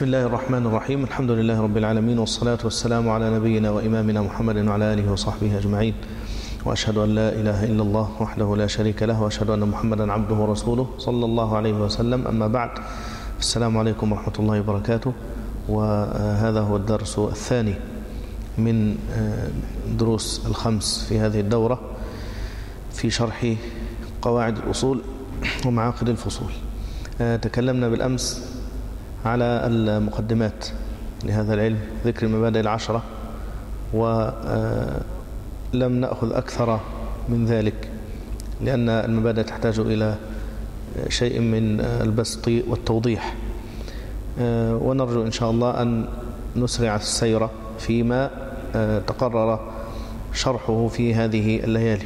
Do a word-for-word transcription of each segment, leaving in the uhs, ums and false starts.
بسم الله الرحمن الرحيم. الحمد لله رب العالمين، والصلاة والسلام على نبينا وإمامنا محمد وعلى آله وصحبه أجمعين، وأشهد أن لا إله إلا الله وحده لا شريك له، وأشهد أن محمدا عبده ورسوله صلى الله عليه وسلم. أما بعد، السلام عليكم ورحمة الله وبركاته. وهذا هو الدرس الثاني من دروس الخمس في هذه الدورة في شرح قواعد الأصول ومعاقد الفصول. تكلمنا بالأمس على المقدمات لهذا العلم، ذكر المبادئ العشرة، ولم نأخذ أكثر من ذلك لأن المبادئ تحتاج إلى شيء من البسط والتوضيح، ونرجو إن شاء الله أن نسرع السير فيما تقرر شرحه في هذه الليالي.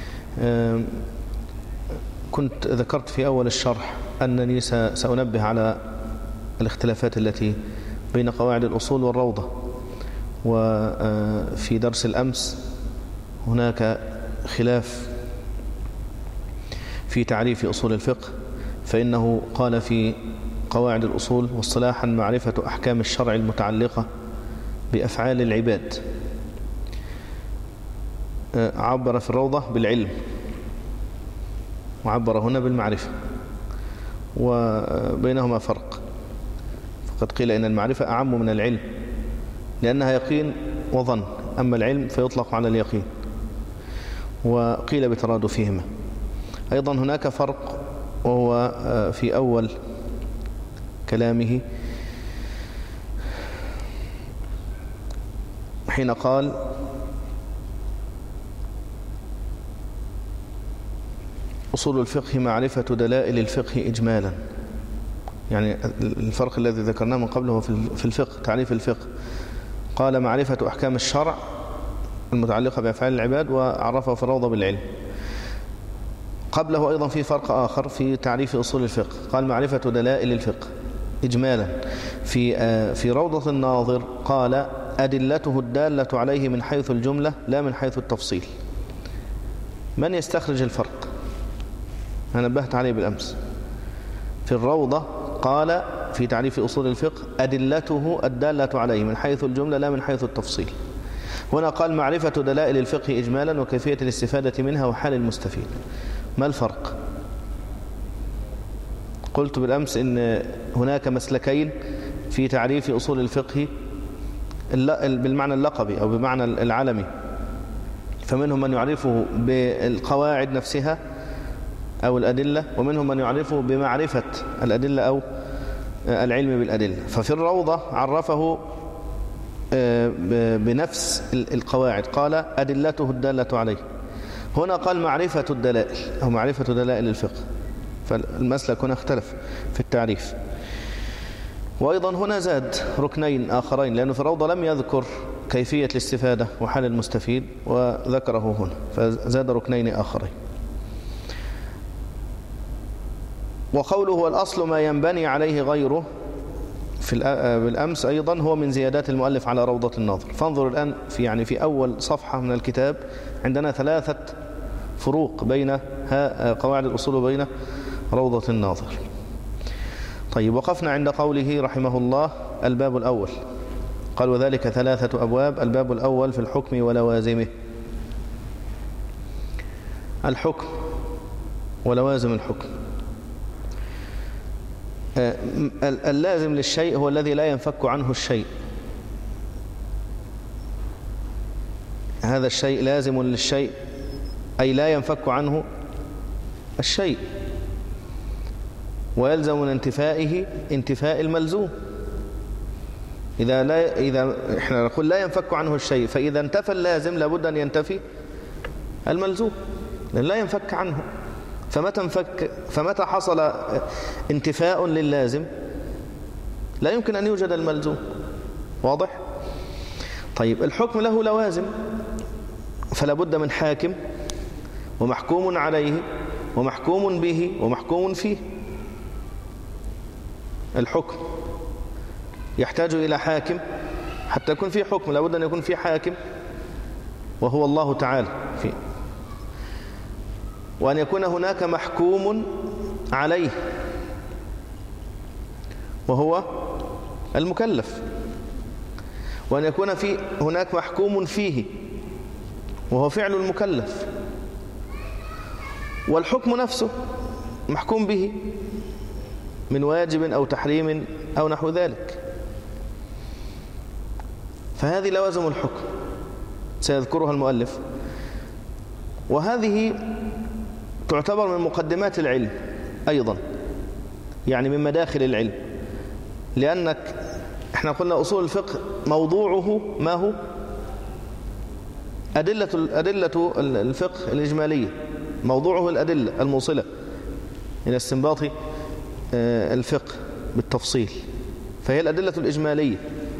كنت ذكرت في أول الشرح أنني سأنبه على الاختلافات التي بين قواعد الأصول والروضة. وفي درس الأمس هناك خلاف في تعريف أصول الفقه، فإنه قال في قواعد الأصول: واصطلاحا معرفة أحكام الشرع المتعلقة بأفعال العباد. عبر في الروضة بالعلم، وعبر هنا بالمعرفة، وبينهما فرق. فقد قيل إن المعرفة أعم من العلم لأنها يقين وظن، أما العلم فيطلق على اليقين، وقيل بترادفهما. أيضا هناك فرق، وهو في أول كلامه حين قال: أصول الفقه معرفة دلائل الفقه إجمالا. يعني الفرق الذي ذكرناه من قبل هو في الفقه، تعريف الفقه. قال: معرفة أحكام الشرع المتعلقة بأفعال العباد، وعرفه في الروضة بالعلم. قبله أيضا في فرق آخر في تعريف أصول الفقه، قال: معرفة دلائل الفقه إجمالا. في في روضة الناظر قال: أدلته الدالة عليه من حيث الجملة لا من حيث التفصيل. من يستخرج الفرق؟ أنا نبهت عليه بالأمس. في الروضة قال في تعريف أصول الفقه: أدلته الدالة عليه من حيث الجملة لا من حيث التفصيل. هنا قال: معرفة دلائل الفقه إجمالا وكيفية الاستفادة منها وحال المستفيد. ما الفرق؟ قلت بالأمس إن هناك مسلكين في تعريف أصول الفقه بالمعنى اللقبي أو بمعنى العلمي، فمنهم من يعرفه بالقواعد نفسها أو الأدلة، ومنهم من يعرفه بمعرفة الأدلة أو العلم بالأدلة. ففي الروضة عرفه بنفس القواعد، قال: أدلته الدالة عليه. هنا قال: معرفة الدلائل أو معرفة دلائل الفقه، فالمسلك هنا اختلف في التعريف. وأيضا هنا زاد ركنين آخرين، لأنه في الروضة لم يذكر كيفية الاستفادة وحال المستفيد، وذكره هنا، فزاد ركنين آخرين. وقوله: هو الأصل ما ينبني عليه غيره، في بالأمس أيضا هو من زيادات المؤلف على روضة الناظر. فانظر الآن في يعني في أول صفحة من الكتاب عندنا ثلاثة فروق بين قواعد الأصول وبين روضة الناظر. طيب، وقفنا عند قوله رحمه الله: الباب الأول. قال: وذلك ثلاثة أبواب. الباب الأول في الحكم ولوازمه. الحكم ولوازم الحكم. اللازم للشيء هو الذي لا ينفك عنه الشيء. هذا الشيء لازم للشيء، أي لا ينفك عنه الشيء، ويلزم من انتفائه انتفاء الملزوم. إذا لا إذا إحنا نقول لا ينفك عنه الشيء، فإذا انتفى اللازم لابد أن ينتفي الملزوم، لأن لا ينفك عنه. فمتى انفك فمتى حصل انتفاء للازم لا يمكن أن يوجد الملزوم. واضح؟ طيب، الحكم له لوازم، فلا بد من حاكم ومحكوم عليه ومحكوم به ومحكوم فيه. الحكم يحتاج إلى حاكم حتى يكون فيه حكم، لا بد أن يكون فيه حاكم وهو الله تعالى فيه، وأن يكون هناك محكوم عليه وهو المكلف، وأن يكون في هناك محكوم فيه وهو فعل المكلف، والحكم نفسه محكوم به من واجب أو تحريم أو نحو ذلك. فهذه لوازم الحكم سيذكرها المؤلف، وهذه تعتبر من مقدمات العلم أيضا، يعني من مداخل العلم، لأنك احنا قلنا أصول الفقه موضوعه ما هو؟ أدلة أدلة الفقه الإجمالية، موضوعه الأدلة الموصلة إلى استنباط الفقه بالتفصيل، فهي الأدلة الإجمالية.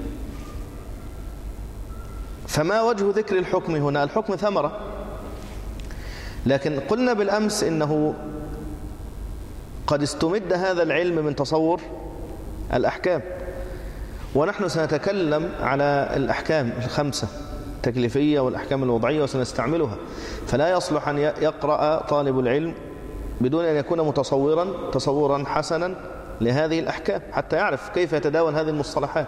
فما وجه ذكر الحكم هنا؟ الحكم ثمرة، لكن قلنا بالأمس إنه قد استمد هذا العلم من تصور الأحكام، ونحن سنتكلم على الأحكام الخمسة التكليفية والأحكام الوضعية وسنستعملها، فلا يصلح أن يقرأ طالب العلم بدون أن يكون متصورا تصورا حسنا لهذه الأحكام حتى يعرف كيف يتداول هذه المصطلحات.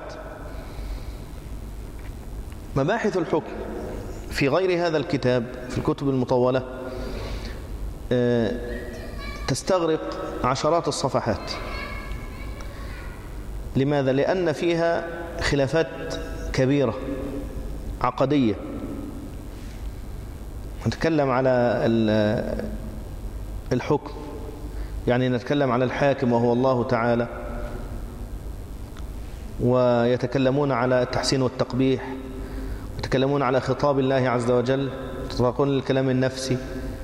مباحث الحكم في غير هذا الكتاب في الكتب المطولة تستغرق عشرات الصفحات. لماذا؟ لأن فيها خلافات كبيرة عقدية. نتكلم على الحكم، يعني نتكلم على الحاكم وهو الله تعالى، ويتكلمون على التحسين والتقبيح، يتكلمون على خطاب الله عز وجل، يتطرقون للكلام النفسي،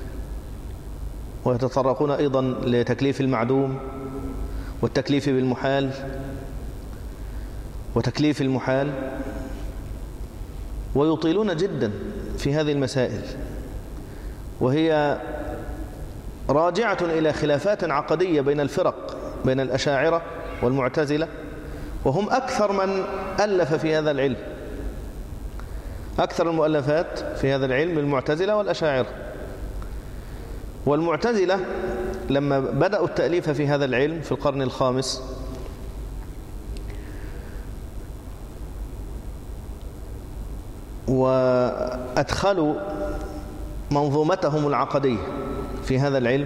ويتطرقون أيضا لتكليف المعدوم والتكليف بالمحال وتكليف المحال، ويطيلون جدا في هذه المسائل، وهي راجعة إلى خلافات عقدية بين الفرق، بين الأشاعرة والمعتزلة، وهم أكثر من ألف في هذا العلم. أكثر المؤلفات في هذا العلم المعتزلة والأشاعرة. والمعتزلة لما بدأوا التأليف في هذا العلم في القرن الخامس وأدخلوا منظومتهم العقدية في هذا العلم،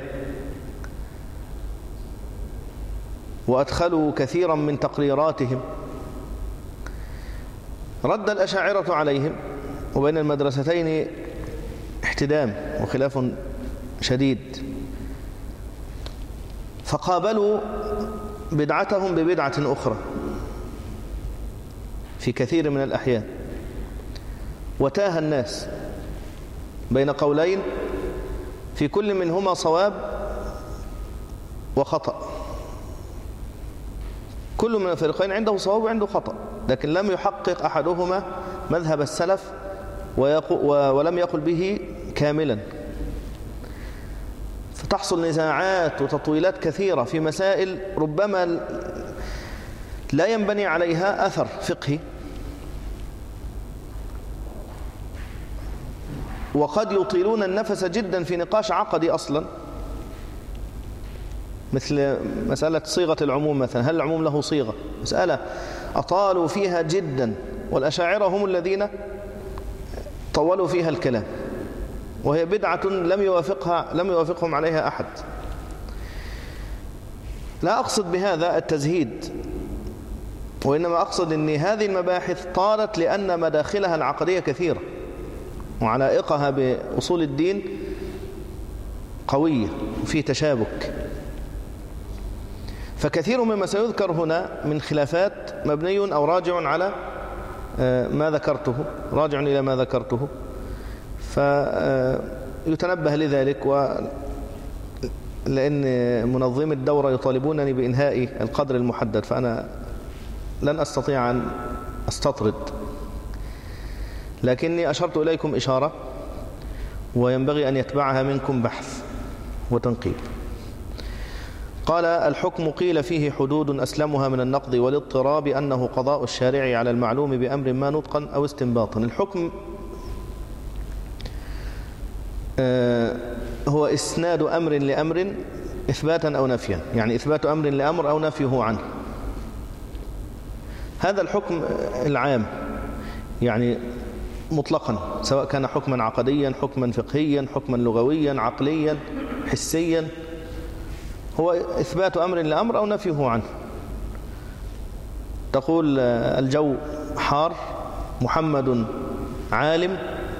وأدخلوا كثيرا من تقريراتهم، رد الأشاعرة عليهم، وبين المدرستين احتدام وخلاف شديد، فقابلوا بدعتهم ببدعة أخرى في كثير من الأحيان، وتاه الناس بين قولين في كل منهما صواب وخطأ. كل من الفريقين عنده صواب وعنده خطأ، لكن لم يحقق أحدهما مذهب السلف ولم يقل به كاملا، فتحصل نزاعات وتطويلات كثيرة في مسائل ربما لا ينبني عليها أثر فقهي، وقد يطيلون النفس جدا في نقاش عقدي أصلا، مثل مسألة صيغة العموم مثلا، هل العموم له صيغة؟ مسألة أطالوا فيها جدا، والأشاعرة هم الذين طولوا فيها الكلام، وهي بدعة لم يوافقها لم يوافقهم عليها أحد. لا أقصد بهذا التزهيد، وإنما أقصد أن هذه المباحث طالت لأن مداخلها العقدية كثيرة، وعلائقها بأصول الدين قوية وفي تشابك، فكثير مما سيذكر هنا من خلافات مبني أو راجع على ما ذكرته، راجع إلى ما ذكرته، فيتنبه لذلك. ولأن منظمي الدورة يطالبونني بإنهاء القدر المحدد، فأنا لن أستطيع أن أستطرد، لكني أشرت إليكم إشارة، وينبغي أن يتبعها منكم بحث وتنقيب. قال: الحكم قيل فيه حدود أسلمها من النقض والاضطراب أنه قضاء الشارع على المعلوم بأمر ما نطقا أو استنباطا. الحكم هو إسناد أمر لأمر إثباتا أو نفيا، يعني إثبات أمر لأمر أو نفيه عنه. هذا الحكم العام يعني مطلقا، سواء كان حكما عقديا، حكما فقهيا، حكما لغويا، عقليا، حسيا، هو إثبات أمر لأمر أو نفيه عنه. تقول الجو حار، محمد عالم،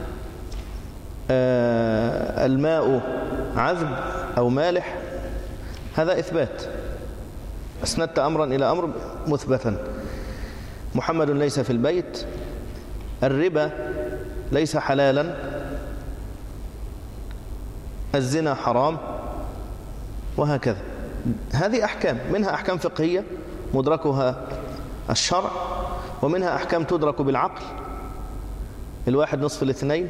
الماء عذب أو مالح، هذا إثبات، أسندت أمرا إلى أمر مثبتا. محمد ليس في البيت، الربا ليس حلالا، الزنا حرام، وهكذا. هذه أحكام، منها أحكام فقهية مدركها الشرع، ومنها أحكام تدرك بالعقل، الواحد نصف الاثنين،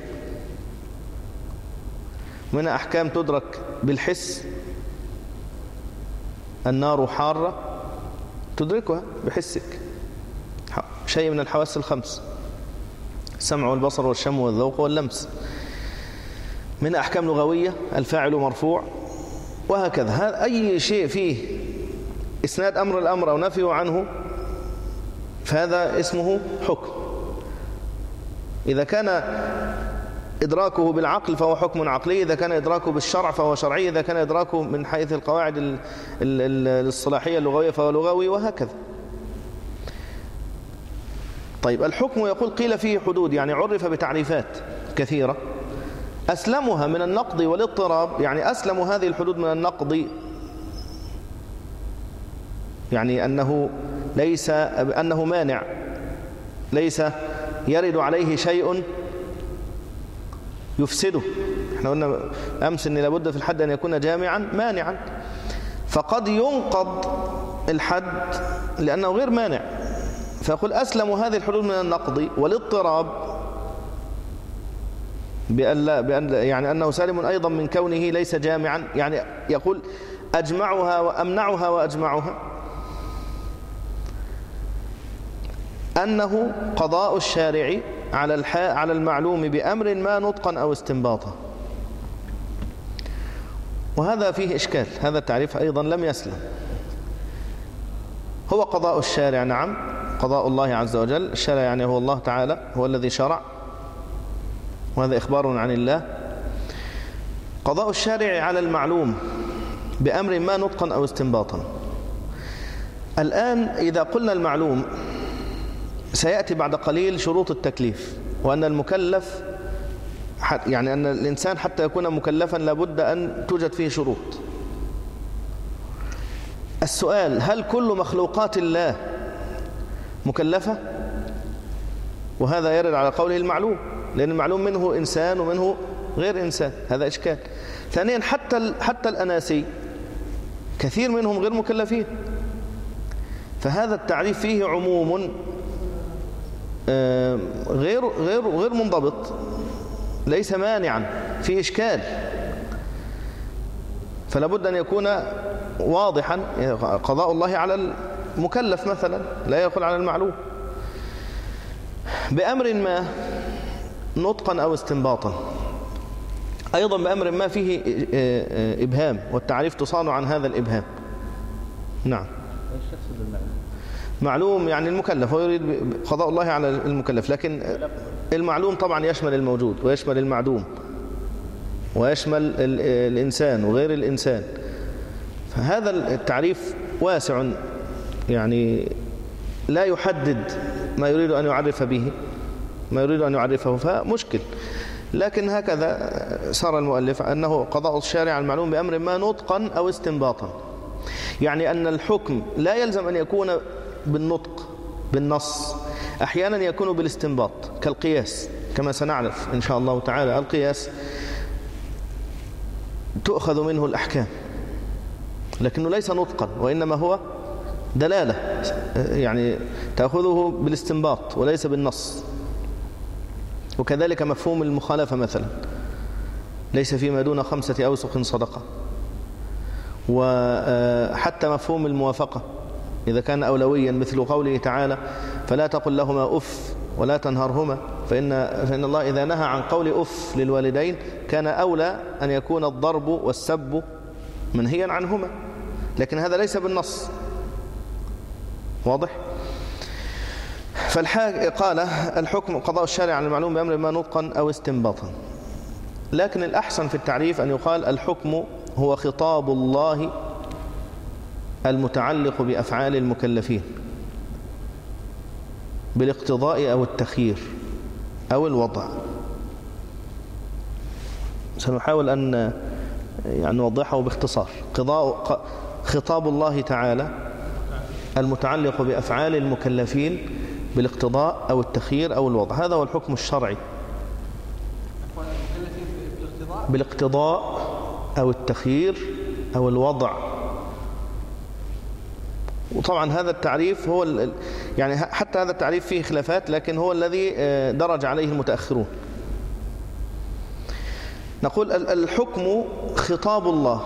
ومنها أحكام تدرك بالحس، النار حارة تدركها بحسك، شيء من الحواس الخمس، السمع والبصر والشم والذوق واللمس. من أحكام لغوية، الفاعل مرفوع، وهكذا. هذا أي شيء فيه إسناد أمر الأمر أو نفيه عنه فهذا اسمه حكم. إذا كان إدراكه بالعقل فهو حكم عقلي، إذا كان إدراكه بالشرع فهو شرعي، إذا كان إدراكه من حيث القواعد الصلاحية اللغوية فهو لغوي، وهكذا. طيب الحكم يقول قيل فيه حدود، يعني عرف بتعريفات كثيرة، أسلمها من النقض والاضطراب، يعني أسلم هذه الحدود من النقض، يعني أنه ليس أنه مانع، ليس يرد عليه شيء يفسده. احنا قلنا أمس أن لابد في الحد أن يكون جامعا مانعا، فقد ينقض الحد لأنه غير مانع، فيقول أسلم هذه الحدود من النقض والاضطراب، بأن لا بأن يعني أنه سالم أيضا من كونه ليس جامعا، يعني يقول أجمعها وأمنعها وأجمعها، أنه قضاء الشارع على على المعلوم بأمر ما نطقا أو استنباطا. وهذا فيه إشكال، هذا التعريف أيضا لم يسلم. هو قضاء الشارع، نعم، قضاء الله عز وجل، الشارع يعني هو الله تعالى، هو الذي شرع، وهذا إخبار عن الله. قضاء الشارع على المعلوم بأمر ما نطقا أو استنباطا. الآن إذا قلنا المعلوم سيأتي بعد قليل شروط التكليف، وأن المكلف يعني أن الإنسان حتى يكون مكلفا لابد أن توجد فيه شروط. السؤال: هل كل مخلوقات الله مكلفة؟ وهذا يرد على قوله المعلوم، لأن المعلوم منه إنسان ومنه غير إنسان، هذا إشكال. ثانيا، حتى حتى الأناسي كثير منهم غير مكلفين، فهذا التعريف فيه عموم غير غير غير منضبط، ليس مانعا، في إشكال، فلا بد أن يكون واضحا. قضاء الله على المكلف مثلا لا يدخل على المعلوم بأمر ما نطقا أو استنباطا، أيضا بأمر ما فيه إبهام، والتعريف تصان عن هذا الإبهام. نعم، معلوم يعني المكلف، هو يريد قضاء الله على المكلف، لكن المعلوم طبعا يشمل الموجود ويشمل المعدوم ويشمل الإنسان وغير الإنسان، فهذا التعريف واسع، يعني لا يحدد ما يريد أن يعرف به، ما يريد أن يعرفه، فمشكل. لكن هكذا صار المؤلف أنه قضاء الشارع المعلوم بأمر ما نطقا أو استنباطا، يعني أن الحكم لا يلزم أن يكون بالنطق بالنص، أحيانا يكون بالاستنباط كالقياس، كما سنعرف إن شاء الله تعالى. القياس تؤخذ منه الأحكام، لكنه ليس نطقا، وإنما هو دلالة، يعني تأخذه بالاستنباط وليس بالنص. وكذلك مفهوم المخالفة مثلا، ليس فيما دون خمسة أوسق صدقة. وحتى مفهوم الموافقة إذا كان أولويا، مثل قوله تعالى: فلا تقل لهما أف ولا تنهرهما، فإن, فإن الله إذا نهى عن قول أف للوالدين كان أولى أن يكون الضرب والسب منهيا عنهما، لكن هذا ليس بالنص. واضح؟ فالحاج قال الحكم قضاء الشارع على المعلوم بأمر ما نطقا أو استنباطا، لكن الأحسن في التعريف أن يقال الحكم هو خطاب الله المتعلق بأفعال المكلفين بالاقتضاء أو التخيير أو الوضع. سنحاول أن يعني نوضحه باختصار. قضاء خطاب الله تعالى المتعلق بأفعال المكلفين بالاقتضاء أو التخيير أو الوضع، هذا هو الحكم الشرعي. بالاقتضاء أو التخيير أو الوضع. وطبعا هذا التعريف هو يعني حتى هذا التعريف فيه خلافات، لكن هو الذي درج عليه المتأخرون. نقول الحكم خطاب الله،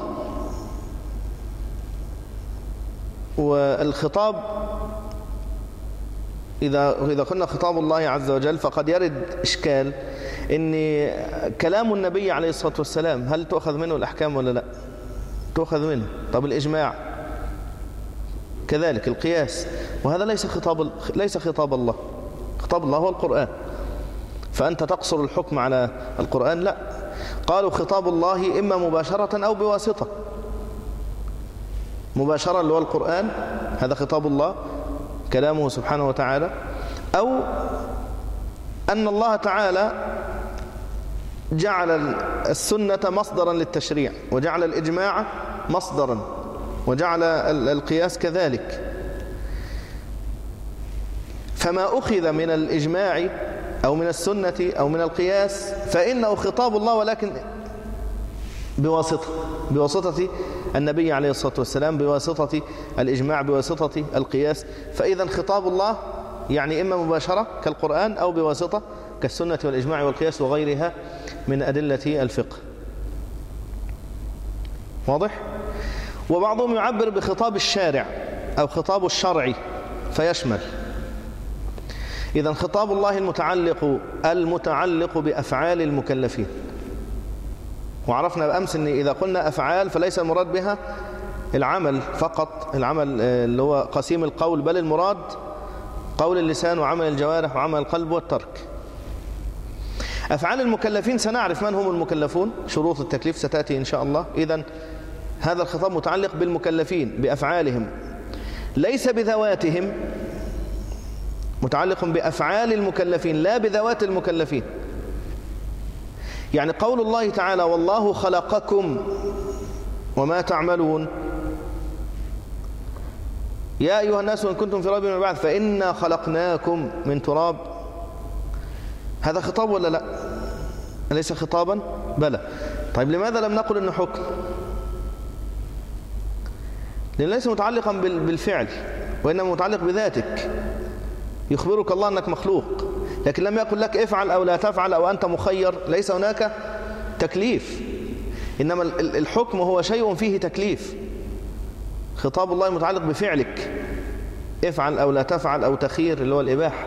والخطاب إذا إذا قلنا خطاب الله عز وجل فقد يرد إشكال إن كلام النبي عليه الصلاة والسلام هل تؤخذ منه الأحكام ولا لا؟ تؤخذ منه. طب الإجماع كذلك، القياس، وهذا ليس خطاب ليس خطاب الله. خطاب الله هو القرآن، فأنت تقصر الحكم على القرآن؟ لا. قالوا خطاب الله إما مباشرة أو بواسطة. مباشرة اللي هو القرآن، هذا خطاب الله كلامه سبحانه وتعالى، أو أن الله تعالى جعل السنة مصدرا للتشريع، وجعل الإجماع مصدرا، وجعل القياس كذلك. فما أخذ من الإجماع أو من السنة أو من القياس فإنه خطاب الله، ولكن بواسطة بواسطة النبي عليه الصلاة والسلام، بواسطة الإجماع، بواسطة القياس. فإذا خطاب الله يعني إما مباشرة كالقرآن أو بواسطة كالسنة والإجماع والقياس وغيرها من أدلة الفقه. واضح؟ وبعضهم يعبر بخطاب الشارع أو خطاب الشرعي فيشمل. إذن خطاب الله المتعلق المتعلق بأفعال المكلفين. وعرفنا بأمس أن إذا قلنا أفعال فليس المراد بها العمل فقط، العمل اللي هو قسيم القول، بل المراد قول اللسان وعمل الجوارح وعمل القلب والترك. أفعال المكلفين سنعرف من هم المكلفون، شروط التكليف ستأتي إن شاء الله. إذن هذا الخطاب متعلق بالمكلفين بأفعالهم، ليس بذواتهم، متعلق بأفعال المكلفين لا بذوات المكلفين. يعني قول الله تعالى والله خلقكم وما تعملون، يا أيها الناس إن كنتم في ريب من البعث فإنا خلقناكم من تراب، هذا خطاب ولا لا؟ أليس خطابا؟ بلى. طيب لماذا لم نقل إنه حكم؟ لأنه ليس متعلقا بالفعل، وإنما متعلق بذاتك. يخبرك الله أنك مخلوق، لكن لم يقل لك افعل أو لا تفعل أو أنت مخير، ليس هناك تكليف. إنما الحكم هو شيء فيه تكليف. خطاب الله متعلق بفعلك، افعل أو لا تفعل أو تخير اللي هو الإباحة.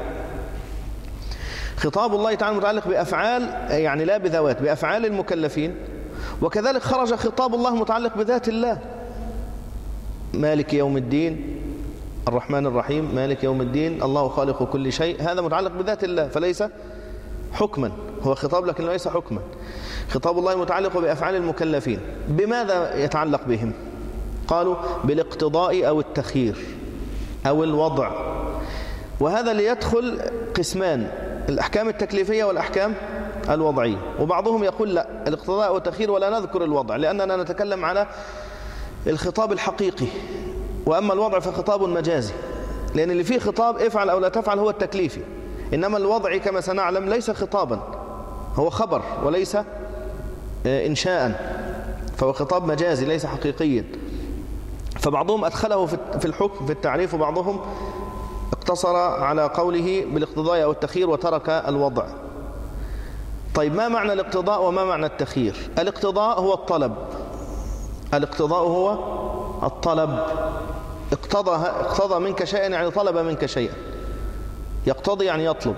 خطاب الله تعالى متعلق بأفعال يعني لا بذوات، بأفعال المكلفين. وكذلك خرج خطاب الله متعلق بذات الله، مالك يوم الدين، الرحمن الرحيم، مالك يوم الدين، الله خالق كل شيء، هذا متعلق بذات الله فليس حكما، هو خطاب لكن ليس حكما. خطاب الله متعلق بأفعال المكلفين. بماذا يتعلق بهم؟ قالوا بالاقتضاء أو التخيير أو الوضع. وهذا ليدخل قسمان، الأحكام التكليفية والأحكام الوضعية. وبعضهم يقول لا، الاقتضاء والتخيير ولا نذكر الوضع، لأننا نتكلم على الخطاب الحقيقي، وأما الوضع فخطاب مجازي، لأن اللي فيه خطاب افعل أو لا تفعل هو التكليفي. إنما الوضع كما سنعلم ليس خطابا، هو خبر وليس إنشاء، فهو خطاب مجازي ليس حقيقيا. فبعضهم أدخله في الحكم في التعريف، وبعضهم اقتصر على قوله بالاقتضاء أو التخيير وترك الوضع. طيب ما معنى الاقتضاء وما معنى التخيير؟ الاقتضاء هو الطلب، الاقتضاء هو الطلب. اقتضى اقتضى منك شيئا يعني طلب منك شيئا، يقتضي يعني يطلب.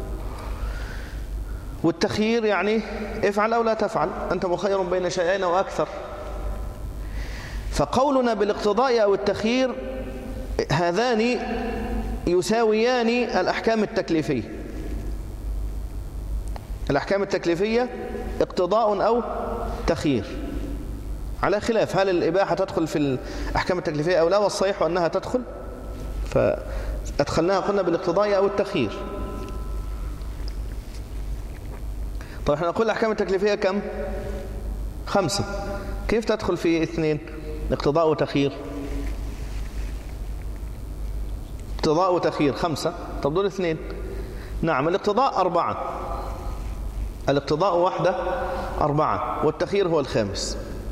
والتخيير يعني افعل أو لا تفعل، أنت مخير بين شيئين أو أكثر. فقولنا بالاقتضاء أو التخيير هذان يساويان الأحكام التكليفية. الأحكام التكليفية اقتضاء أو تخيير، على خلاف هل الإباحة تدخل في الأحكام التكليفية أو لا، والصحيح أنها تدخل، فأدخلناها قلنا بالاقتضاء أو التخيير. طيب احنا نقول الأحكام التكليفية كم؟ خمسة. كيف تدخل في اثنين؟ اقتضاء وتخيير. اقتضاء وتخيير خمسة، طب دول اثنين. نعم، الاقتضاء أربعة، الاقتضاء وحده أربعة، والتخيير هو الخامس.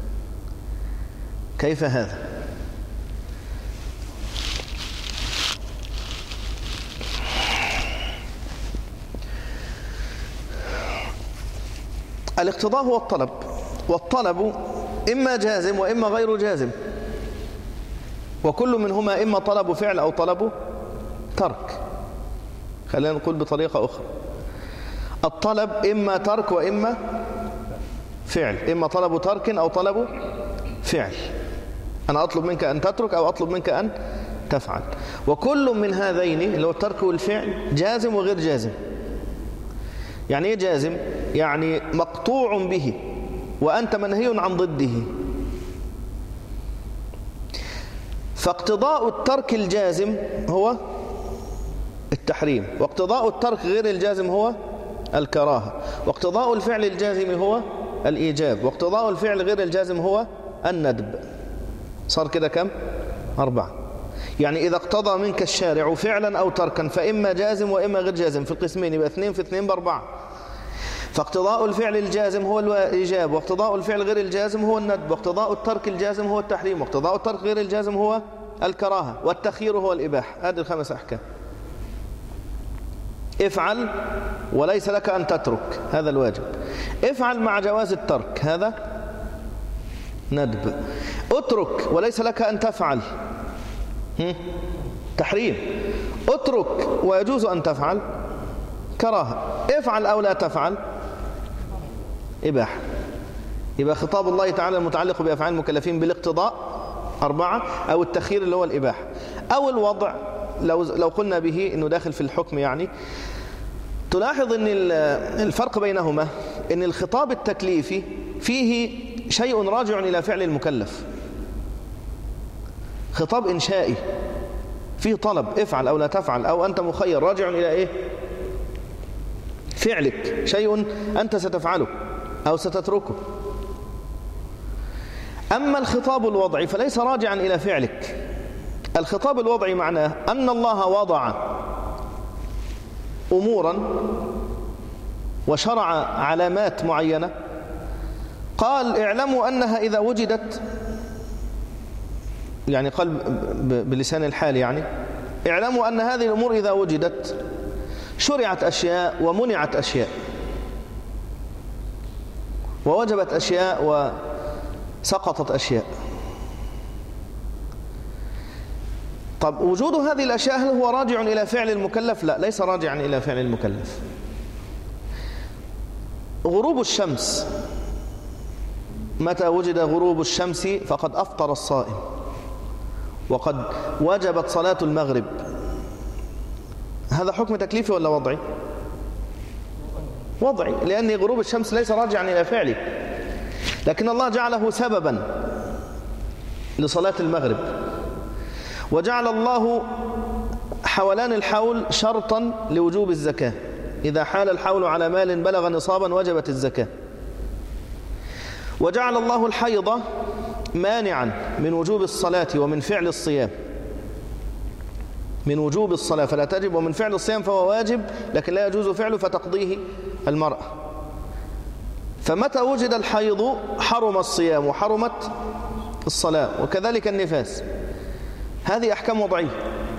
كيف هذا؟ الاقتضاء هو الطلب، والطلب إما جازم وإما غير جازم، وكل منهما إما طلب فعل أو طلب ترك. خلينا نقول بطريقة أخرى، الطلب إما ترك وإما فعل، إما طلب ترك أو طلب فعل. أنا أطلب منك أن تترك أو أطلب منك أن تفعل، وكل من هذين اللي هو الترك والفعل جازم وغير جازم. يعني إيه جازم؟ يعني مقطوع به وأنت منهي عن ضده. فاقتضاء الترك الجازم هو التحريم، واقتضاء الترك غير الجازم هو الكراهة، واقتضاء الفعل الجازم هو الإيجاب، واقتضاء الفعل غير الجازم هو الندب. صار كده كم؟ أربعة. يعني إذا اقتضى منك الشارع فعلا أو تركا فإما جازم وإما غير جازم في القسمين، يبقى اثنين في اثنين بأربعة. فاقتضاء الفعل الجازم هو الإيجاب، واقتضاء الفعل غير الجازم هو الندب، واقتضاء الترك الجازم هو التحريم، واقتضاء الترك غير الجازم هو الكراهة، والتخيير هو الإباحة. هذه الخمس أحكام. افعل وليس لك أن تترك، هذا الواجب. افعل مع جواز الترك، هذا ندب. اترك وليس لك أن تفعل، تحريم. اترك ويجوز أن تفعل، كراهة. افعل أو لا تفعل، إباحة. يبقى خطاب الله تعالى المتعلق بأفعال المكلفين بالاقتضاء أربعة، أو التخيير اللي هو الإباحة، أو الوضع لو لو قلنا به إنه داخل في الحكم. يعني تلاحظ أن الفرق بينهما أن الخطاب التكليفي فيه شيء راجع إلى فعل المكلف، خطاب إنشائي فيه طلب افعل أو لا تفعل، أو أنت مخير، راجع إلى إيه؟ فعلك، شيء أنت ستفعله أو ستتركه. أما الخطاب الوضعي فليس راجعا إلى فعلك. الخطاب الوضعي معناه أن الله وضع أمورا وشرع علامات معينة، قال اعلموا أنها إذا وجدت، يعني قال بلسان الحال، يعني اعلموا أن هذه الأمور إذا وجدت شرعت أشياء ومنعت أشياء، ووجبت أشياء وسقطت أشياء. طب وجود هذه الأشياء هل هو راجع إلى فعل المكلف؟ لا، ليس راجعا إلى فعل المكلف. غروب الشمس، متى وجد غروب الشمس فقد أفطر الصائم، وقد وجبت صلاة المغرب. هذا حكم تكليفي ولا وضعي؟ وضعي، لأن غروب الشمس ليس راجعا إلى فعله، لكن الله جعله سببا لصلاة المغرب. وجعل الله حولان الحول شرطا لوجوب الزكاة، إذا حال الحول على مال بلغ نصابا وجبت الزكاة. وجعل الله الحيض مانعا من وجوب الصلاة ومن فعل الصيام، من وجوب الصلاة فلا تجب، ومن فعل الصيام فهو واجب لكن لا يجوز فعله فتقضيه المرأة. فمتى وجد الحيض حرم الصيام وحرمت الصلاة، وكذلك النفاس. هذه أحكام وضعية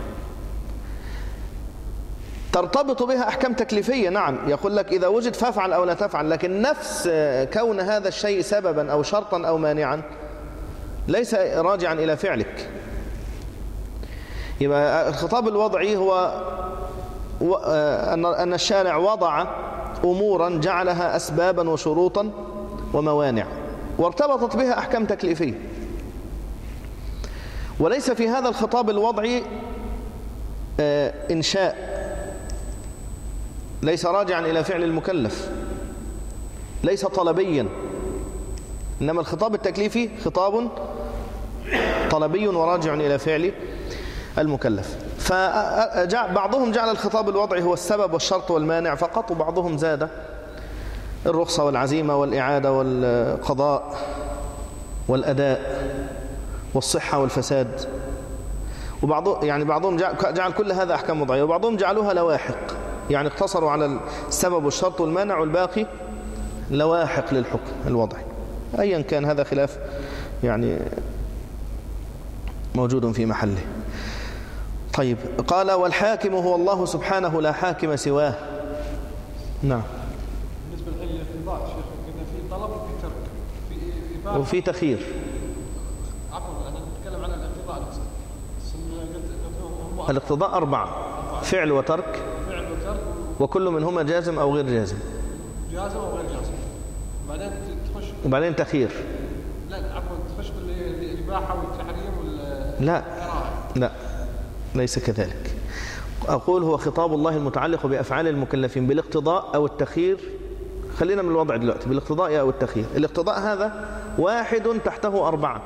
ترتبط بها أحكام تكليفية. نعم، يقول لك إذا وجد فافعل أو لا تفعل، لكن نفس كون هذا الشيء سببا أو شرطا أو مانعا ليس راجعا إلى فعلك. يبقى الخطاب الوضعي هو أن الشارع وضع أمورا جعلها أسبابا وشروطا وموانع، وارتبطت بها أحكام تكليفية. وليس في هذا الخطاب الوضعي إنشاء ليس راجعا إلى فعل المكلف، ليس طلبيا، إنما الخطاب التكليفي خطاب طلبي وراجع إلى فعل المكلف. فبعضهم جعل الخطاب الوضعي هو السبب والشرط والمانع فقط، وبعضهم زاد الرخصة والعزيمة والإعادة والقضاء والأداء والصحة والفساد، وبعض يعني بعضهم جعل كل هذا أحكام وضعية، وبعضهم جعلوها لواحق، يعني اقتصروا على السبب والشرط والمانع والباقي لواحق للحكم الوضعي. أيا كان هذا خلاف يعني موجود في محله. طيب، قال والحاكم هو الله سبحانه لا حاكم سواه. نعم. بالنسبة للاقتضاء شيخ قلنا في طلب وفي ترك في إباحة وفي تخيير. عفوا أنا أتكلم عن الاقتضاء نفسه. الاقتضاء أربعة: فعل وترك، فعل وترك، وكل منهما جازم أو غير جازم. جازم أو غير جازم. بعدين تخش وبعدين تخيير. لا عفوا تخش بالإباحة والتحريم وال لا لا ليس كذلك. أقول هو خطاب الله المتعلق بأفعال المكلفين بالاقتضاء أو التخيير. خلينا من الوضع دلوقتي بالاقتضاء أو التخيير. الاقتضاء هذا واحد تحته أربعة: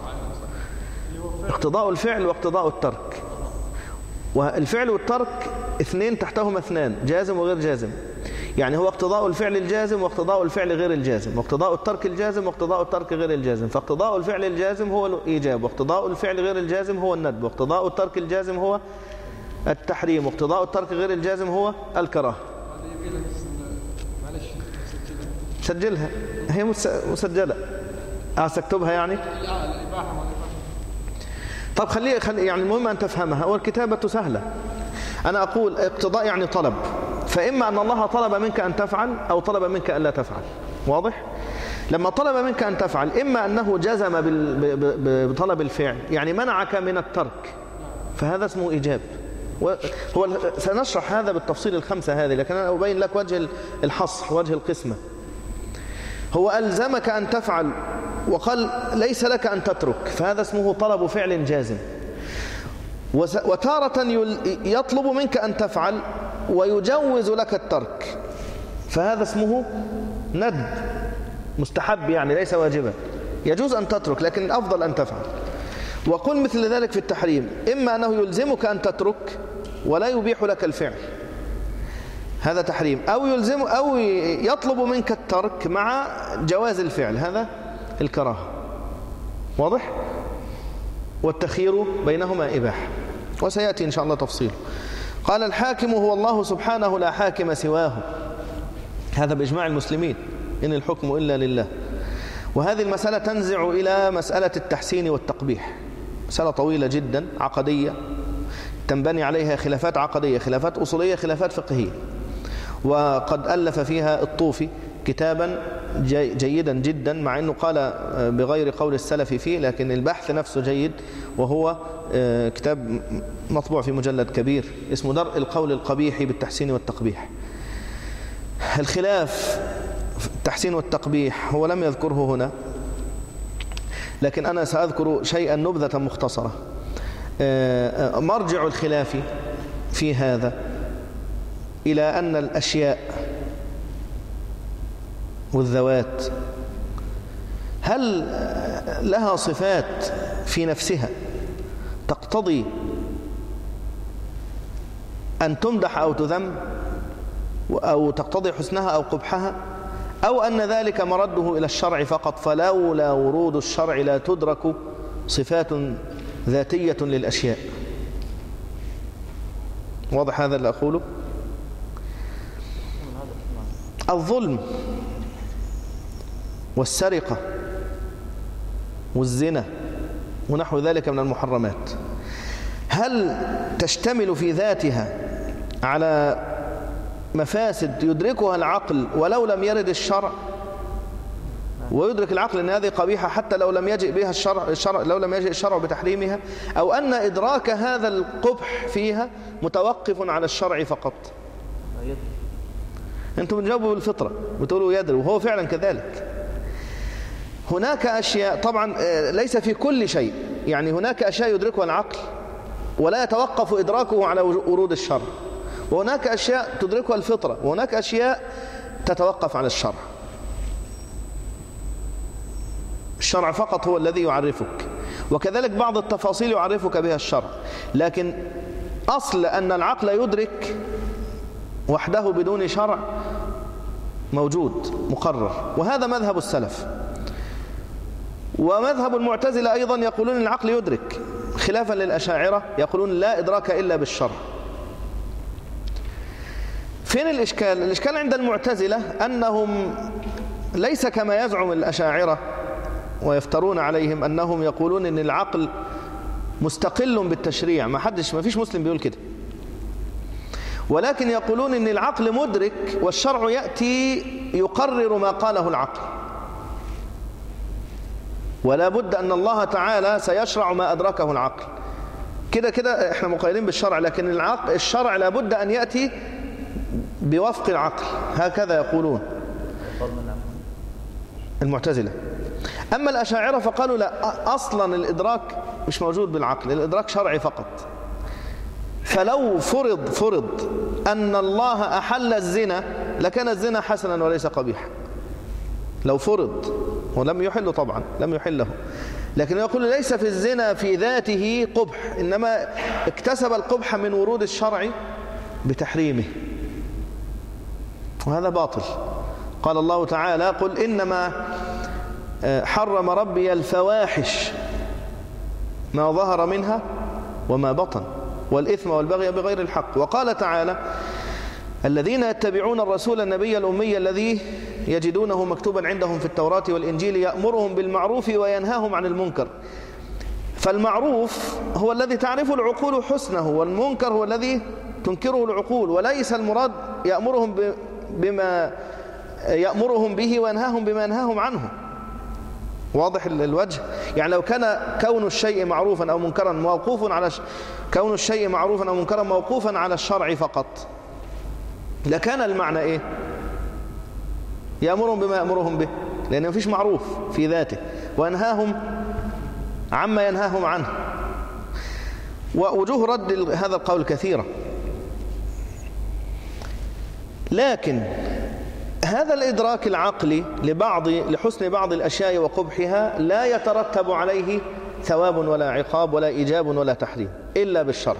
اقتضاء الفعل واقتضاء الترك. والفعل والترك اثنين تحتهما اثنان: جازم وغير جازم. يعني هو اقتضاء الفعل الجازم واقتضاء الفعل غير الجازم، واقتضاء الترك الجازم واقتضاء الترك غير الجازم. فاقتضاء الفعل الجازم هو الإيجاب، واقتضاء الفعل غير الجازم هو الندب، واقتضاء الترك الجازم هو التحريم، واقتضاء الترك غير الجازم هو الكراهة. سجلها، هي مسجلة. اه سكتبها يعني. طب خليه خلي يعني المهم أن تفهمها، والكتابة سهلة. أنا أقول اقتضاء يعني طلب، فإما أن الله طلب منك أن تفعل أو طلب منك أن لا تفعل. واضح؟ لما طلب منك أن تفعل إما أنه جزم بطلب الفعل، يعني منعك من الترك، فهذا اسمه إيجاب. هو سنشرح هذا بالتفصيل الخمسة هذه، لكن أنا أبين لك وجه الحصر، وجه القسمة. هو ألزمك أن تفعل وقال ليس لك أن تترك، فهذا اسمه طلب فعل جازم. وتارة يطلب منك أن تفعل ويجوز لك الترك، فهذا اسمه ندب مستحب، يعني ليس واجبا، يجوز أن تترك لكن الأفضل أن تفعل. وقل مثل ذلك في التحريم: إما أنه يلزمك أن تترك ولا يبيح لك الفعل، هذا تحريم، أو يلزم أو يطلب منك الترك مع جواز الفعل، هذا الكراهة. واضح؟ والتخيير بينهما إباحة، وسيأتي إن شاء الله تفصيله. قال الحاكم هو الله سبحانه لا حاكم سواه. هذا بإجماع المسلمين، إن الحكم إلا لله. وهذه المسألة تنزع إلى مسألة التحسين والتقبيح، مسألة طويلة جدا عقدية تنبني عليها خلافات عقدية، خلافات أصولية، خلافات فقهية. وقد ألف فيها الطوفي كتابا جي جيدا جدا، مع أنه قال بغير قول السلف فيه، لكن البحث نفسه جيد، وهو كتاب مطبوع في مجلد كبير اسمه درء القول القبيح بالتحسين والتقبيح. الخلاف في التحسين والتقبيح هو لم يذكره هنا، لكن أنا سأذكر شيئا نبذة مختصرة. مرجع الخلاف في هذا إلى أن الأشياء والذوات هل لها صفات في نفسها تقتضي أن تمدح أو تذم، أو تقتضي حسنها أو قبحها، أو أن ذلك مرده إلى الشرع فقط، فلولا ورود الشرع لا تدرك صفات ذاتية للأشياء. واضح هذا اللي أقوله؟ الظلم والسرقة والزنا ونحو ذلك من المحرمات، هل تشتمل في ذاتها على مفاسد يدركها العقل ولو لم يرد الشرع؟ ويدرك العقل أن هذه قبيحة حتى لو لم يجئ بها الشرع, الشرع لو لم يجئ الشرع بتحريمها، أو أن إدراك هذا القبح فيها متوقف على الشرع فقط؟ أنتم بتجاوبوا بالفطرة بتقولوا يدري، وهو فعلا كذلك. هناك أشياء طبعا ليس في كل شيء، يعني هناك أشياء يدركها العقل ولا يتوقف إدراكه على ورود الشرع، وهناك أشياء تدركها الفطرة، وهناك أشياء تتوقف على الشرع. الشرع فقط هو الذي يعرفك، وكذلك بعض التفاصيل يعرفك بها الشرع، لكن أصل أن العقل يدرك وحده بدون شرع موجود مقرر، وهذا مذهب السلف. ومذهب المعتزلة أيضا يقولون العقل يدرك، خلافا للأشاعرة يقولون لا إدراك إلا بالشرع. فين الإشكال؟ الإشكال عند المعتزلة أنهم ليس كما يزعم الأشاعرة ويفترون عليهم أنهم يقولون أن العقل مستقل بالتشريع. ما حدش ما فيش مسلم بيقول كده، ولكن يقولون أن العقل مدرك والشرع يأتي يقرر ما قاله العقل، ولا بد أن الله تعالى سيشرع ما أدركه العقل. كده كده احنا مقيدين بالشرع، لكن العقل الشرع لا بد أن يأتي بوفق العقل، هكذا يقولون المعتزلة. أما الأشاعرة فقالوا لا، أصلا الإدراك مش موجود بالعقل، الإدراك شرعي فقط. فلو فرض فرض أن الله أحل الزنا لكان الزنا حسنا وليس قبيحا، لو فرض، ولم يحله طبعا، لم يحله، لكن يقول ليس في الزنا في ذاته قبح، إنما اكتسب القبح من ورود الشرع بتحريمه، وهذا باطل. قال الله تعالى قل إنما حرم ربي الفواحش ما ظهر منها وما بطن والإثم والبغي بغير الحق. وقال تعالى الذين يتبعون الرسول النبي الأمي الذي يجدونه مكتوبا عندهم في التوراة والإنجيل يأمرهم بالمعروف وينهاهم عن المنكر. فالمعروف هو الذي تعرف العقول حسنه، والمنكر هو الذي تنكره العقول، وليس المراد يأمرهم بما يأمرهم به وينهاهم بما ينهاهم عنه. واضح الوجه؟ يعني لو كان كون الشيء معروفا أو منكرا موقوف على ش... كون الشيء معروفا أو منكرا موقوفا على الشرع فقط، لكان المعنى إيه؟ يأمرهم بما يأمرهم به، لأنه مفيش معروف في ذاته، وينهاهم عما ينهاهم عنه. ووجوه رد هذا القول كثيرة، لكن هذا الإدراك العقلي لبعض لحسن بعض الأشياء وقبحها لا يترتب عليه ثواب ولا عقاب ولا إيجاب ولا تحريم إلا بالشرع.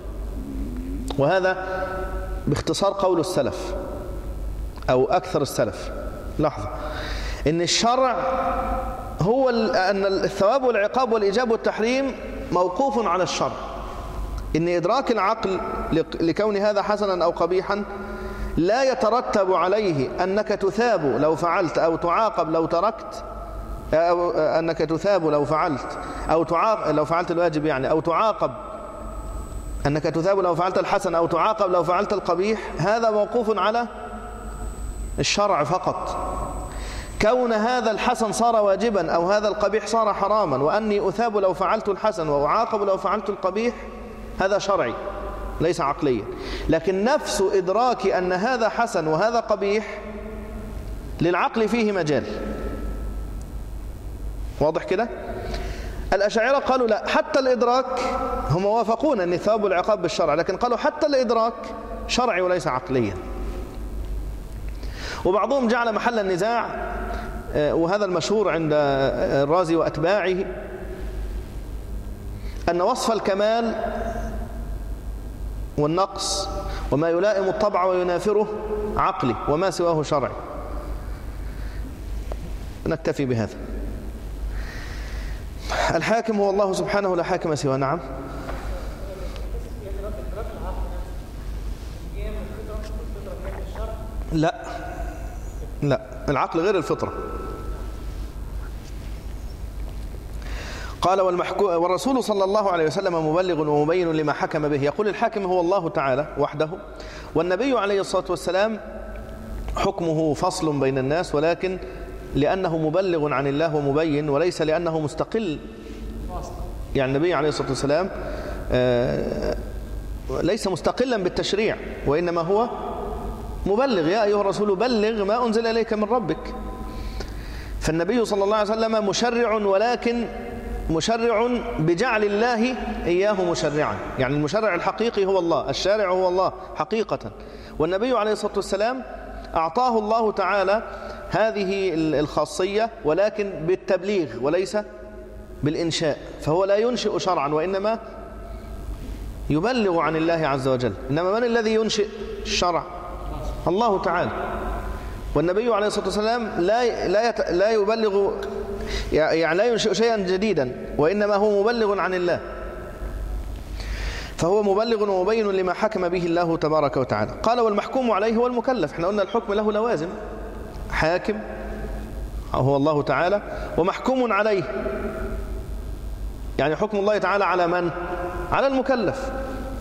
وهذا باختصار قول السلف أو أكثر السلف. لحظة، إن الشرع هو أن الثواب والعقاب والإيجاب والتحريم موقوف على الشرع، إن إدراك العقل لكون هذا حسنا أو قبيحا لا يترتب عليه أنك تثاب لو فعلت أو تعاقب لو تركت، أو أنك تثاب لو فعلت أو تعاقب لو فعلت الواجب، يعني أو تعاقب أنك تثاب لو فعلت الحسن أو تعاقب لو فعلت القبيح. هذا موقوف على الشرع فقط. كون هذا الحسن صار واجبا أو هذا القبيح صار حراما، وأني أثاب لو فعلت الحسن وأعاقب لو فعلت القبيح، هذا شرعي ليس عقليا. لكن نفس إدراك أن هذا حسن وهذا قبيح للعقل فيه مجال. واضح كده؟ الأشاعرة قالوا لا، حتى الإدراك هم وافقون أن الثواب والعقاب بالشرع، لكن قالوا حتى الإدراك شرعي وليس عقليا. وبعضهم جعل محل النزاع، وهذا المشهور عند الرازي وأتباعه، أن وصف الكمال والنقص وما يلائم الطبع وينافره عقلي وما سواه شرعي. نكتفي بهذا. الحاكم هو الله سبحانه لا حاكم سواه. نعم. لا لا، العقل غير الفطرة. قال والرسول صلى الله عليه وسلم مبلغ ومبين لما حكم به. يقول الحاكم هو الله تعالى وحده، والنبي عليه الصلاة والسلام حكمه فصل بين الناس، ولكن لأنه مبلغ عن الله ومبين، وليس لأنه مستقل. يعني النبي عليه الصلاة والسلام ليس مستقلا بالتشريع، وإنما هو مبلغ. يا أيها الرسول بلغ ما أنزل إليك من ربك. فالنبي صلى الله عليه وسلم مشرع، ولكن مشرع بجعل الله إياه مشرعا، يعني المشرع الحقيقي هو الله، الشارع هو الله حقيقة. والنبي عليه الصلاة والسلام أعطاه الله تعالى هذه الخاصية ولكن بالتبليغ وليس بالإنشاء، فهو لا ينشئ شرعا وإنما يبلغ عن الله عز وجل. إنما من الذي ينشئ الشرع؟ الله تعالى. والنبي عليه الصلاة والسلام لا لا يت... لا يبلغ، يعني لا ينشئ شيئا جديدا، وإنما هو مبلغ عن الله، فهو مبلغ ومبين لما حكم به الله تبارك وتعالى. قال والمحكوم عليه هو المكلف. احنا قلنا الحكم له لوازم، حاكم هو الله تعالى، ومحكوم عليه يعني حكم الله تعالى على من؟ على المكلف.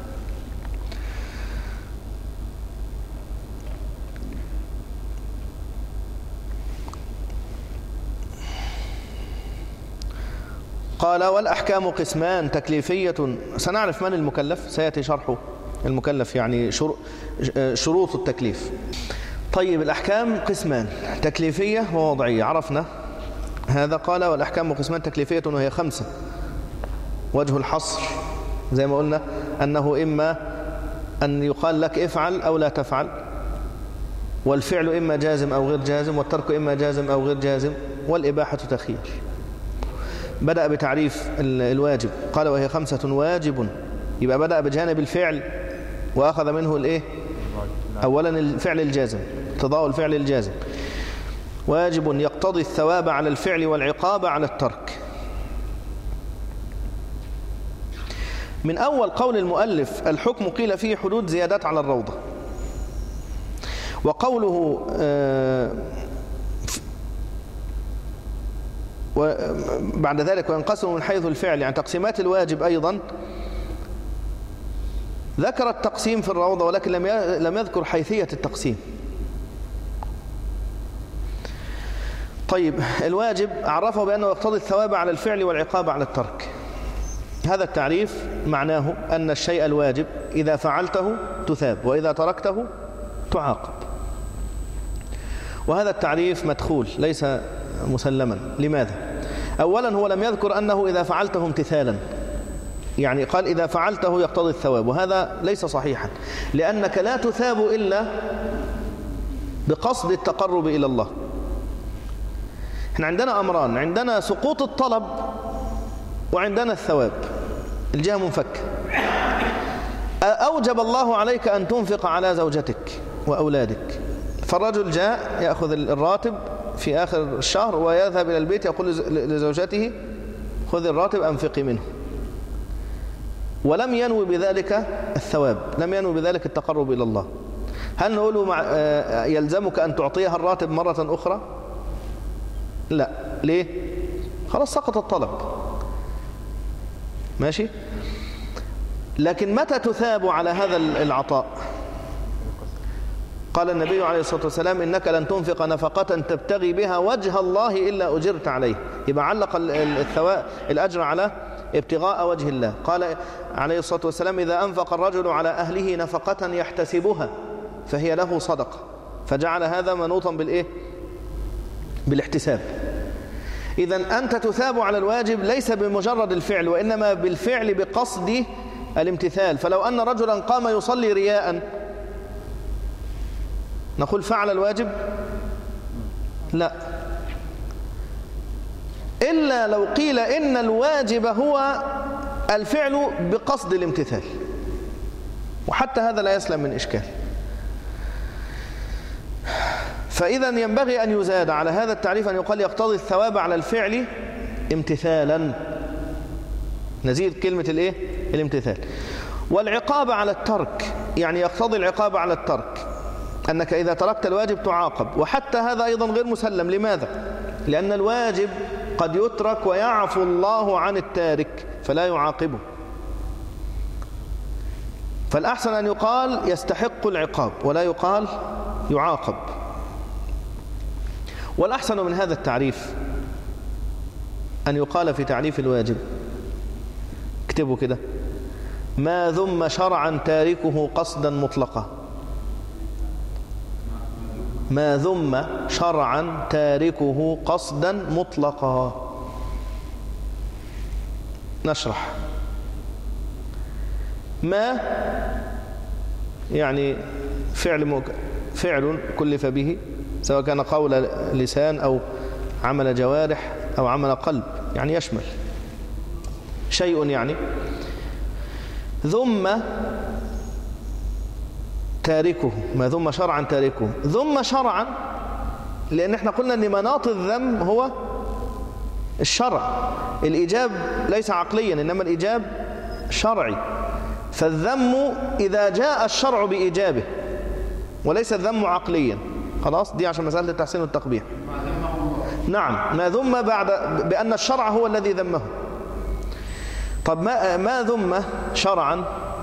قال والأحكام قسمان تكليفية. سنعرف من المكلف، سيأتي شرحه المكلف يعني شروط التكليف. طيب الأحكام قسمان تكليفية ووضعية، عرفنا هذا. قال والأحكام قسمان تكليفية وهي خمسة. وجه الحصر زي ما قلنا أنه إما أن يقال لك افعل أو لا تفعل، والفعل إما جازم أو غير جازم، والترك إما جازم أو غير جازم، والإباحة تخير. بدأ بتعريف الواجب، قال وهي خمسة واجب، يبقى بدأ بجانب الفعل وأخذ منه الإيه؟ أولا الفعل الجازم، اقتضاء الفعل الجازم. واجب يقتضي الثواب على الفعل والعقاب على الترك. من أول قول المؤلف الحكم قيل فيه حدود زيادات على الروضة. وقوله آه وبعد ذلك وينقسم من حيث الفعل، يعني تقسيمات الواجب أيضا ذكر التقسيم في الروضة ولكن لم لم يذكر حيثية التقسيم. طيب الواجب عرفه بأنه يقتضي الثواب على الفعل والعقاب على الترك. هذا التعريف معناه أن الشيء الواجب إذا فعلته تثاب وإذا تركته تعاقب. وهذا التعريف مدخول ليس مسلما. لماذا؟ أولا هو لم يذكر أنه إذا فعلته امتثالا، يعني قال إذا فعلته يقتضي الثواب، وهذا ليس صحيحا، لأنك لا تثاب إلا بقصد التقرب إلى الله. احنا عندنا أمران، عندنا سقوط الطلب وعندنا الثواب، الجهة منفكة. أوجب الله عليك أن تنفق على زوجتك وأولادك، فالرجل جاء يأخذ الراتب في آخر الشهر ويذهب إلى البيت يقول لزوجته خذ الراتب أنفقي منه، ولم ينوي بذلك الثواب، لم ينوي بذلك التقرب إلى الله. هل نقول مع يلزمك أن تعطيها الراتب مرة أخرى؟ لا. ليه؟ خلاص سقط الطلب، ماشي. لكن متى تثاب على هذا العطاء؟ قال النبي عليه الصلاة والسلام إنك لن تنفق نفقة تبتغي بها وجه الله إلا أجرت عليه. يبقى علق الثواب الأجر على ابتغاء وجه الله. قال عليه الصلاة والسلام إذا أنفق الرجل على أهله نفقة يحتسبها فهي له صدقة، فجعل هذا منوطا بالإيه؟ بالاحتساب. إذن أنت تثاب على الواجب ليس بمجرد الفعل، وإنما بالفعل بقصد الامتثال. فلو أن رجلا قام يصلي رياء نقول فعل الواجب؟ لا، إلا لو قيل إن الواجب هو الفعل بقصد الامتثال، وحتى هذا لا يسلم من إشكال. فإذا ينبغي أن يزاد على هذا التعريف أن يقال يقتضي الثواب على الفعل امتثالا، نزيد كلمة الإيه؟ الامتثال. والعقاب على الترك، يعني يقتضي العقاب على الترك، أنك إذا تركت الواجب تعاقب. وحتى هذا أيضا غير مسلم. لماذا؟ لأن الواجب قد يترك ويعفو الله عن التارك فلا يعاقبه، فالأحسن أن يقال يستحق العقاب ولا يقال يعاقب. والأحسن من هذا التعريف أن يقال في تعريف الواجب، اكتبوا كده: ما ذم شرعا تاركه قصدا مطلقا. ما ذم شرعا تاركه قصدا مطلقا. نشرح. ما يعني فعل مك... فعل كلف به، سواء كان قول لسان أو عمل جوارح أو عمل قلب، يعني يشمل شيء. يعني ذم تاركه، ما ذم شرعا تاركه. ذم شرعا لأن احنا قلنا أن مناط الذم هو الشرع. الإيجاب ليس عقليا إنما الإيجاب شرعي، فالذم إذا جاء الشرع بإيجابه وليس الذم عقليا. خلاص، دي عشان مسألة التحسين والتقبيح. نعم، ما ذم بعد بأن الشرع هو الذي ذمه. طب ما ما ذم شرعا،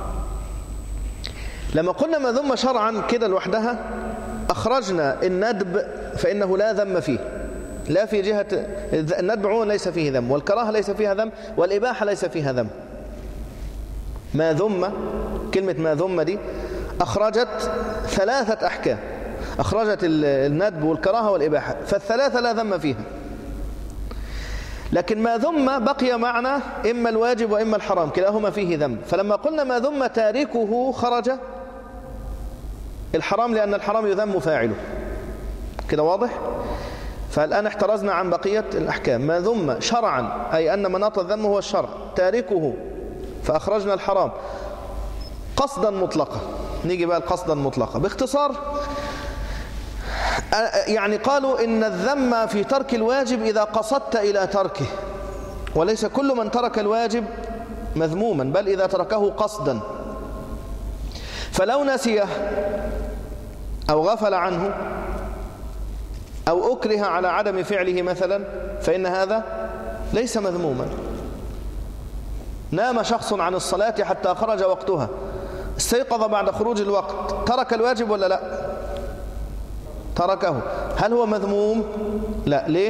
لما قلنا ما ذم شرعا كده لوحدها أخرجنا الندب فإنه لا ذم فيه، لا في جهة الندب عموما ليس فيه ذم، والكراهة ليس فيها ذم، والإباحة ليس فيها ذم. ما ذم، كلمة ما ذم دي أخرجت ثلاثة أحكام، أخرجت الندب والكراهة والإباحة، فالثلاثة لا ذم فيها. لكن ما ذم بقي معنا إما الواجب وإما الحرام، كلاهما فيه ذم. فلما قلنا ما ذم تاركه خرج الحرام، لأن الحرام يذم فاعله. كده واضح؟ فالآن احترزنا عن بقية الأحكام. ما ذم شرعا أي أن مناط الذم هو الشرع، تاركه فأخرجنا الحرام قصدا مطلقا. نيجي بقى القصدا مطلقا باختصار. يعني قالوا إن الذم في ترك الواجب إذا قصدت إلى تركه، وليس كل من ترك الواجب مذموما، بل إذا تركه قصدا. فلو نسيه أو غفل عنه أو أكره على عدم فعله مثلا فإن هذا ليس مذموما. نام شخص عن الصلاة حتى خرج وقتها، استيقظ بعد خروج الوقت، ترك الواجب ولا لا؟ تركه. هل هو مذموم؟ لا. ليه؟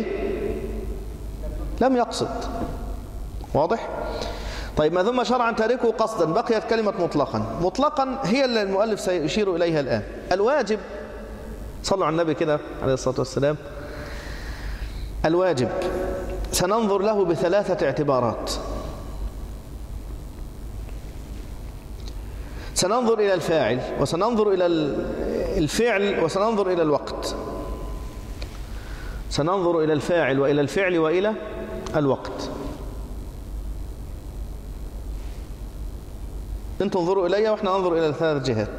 لم يقصد. واضح؟ طيب ما ذم شرعا تاركه قصدا، بقيت كلمة مطلقا. مطلقا هي اللي المؤلف سيشير إليها الآن. الواجب، صلوا على النبي كده عليه الصلاة والسلام، الواجب سننظر له بثلاثة اعتبارات. سننظر إلى الفاعل، وسننظر إلى الفعل، وسننظر إلى الوقت. سننظر إلى الفاعل وإلى الفعل وإلى الوقت. انتم انظروا إلي وإحنا ننظر إلى الثلاث جهات.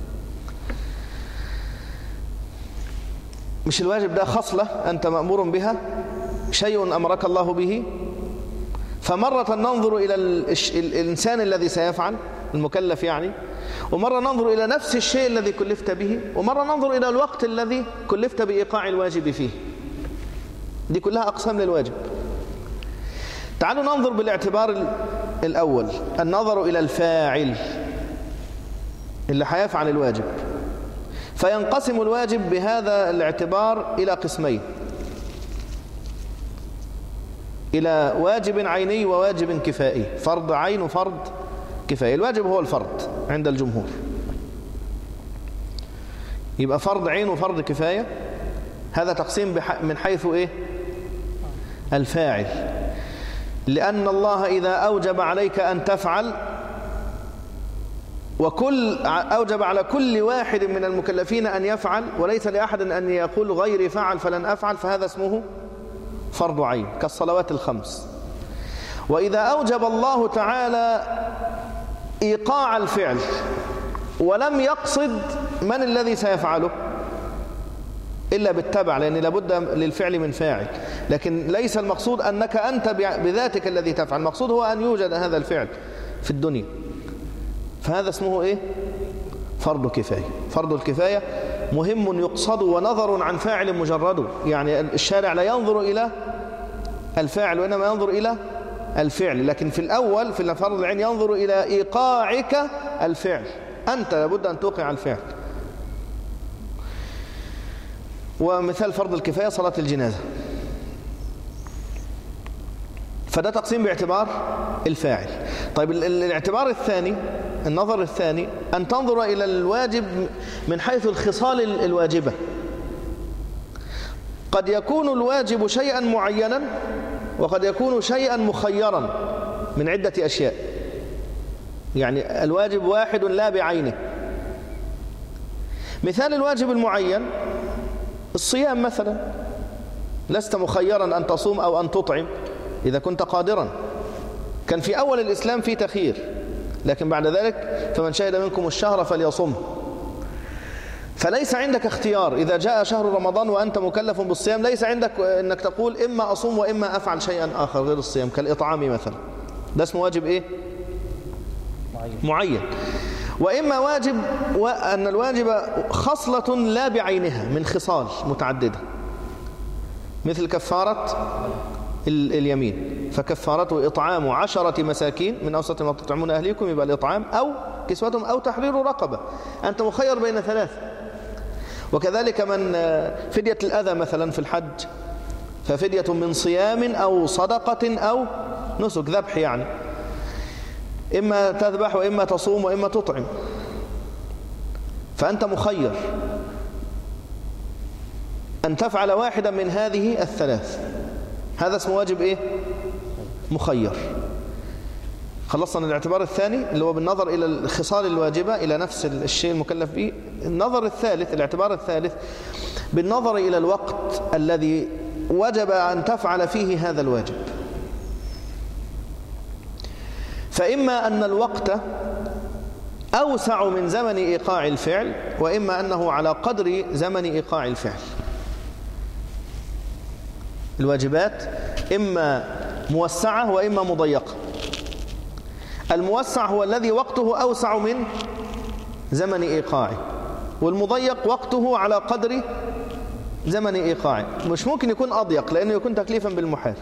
مش الواجب ده خصلة أنت مأمور بها، شيء أمرك الله به، فمرة ننظر إلى الإنسان الذي سيفعل، المكلف يعني، ومرة ننظر إلى نفس الشيء الذي كلفت به، ومرة ننظر إلى الوقت الذي كلفت بإيقاع الواجب فيه. دي كلها أقسام للواجب. تعالوا ننظر بالاعتبار الأول، النظر إلى الفاعل اللي هيفعل الواجب. فينقسم الواجب بهذا الاعتبار إلى قسمين، إلى واجب عيني وواجب كفائي، فرض عين وفرض كفاية. الواجب هو الفرض عند الجمهور، يبقى فرض عين وفرض كفاية. هذا تقسيم من حيث إيه؟ الفاعل، لأن الله إذا أوجب عليك أن تفعل، وكل أوجب على كل واحد من المكلفين أن يفعل، وليس لأحد أن يقول غيري فعل فلن أفعل، فهذا اسمه فرض عين كالصلوات الخمس. وإذا أوجب الله تعالى إيقاع الفعل ولم يقصد من الذي سيفعله إلا بالتبع، لأن لابد للفعل من فاعل، لكن ليس المقصود أنك أنت بذاتك الذي تفعل، المقصود هو أن يوجد هذا الفعل في الدنيا، فهذا اسمه إيه؟ فرض كفاية. فرض الكفاية مهم يقصد ونظر عن فاعل مجرد، يعني الشارع لا ينظر إلى الفاعل وإنما ينظر إلى الفعل، لكن في الأول في فرض العين ينظر إلى إيقاعك الفعل، أنت لابد أن توقع الفعل. ومثال فرض الكفاية صلاة الجنازة، فده تقسيم باعتبار الفاعل. طيب الاعتبار الثاني، النظر الثاني، أن تنظر إلى الواجب من حيث الخصال الواجبة. قد يكون الواجب شيئا معينا وقد يكون شيئا مخيرا. من عدة أشياء، يعني الواجب واحد لا بعينه. مثال الواجب المعين الصيام مثلا، لست مخيرا أن تصوم أو أن تطعم إذا كنت قادرا. كان في أول الإسلام في تخيير، لكن بعد ذلك فمن شهد منكم الشهر فليصم. فليس عندك اختيار إذا جاء شهر رمضان وأنت مكلف بالصيام، ليس عندك أنك تقول إما أصوم وإما أفعل شيئا آخر غير الصيام كالإطعام مثلا، ده اسمه واجب إيه؟ معين, معين. وإما واجب وأن الواجب خصلة لا بعينها من خصال متعددة، مثل كفارة اليمين، فكفارته إطعام عشرة مساكين من أوسط ما تطعمون أهليكم، يبقى الإطعام أو كسوتهم أو تحرير رقبة، أنت مخير بين ثلاثة. وكذلك من فدية الأذى مثلا في الحج، ففدية من صيام أو صدقة أو نسك ذبح، يعني إما تذبح وإما تصوم وإما تطعم، فأنت مخير أن تفعل واحدا من هذه الثلاث، هذا اسمه واجب إيه؟ مخير. خلصنا الاعتبار الثاني اللي هو بالنظر إلى الخصال الواجبة، إلى نفس الشيء المكلف به. النظر الثالث، الاعتبار الثالث بالنظر إلى الوقت الذي وجب أن تفعل فيه هذا الواجب. فإما أن الوقت أوسع من زمن إيقاع الفعل، وإما أنه على قدر زمن إيقاع الفعل. الواجبات إما موسعة وإما مضيقة. الموسع هو الذي وقته أوسع من زمن إيقاعه، والمضيق وقته على قدر زمن إيقاعه. مش ممكن يكون أضيق لأنه يكون تكليفا بالمحال.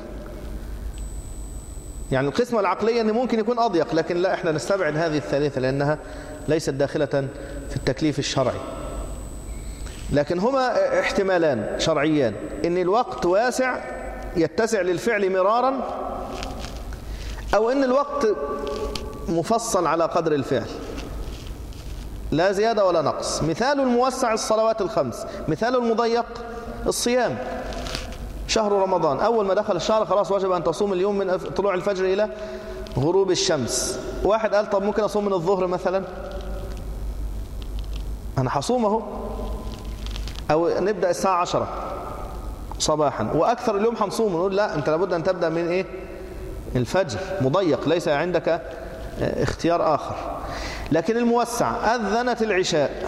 يعني القسمة العقلية أنه ممكن يكون أضيق، لكن لا، إحنا نستبعد هذه الثالثة لأنها ليست داخلة في التكليف الشرعي. لكن هما احتمالان شرعيان، إن الوقت واسع يتسع للفعل مرارا، أو إن الوقت مفصل على قدر الفعل لا زيادة ولا نقص. مثال الموسع الصلوات الخمس، مثال المضيق الصيام. شهر رمضان أول ما دخل الشهر خلاص وجب أن تصوم اليوم من طلوع الفجر إلى غروب الشمس. واحد قال طب ممكن أصوم من الظهر مثلا، أنا حصومه، أو نبدأ الساعة عشرة صباحا وأكثر اليوم حنصوم، نقول لا، أنت لابد أن تبدأ من إيه؟ الفجر. مضيق، ليس عندك اختيار آخر. لكن الموسع أذنت العشاء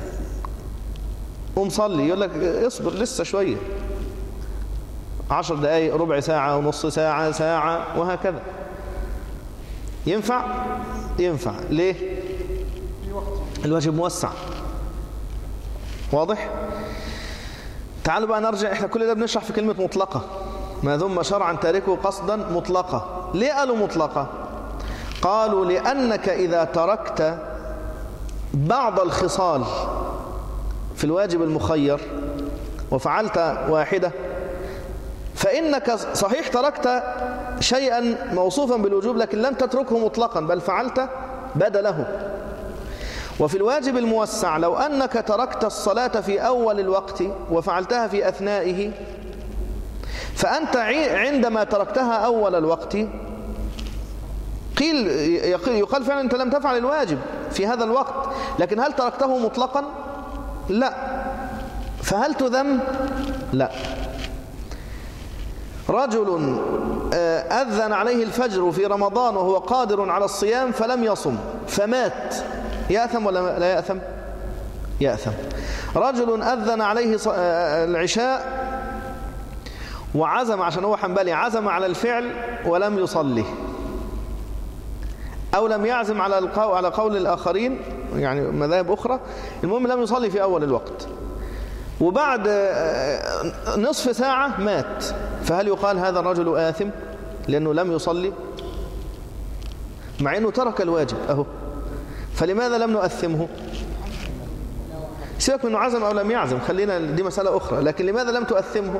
قم صلي، يقول لك اصبر لسه شوية، عشر دقايق، ربع ساعة، ونص ساعة، ساعة، وهكذا. ينفع؟ ينفع. ليه؟ الواجب موسع. واضح؟ تعالوا بقى نرجع، احنا كل ده بنشرح في كلمة مطلقة، ما ذم شرعا تاركه قصدا مطلقة. ليه قالوا مطلقة؟ قالوا لأنك إذا تركت بعض الخصال في الواجب المخير وفعلت واحدة، فإنك صحيح تركت شيئا موصوفا بالوجوب لكن لم تتركه مطلقا، بل فعلت بدله. وفي الواجب الموسع لو أنك تركت الصلاة في أول الوقت وفعلتها في أثنائه، فأنت عندما تركتها أول الوقت قيل يقال فعلا أنت لم تفعل الواجب في هذا الوقت، لكن هل تركته مطلقا؟ لا. فهل تذم؟ لا. رجل أذن عليه الفجر في رمضان وهو قادر على الصيام فلم يصم فمات، يأثم ولا لا يأثم؟ يأثم. رجل أذن عليه العشاء وعزم، عشان هو حنبلي، عزم على الفعل ولم يصلي، أو لم يعزم على القول على قول الآخرين، يعني مذاهب أخرى، المهم لم يصلي في أول الوقت، وبعد نصف ساعة مات، فهل يقال هذا الرجل آثم لأنه لم يصلي مع أنه ترك الواجب أهو؟ فلماذا لم نؤثمه؟ سيبك منه عزم أو لم يعزم، خلينا دي مسألة أخرى، لكن لماذا لم تؤثمه؟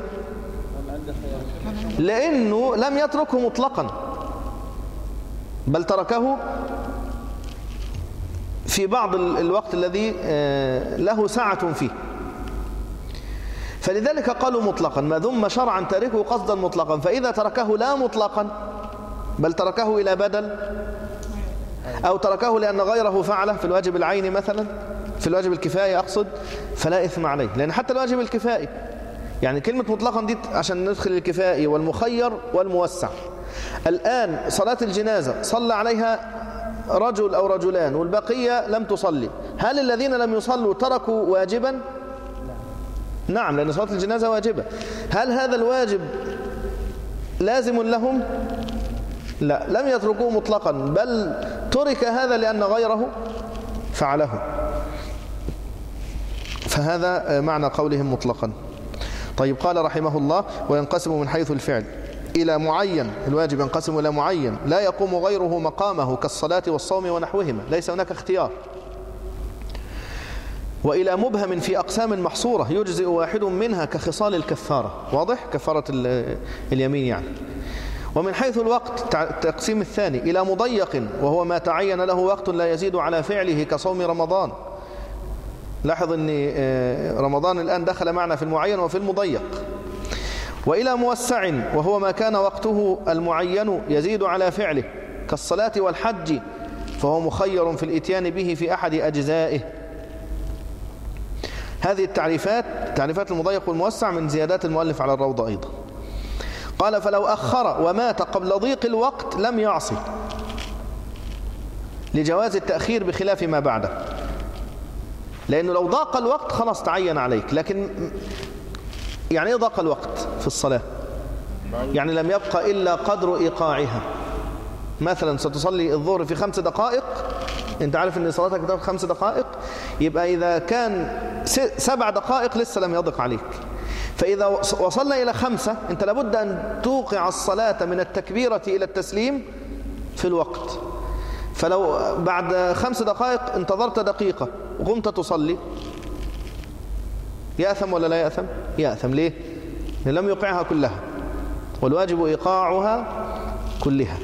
لأنه لم يتركه مطلقا، بل تركه في بعض الوقت الذي له سعة فيه. فلذلك قالوا مطلقا، ما ذم شرعا تاركه قصدا مطلقا، فإذا تركه لا مطلقا بل تركه إلى بدل، أو تركه لأن غيره فعله في الواجب العيني مثلا، في الواجب الكفائي أقصد، فلا إثم عليه. لأن حتى الواجب الكفائي، يعني كلمة مطلقا دي عشان ندخل الكفائي والمخير والموسع. الآن صلاة الجنازة صلى عليها رجل أو رجلان والبقية لم تصلي، هل الذين لم يصلوا تركوا واجبا؟ نعم، لأن صلاة الجنازة واجبة. هل هذا الواجب لازم لهم؟ لا، لم يتركوه مطلقا، بل ترك هذا لأن غيره فعله. فهذا معنى قولهم مطلقا. طيب، قال رحمه الله: وينقسم من حيث الفعل إلى معين، الواجب ينقسم إلى معين لا يقوم غيره مقامه كالصلاة والصوم ونحوهما، ليس هناك اختيار، وإلى مبهم في أقسام محصورة يجزئ واحد منها كخصال الكفارة، واضح؟ كفارة اليمين يعني. ومن حيث الوقت التقسيم الثاني إلى مضيق، وهو ما تعين له وقت لا يزيد على فعله كصوم رمضان. لاحظ أن رمضان الآن دخل معنا في المعين وفي المضيق. وإلى موسع، وهو ما كان وقته المعين يزيد على فعله كالصلاة والحج، فهو مخير في الإتيان به في أحد أجزائه. هذه التعريفات، تعريفات المضيق والموسع، من زيادات المؤلف على الروضة أيضا. قال: فلو أخر ومات قبل ضيق الوقت لم يعصي، لجواز التأخير بخلاف ما بعده، لأنه لو ضاق الوقت خلاص تعين عليك. لكن يعني إيه ضاق الوقت في الصلاة؟ يعني لم يبقى إلا قدر إيقاعها. مثلا ستصلي الظهر في خمس دقائق، أنت عارف أن صلاتك تاخد خمس دقائق، يبقى إذا كان سبع دقائق لسه لم يضق عليك. فإذا وصلنا إلى خمسة، أنت لابد أن توقع الصلاة من التكبيرة إلى التسليم في الوقت. فلو بعد خمس دقائق انتظرت دقيقة وقمت تصلي، يأثم ولا لا يأثم؟ يأثم. ليه؟ لأنه لم يوقعها كلها، والواجب إيقاعها كلها.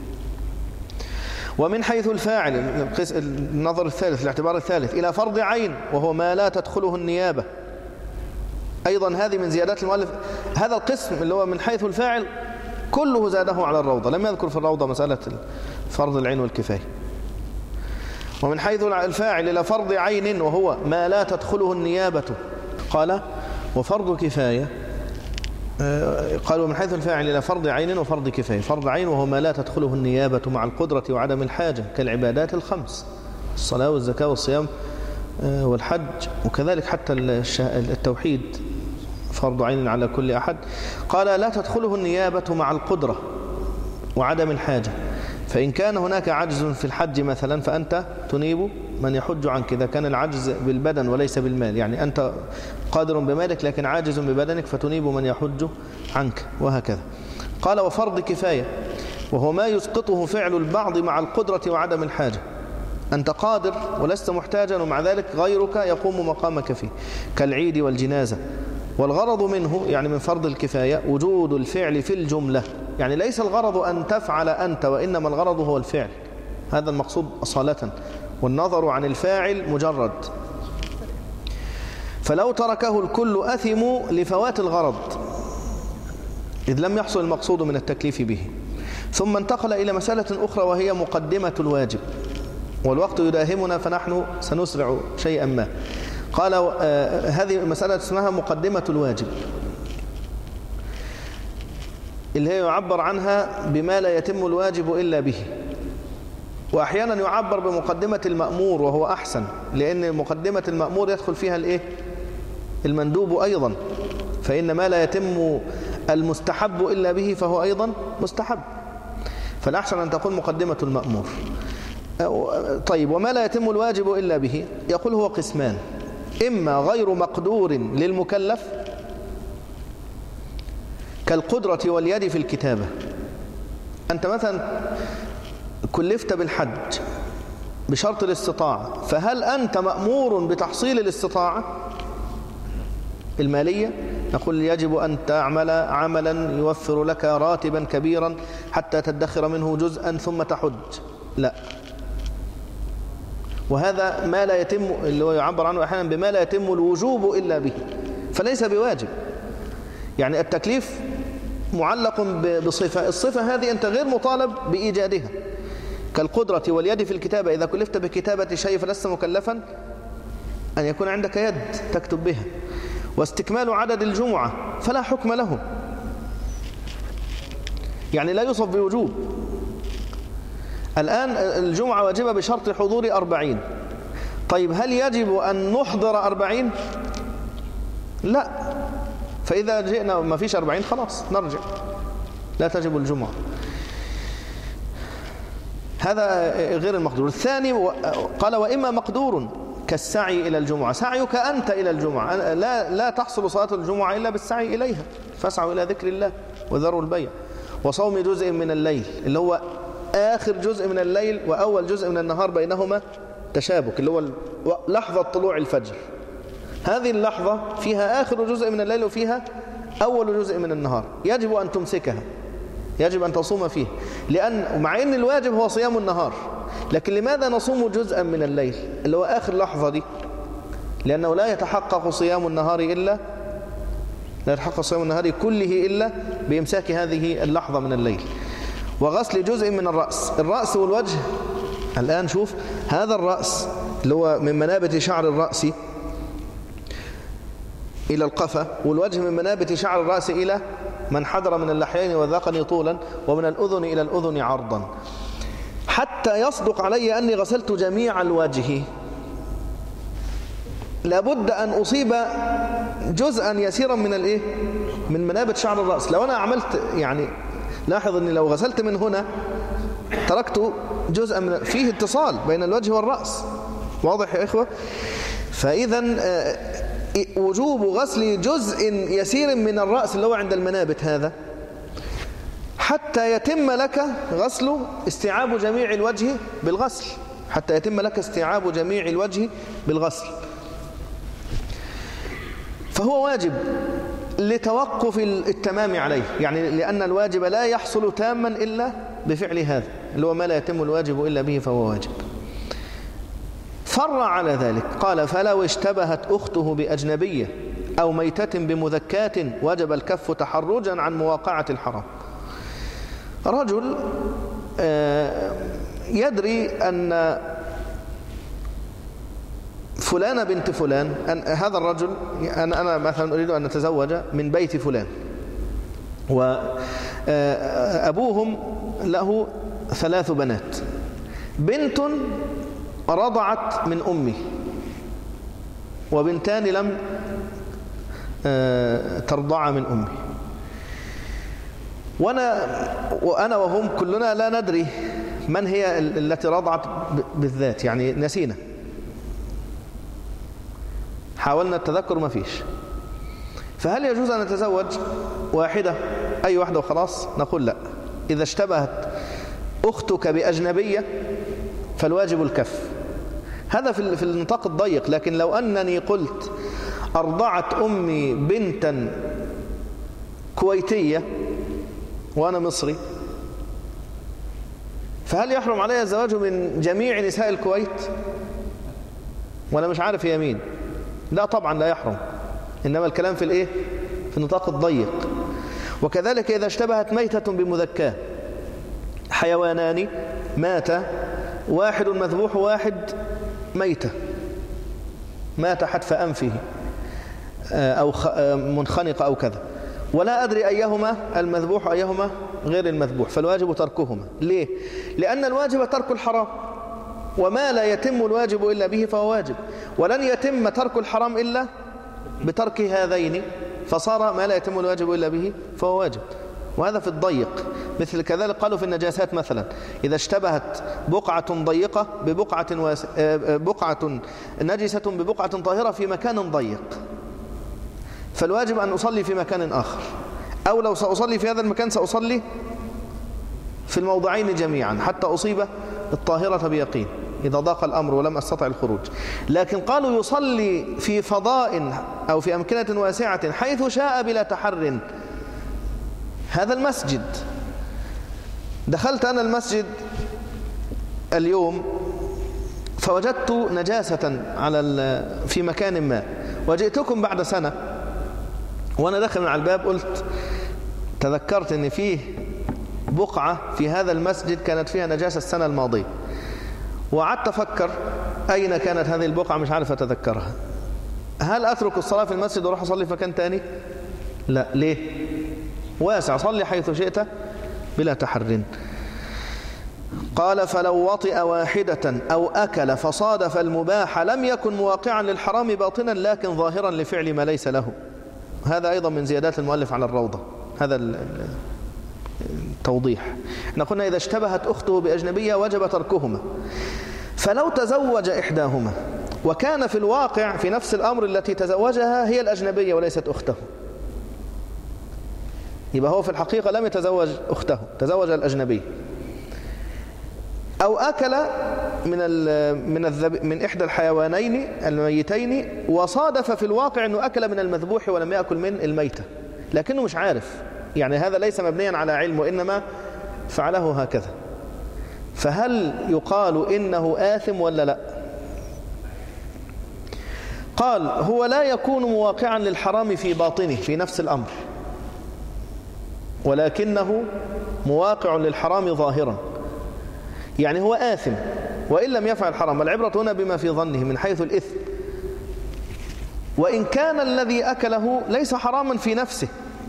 ومن حيث الفاعل، النظر الثالث، الاعتبار الثالث، إلى فرض عين، وهو ما لا تدخله النيابة. أيضا هذه من زيادات المؤلف. هذا القسم اللي هو من حيث الفاعل كله زاده على الروضة، لم يذكر في الروضة مسألة فرض العين والكفاية. ومن حيث الفاعل إلى فرض عين، وهو ما لا تدخله النيابة. قال: وفرض كفاية، قالوا من حيث الفاعل إلى فرض عين وفرض كفاية. فرض عين وهو ما لا تدخله النيابة مع القدرة وعدم الحاجة، كالعبادات الخمس: الصلاة والزكاة والصيام والحج، وكذلك حتى التوحيد فرض عين على كل أحد. قال: لا تدخله النيابة مع القدرة وعدم الحاجة، فإن كان هناك عجز في الحج مثلا فأنت تنيب من يحج عنك، إذا كان العجز بالبدن وليس بالمال، يعني أنت قادر بمالك لكن عاجز ببدنك فتنيب من يحج عنك، وهكذا. قال: وفرض كفاية، وهو ما يسقطه فعل البعض مع القدرة وعدم الحاجة. أنت قادر ولست محتاجا، ومع ذلك غيرك يقوم مقامك فيه، كالعيد والجنازة. والغرض منه، يعني من فرض الكفاية، وجود الفعل في الجملة، يعني ليس الغرض أن تفعل أنت، وإنما الغرض هو الفعل، هذا المقصود أصالة، والنظر عن الفاعل مجرد. فلو تركه الكل أثموا لفوات الغرض، إذ لم يحصل المقصود من التكليف به. ثم انتقل إلى مسألة أخرى، وهي مقدمة الواجب، والوقت يداهمنا فنحن سنسرع شيئا ما. قال: آه هذه مسألة اسمها مقدمة الواجب، اللي هي يعبر عنها بما لا يتم الواجب إلا به، وأحيانا يعبر بمقدمة المأمور، وهو أحسن، لأن مقدمة المأمور يدخل فيها الإيه؟ المندوب أيضا، فإن ما لا يتم المستحب إلا به فهو أيضا مستحب، فالأحسن أن تكون مقدمة المأمور. طيب، وما لا يتم الواجب إلا به، يقول هو قسمان: إما غير مقدور للمكلف، كالقدرة واليد في الكتابة. أنت مثلا كلفت بالحج بشرط الاستطاعة، فهل أنت مأمور بتحصيل الاستطاعة المالية؟ نقول يجب أن تعمل عملا يوفر لك راتبا كبيرا حتى تدخر منه جزءا ثم تحج. لا، وهذا ما لا يتم، اللي هو يعبر عنه أحيانا بما لا يتم الوجوب إلا به، فليس بواجب. يعني التكليف معلق بصفة، الصفة هذه أنت غير مطالب بإيجادها، كالقدرة واليد في الكتابة. إذا كلفت بكتابة شيء فلست مكلفا أن يكون عندك يد تكتب بها. واستكمال عدد الجمعة فلا حكم له، يعني لا يوصف بوجوب. الآن الجمعة واجبة بشرط حضور أربعين، طيب هل يجب أن نحضر أربعين؟ لا، فإذا جئنا ما فيش أربعين خلاص نرجع، لا تجب الجمعة. هذا غير المقدور. الثاني قال وإما مقدور كالسعي إلى الجمعة، سعيك أنت إلى الجمعة، لا, لا تحصل صلاة الجمعة إلا بالسعي إليها، فاسعوا إلى ذكر الله وذروا البيع. وصوم جزء من الليل اللي هو آخر جزء من الليل وأول جزء من النهار بينهما تشابك، اللي هو لحظة طلوع الفجر. هذه اللحظة فيها آخر جزء من الليل وفيها أول جزء من النهار، يجب أن تمسكها، يجب أن تصوم فيه، لأن مع أن الواجب هو صيام النهار، لكن لماذا نصوم جزءا من الليل اللي هو آخر لحظة دي؟ لأنه لا يتحقق صيام النهار إلا لا يتحقق صيام النهار كله إلا بإمساك هذه اللحظة من الليل. وغسل جزء من الرأس، الرأس والوجه. الآن شوف هذا الرأس اللي هو من منابت شعر الرأس إلى القفا، والوجه من منابت شعر الرأس إلى من حدر من اللحيين والذقن طولا، ومن الأذن إلى الأذن عرضا، حتى يصدق علي أني غسلت جميع الوجه. لابد أن أصيب جزءا يسيرا من الإيه؟ من منابت شعر الرأس. لو أنا عملت يعني لاحظ أني لو غسلت من هنا تركت جزءا من فيه اتصال بين الوجه والرأس، واضح يا إخوة؟ فإذا وجوب غسل جزء يسير من الرأس اللي هو عند المنابت هذا حتى يتم لك غسل استيعاب جميع الوجه بالغسل، حتى يتم لك استيعاب جميع الوجه بالغسل. فهو واجب لتوقف التمام عليه، يعني لأن الواجب لا يحصل تاما إلا بفعل هذا اللي هو ما لا يتم الواجب إلا به فهو واجب. فرع على ذلك قال فلو اشتبهت أخته بأجنبية أو ميتة بمذكاة وجب الكف تحرجا عن مواقعة الحرام. رجل يدري أن فلانة بنت فلان، أن هذا الرجل أنا, أنا مثلا أريد أن أتزوج من بيت فلان، وأبوهم له ثلاث بنات، بنت رضعت من أمي وبنتان لم ترضع من أمي، وأنا, وأنا وهم كلنا لا ندري من هي التي رضعت بالذات، يعني نسينا، حاولنا التذكر ما فيش. فهل يجوز أن نتزوج واحدة أي واحدة وخلاص؟ نقول لا، إذا اشتبهت أختك بأجنبية فالواجب الكف. هذا في في النطاق الضيق، لكن لو أنني قلت أرضعت أمي بنتا كويتية وأنا مصري، فهل يحرم علي الزواج من جميع نساء الكويت وأنا مش عارف هي مين؟ لا طبعا لا يحرم، إنما الكلام في الإيه؟ في النطاق الضيق. وكذلك إذا اشتبهت ميتة بمذكاة، حيوانان مات، واحد مذبوح واحد ميتة، مات حتف أنفه أو منخنق أو كذا، ولا أدري أيهما المذبوح أيهما غير المذبوح، فالواجب تركهما. ليه؟ لأن الواجب ترك الحرام، وما لا يتم الواجب إلا به فهو واجب، ولن يتم ترك الحرام إلا بترك هذين، فصار ما لا يتم الواجب إلا به فهو واجب. وهذا في الضيق. مثل كذلك قالوا في النجاسات مثلا، إذا اشتبهت بقعة ضيقة ببقعة واس... بقعة نجسة ببقعة طاهرة في مكان ضيق، فالواجب أن أصلي في مكان آخر، أو لو سأصلي في هذا المكان سأصلي في الموضعين جميعا حتى أصيب الطاهرة بيقين إذا ضاق الأمر ولم أستطع الخروج. لكن قالوا يصلي في فضاء أو في أمكنة واسعة حيث شاء بلا تحر. هذا المسجد، دخلت أنا المسجد اليوم فوجدت نجاسة على في مكان ما، وجئتكم بعد سنة وأنا داخل من على الباب قلت تذكرت ان فيه بقعة في هذا المسجد كانت فيها نجاسة السنة الماضية، وقعدت أفكر أين كانت هذه البقعة، مش عارف أتذكرها. هل أترك الصلاة في المسجد وأروح أصلي في مكان تاني؟ لا. ليه؟ واسع، صلي حيث شئت بلا تحر. قال فلو وطئ واحدة أو أكل فصادف المباح لم يكن مواقعا للحرام باطنا لكن ظاهرا لفعل ما ليس له. هذا أيضا من زيادات المؤلف على الروضة، هذا التوضيح. احنا قلنا إذا اشتبهت أخته بأجنبية وجب تركهما، فلو تزوج إحداهما وكان في الواقع في نفس الأمر التي تزوجها هي الأجنبية وليست أخته، يبقى هو في الحقيقة لم يتزوج أخته، تزوج الأجنبية. أو أكل من من الذب من إحدى الحيوانين الميتين وصادف في الواقع أنه أكل من المذبوح ولم يأكل من الميتة، لكنه مش عارف، يعني هذا ليس مبنيا على علم وإنما فعله هكذا، فهل يقال إنه آثم ولا لا؟ قال هو لا يكون مواقعا للحرام في باطنه في نفس الأمر، ولكنه مواقع للحرام ظاهرا، يعني هو آثم وإن لم يفعل الحرام. العبرة هنا بما في ظنه من حيث الإثم، وإن كان الذي أكله ليس حراما في نفسه.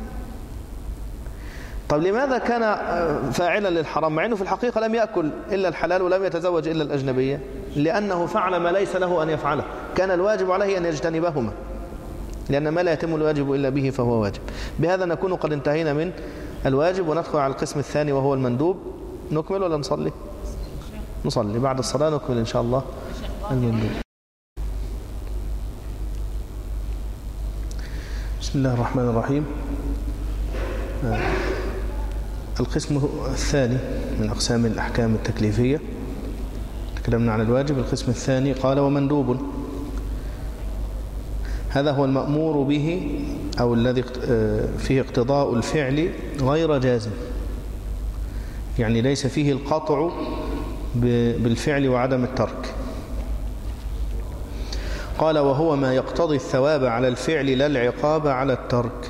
طب لماذا كان فاعلا للحرام مع أنه في الحقيقة لم يأكل إلا الحلال ولم يتزوج إلا الأجنبية؟ لأنه فعل ما ليس له أن يفعله، كان الواجب عليه أن يجتنبهما، لأن ما لا يتم الواجب إلا به فهو واجب. بهذا نكون قد انتهينا من الواجب وندخل على القسم الثاني وهو المندوب. نكمل ولا نصلي؟ نصلي بعد الصلاة، نكمل إن شاء الله المندوب. بسم الله الرحمن الرحيم. القسم الثاني من أقسام الأحكام التكليفية، تكلمنا عن الواجب. القسم الثاني قال ومندوب، هذا هو المأمور به أو الذي فيه اقتضاء الفعل غير جازم، يعني ليس فيه القطع بالفعل وعدم الترك. قال وهو ما يقتضي الثواب على الفعل لا العقاب على الترك.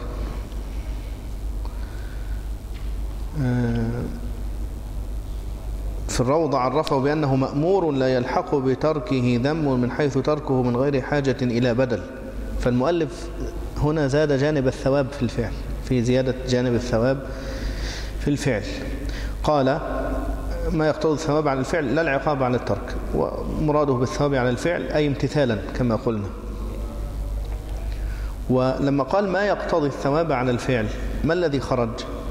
في الروضة عرفه بأنه مأمور لا يلحق بتركه ذم من حيث تركه من غير حاجة إلى بدل. فالمؤلف هنا زاد جانب الثواب في الفعل، في زيادة جانب الثواب في الفعل. قال ما يقتضي الثواب على الفعل لا العقاب على الترك، ومراده بالثواب على الفعل أي امتثالا كما قلنا. ولما قال ما يقتضي الثواب على الفعل، ما الذي خرج؟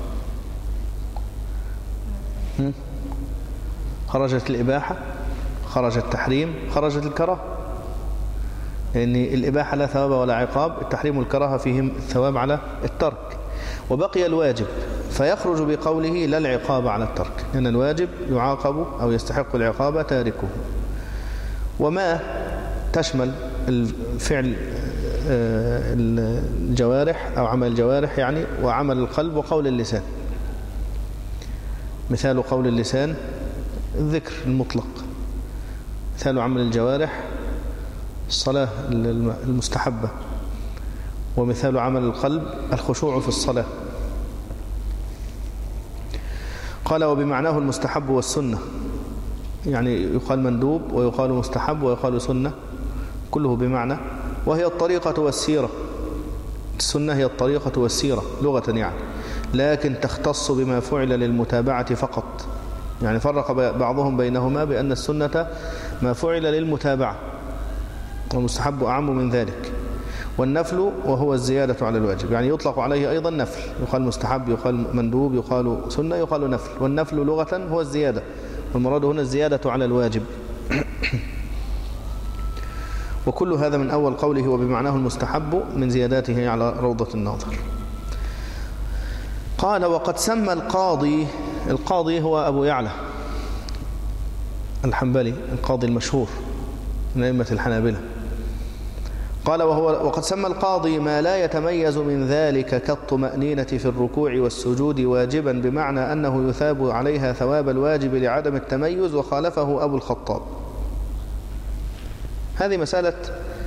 خرجت الإباحة، خرج التحريم، خرجت الكراهة. يعني الإباحة لا ثواب ولا عقاب، التحريم والكراهة فيهم الثواب على الترك، وبقي الواجب فيخرج بقوله لا العقاب على الترك، لأن الواجب يعاقب أو يستحق العقاب تاركه. وما تشمل الفعل الجوارح أو عمل الجوارح يعني، وعمل القلب وقول اللسان. مثال قول اللسان الذكر المطلق، مثال عمل الجوارح الصلاة المستحبة، ومثال عمل القلب الخشوع في الصلاة. قال وبمعناه المستحب والسنة، يعني يقال مندوب ويقال مستحب ويقال سنة، كله بمعنى. وهي الطريقة والسيرة، السنة هي الطريقة والسيرة لغة يعني، لكن تختص بما فعل للمتابعة فقط. يعني فرق بعضهم بينهما بأن السنة ما فعل للمتابعة، والمستحب أعم من ذلك. والنفل وهو الزيادة على الواجب، يعني يطلق عليه أيضا نفل، يقال مستحب، يقال مندوب، يقال سنة، يقال نفل. والنفل لغة هو الزيادة، والمراد هنا الزيادة على الواجب. وكل هذا من أول قوله وبمعناه المستحب من زياداته على روضة الناظر. قال وقد سمى القاضي، القاضي هو أبو يعلى الحنبلي، القاضي المشهور من أئمة الحنابلة. قال وهو وقد سمى القاضي ما لا يتميز من ذلك كالطمأنينة في الركوع والسجود واجبا، بمعنى أنه يثاب عليها ثواب الواجب لعدم التميز، وخالفه أبو الخطاب. هذه مسألة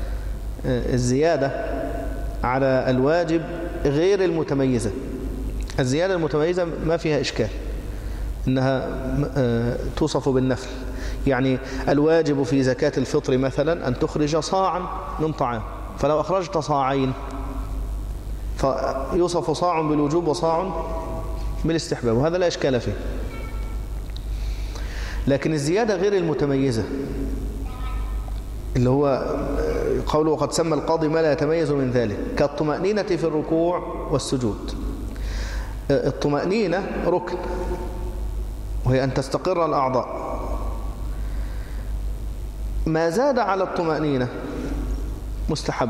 الزيادة على الواجب غير المتميزة. الزيادة المتميزة ما فيها إشكال إنها توصف بالنفل. يعني الواجب في زكاة الفطر مثلا أن تخرج صاعا من طعام، فلو أخرجت صاعين فيوصف صاع بالوجوب وصاع بالاستحباب، وهذا لا إشكال فيه. لكن الزيادة غير المتميزة اللي هو قوله وقد سمى القاضي ما لا يتميز من ذلك كالطمأنينة في الركوع والسجود. الطمأنينة ركن، وهي أن تستقر الأعضاء. ما زاد على الطمأنينة مستحب.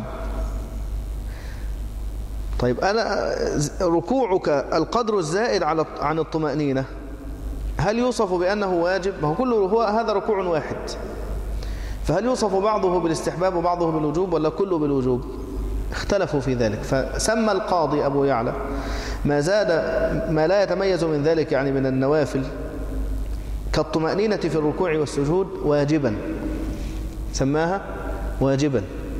طيب أنا ركوعك القدر الزائد على عن الطمأنينة هل يوصف بأنه واجب؟ ما هو كله هو هذا ركوع واحد، فهل يوصف بعضه بالاستحباب وبعضه بالوجوب ولا كله بالوجوب؟ اختلفوا في ذلك. فسمى القاضي أبو يعلى ما زاد ما لا يتميز من ذلك يعني من النوافل كالطمأنينة في الركوع والسجود واجبا، سماها واجبا،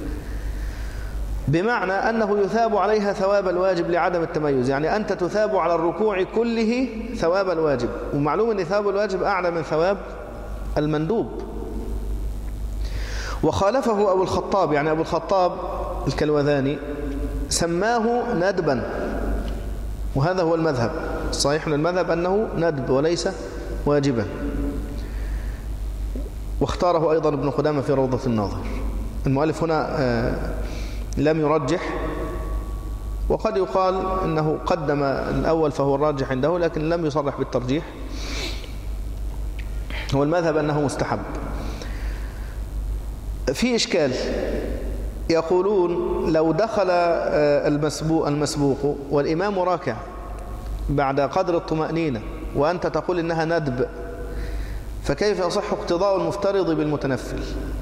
بمعنى أنه يثاب عليها ثواب الواجب لعدم التميز. يعني أنت تثاب على الركوع كله ثواب الواجب، ومعلوم أن ثواب الواجب أعلى من ثواب المندوب. وخالفه أبو الخطاب، يعني أبو الخطاب الكلوذاني سماه ندبا، وهذا هو المذهب الصحيح من المذهب أنه ندب وليس واجبا. واختاره أيضا ابن قدامة في روضة الناظر. المؤلف هنا لم يرجح، وقد يقال أنه قدم الأول فهو الراجح عنده، لكن لم يصرح بالترجيح. هو المذهب أنه مستحب. في إشكال، يقولون لو دخل المسبوق, المسبوق والإمام راكع بعد قدر الطمأنينة وأنت تقول إنها ندب، فكيف يصح اقتضاء المفترض بالمتنفل؟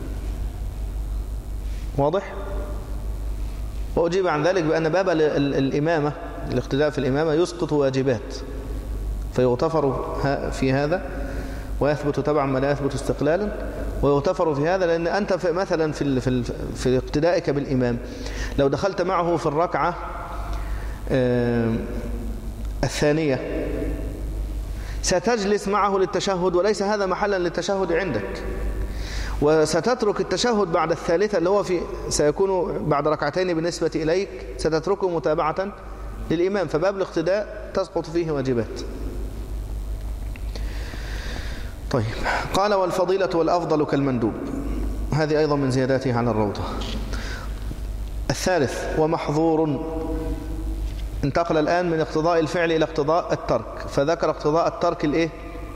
واضح؟ وأجيب عن ذلك بأن باب الإمامة الاقتداء في الإمامة يسقط واجبات، فيغتفر في هذا ويثبت تبعا ما لا يثبت استقلالا، ويغتفر في هذا لأن أنت في مثلا في في في اقتدائك بالإمام لو دخلت معه في الركعة الثانية ستجلس معه للتشهد، وليس هذا محلا للتشهد عندك، وستترك التشهد بعد الثالثة اللي هو في سيكون بعد ركعتين بالنسبة إليك، ستتركه متابعة للإمام، فباب الاقتداء تسقط فيه واجبات. طيب، قال والفضيلة والأفضل كالمندوب، هذه أيضا من زياداته على الروضة. الثالث ومحظور، انتقل الآن من اقتضاء الفعل إلى اقتضاء الترك، فذكر اقتضاء الترك الإيه؟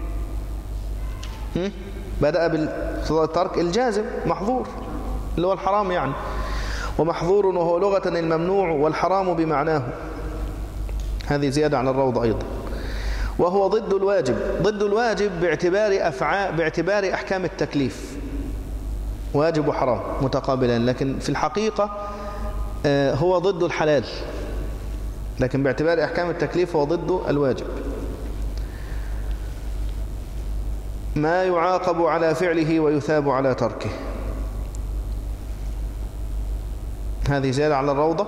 بدأ باقتضاء الترك الجازم محظور اللي هو الحرام يعني. ومحظور وهو لغة الممنوع والحرام بمعناه، هذه زيادة على الروضة أيضا. وهو ضد الواجب، ضد الواجب باعتبار أفعال باعتبار أحكام التكليف، واجب وحرام متقابلان، لكن في الحقيقة هو ضد الحلال، لكن باعتبار أحكام التكليف هو ضد الواجب. ما يعاقب على فعله ويثاب على تركه، هذه زيادة على الروضة.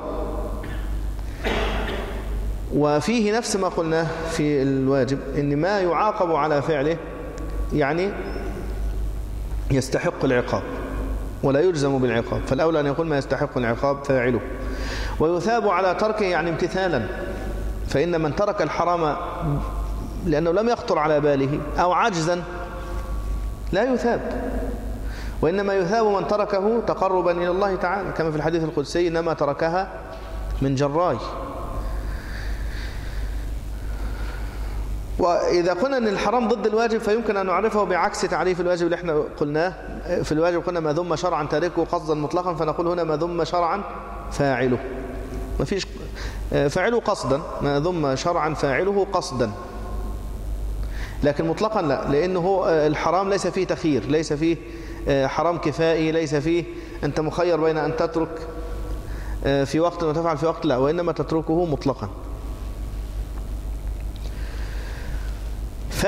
وفيه نفس ما قلناه في الواجب، إن ما يعاقب على فعله يعني يستحق العقاب ولا يجزم بالعقاب، فالأولى أن يقول ما يستحق العقاب فاعله. ويثاب على تركه يعني امتثالا، فإن من ترك الحرام لأنه لم يخطر على باله أو عجزا لا يثاب، وإنما يثاب من تركه تقربا إلى الله تعالى، كما في الحديث القدسي إنما تركها من جراي. وإذا قلنا أن الحرام ضد الواجب فيمكن أن نعرفه بعكس تعريف الواجب اللي احنا قلناه. في الواجب قلنا ما ذم شرعا تاركه قصدا مطلقا، فنقول هنا ما ذم شرعا فاعله، ما فيش فاعله قصدا، ما ذم شرعا فاعله قصدا، لكن مطلقا لا، لأنه الحرام ليس فيه تخيير، ليس فيه حرام كفائي، ليس فيه أنت مخير بين أن تترك في وقت وتفعل في وقت، لا، وإنما تتركه مطلقا.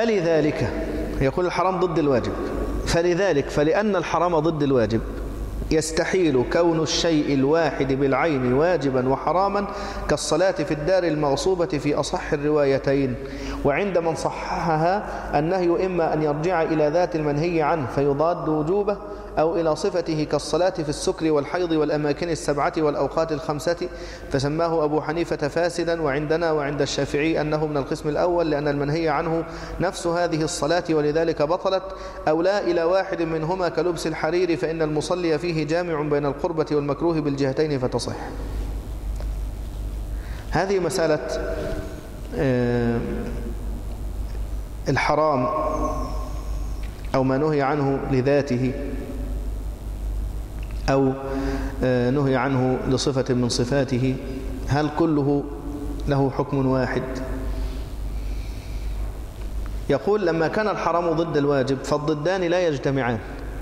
فلذلك يقول الحرام ضد الواجب، فلذلك فلأن الحرام ضد الواجب يستحيل كون الشيء الواحد بالعين واجبا وحراما كالصلاة في الدار المغصوبة في أصح الروايتين. وعند من صححها النهي إما أن يرجع إلى ذات المنهي عنه فيضاد وجوبه، أو إلى صفته كالصلاة في السكر والحيض والأماكن السبعة والأوقات الخمسة، فسماه أبو حنيفة فاسدا، وعندنا وعند الشافعي أنه من القسم الأول لأن المنهي عنه نفس هذه الصلاة ولذلك بطلت، أو لا إلى واحد منهما كلبس الحرير فإن المصلي فيه جامع بين القربة والمكروه بالجهتين فتصح. هذه مسألة الحرام أو ما نهي عنه لذاته أو نهي عنه لصفة من صفاته، هل كله له حكم واحد؟ يقول لما كان الحرام ضد الواجب فالضدان لا يجتمعان،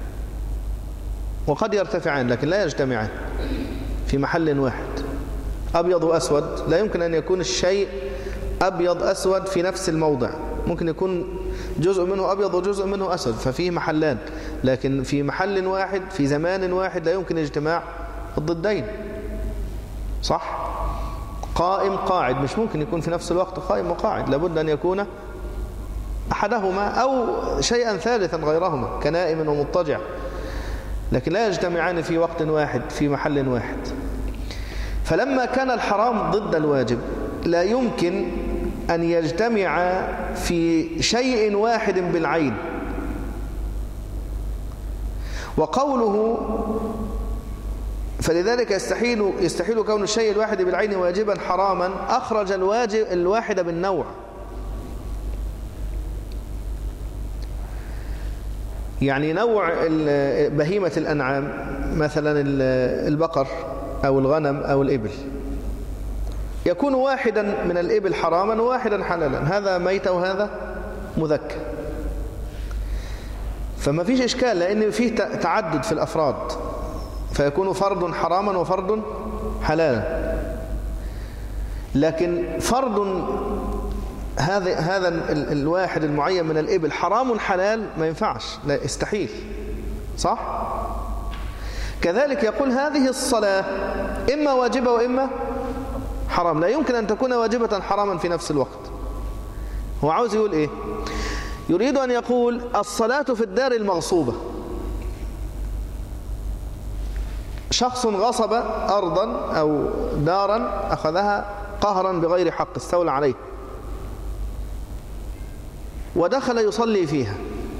وقد يرتفعان لكن لا يجتمعان في محل واحد. أبيض وأسود لا يمكن أن يكون الشيء أبيض أسود في نفس الموضع، ممكن يكون جزء منه أبيض وجزء منه أسود ففيه محلان، لكن في محل واحد في زمان واحد لا يمكن اجتماع الضدين. صح؟ قائم قاعد مش ممكن يكون في نفس الوقت قائم وقاعد، لابد أن يكون أحدهما أو شيئا ثالثا غيرهما كنائم ومضطجع، لكن لا يجتمعان في وقت واحد في محل واحد. فلما كان الحرام ضد الواجب لا يمكن أن يجتمع في شيء واحد بالعين. وقوله فلذلك يستحيل يستحيل كون الشيء الواحد بالعين واجبا حراما أخرج الواجب الواحد بالنوع. يعني نوع بهيمة الأنعام مثلا البقر أو الغنم أو الإبل يكون واحدا من الإبل حراما وواحدا حلالا، هذا ميت وهذا مذكى، فما فيش إشكال لأن فيه تعدد في الأفراد فيكون فرد حراما وفرد حلالا. لكن فرد هذا هذا الواحد المعين من الإبل حرام حلال ما ينفعش، لا استحيل. صح؟ كذلك يقول هذه الصلاة إما واجبة وإما حرام، لا يمكن أن تكون واجبة حراما في نفس الوقت. هو عاوز يقول إيه؟ يريد أن يقول الصلاة في الدار المغصوبة، شخص غصب أرضا أو دارا أخذها قهرا بغير حق استولى عليه ودخل يصلي فيها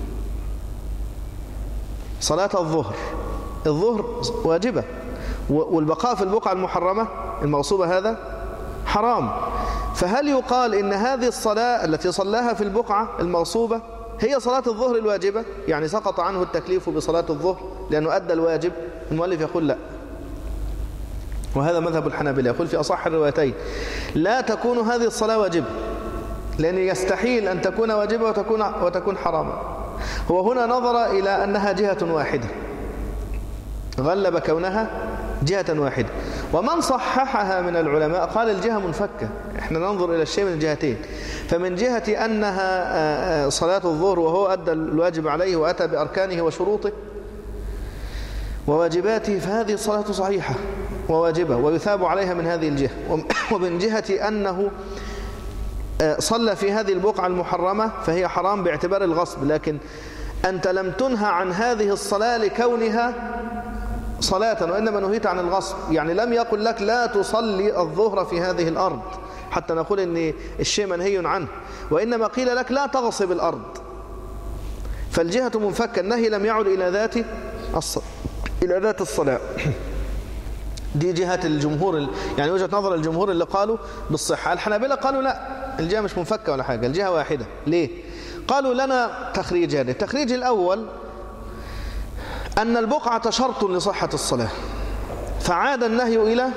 صلاة الظهر، الظهر واجبة والبقاء في البقعة المحرمة المغصوبة هذا حرام، فهل يقال إن هذه الصلاة التي صلاها في البقعة المغصوبة هي صلاة الظهر الواجبة؟ يعني سقط عنه التكليف بصلاة الظهر لأنه أدى الواجب؟ المؤلف يقول لا، وهذا مذهب الحنابلة، يقول في أصح الروايتين لا تكون هذه الصلاة واجبة لأن يستحيل أن تكون واجبة وتكون, وتكون حراما. هو هنا نظر إلى أنها جهة واحدة، غلب كونها جهة واحدة. ومن صححها من العلماء قال الجهة منفكة، احنا ننظر إلى الشيء من الجهتين، فمن جهة أنها صلاة الظهر وهو أدى الواجب عليه وأتى بأركانه وشروطه وواجباته فهذه الصلاة صحيحة وواجبة ويثاب عليها من هذه الجهة. ومن جهة أنه صلى في هذه البقعة المحرمة فهي حرام باعتبار الغصب، لكن أنت لم تنهى عن هذه الصلاة لكونها صلاة وإنما نهيت عن الغصب، يعني لم يقل لك لا تصلي الظهر في هذه الأرض حتى نقول أن الشيء منهي عنه، وإنما قيل لك لا تغصب الأرض، فالجهة منفكة، النهي لم يعد إلى ذات الصلاة إلى ذات الصلاة. دي جهة الجمهور، يعني وجهة نظر الجمهور اللي قالوا بالصحة. الحنابلة قالوا لا، الجهة مش منفكة ولا حاجة، الجهة واحدة. ليه؟ قالوا لنا تخريجان. التخريج الأول أن البقعة شرط لصحة الصلاة، فعاد النهي إلى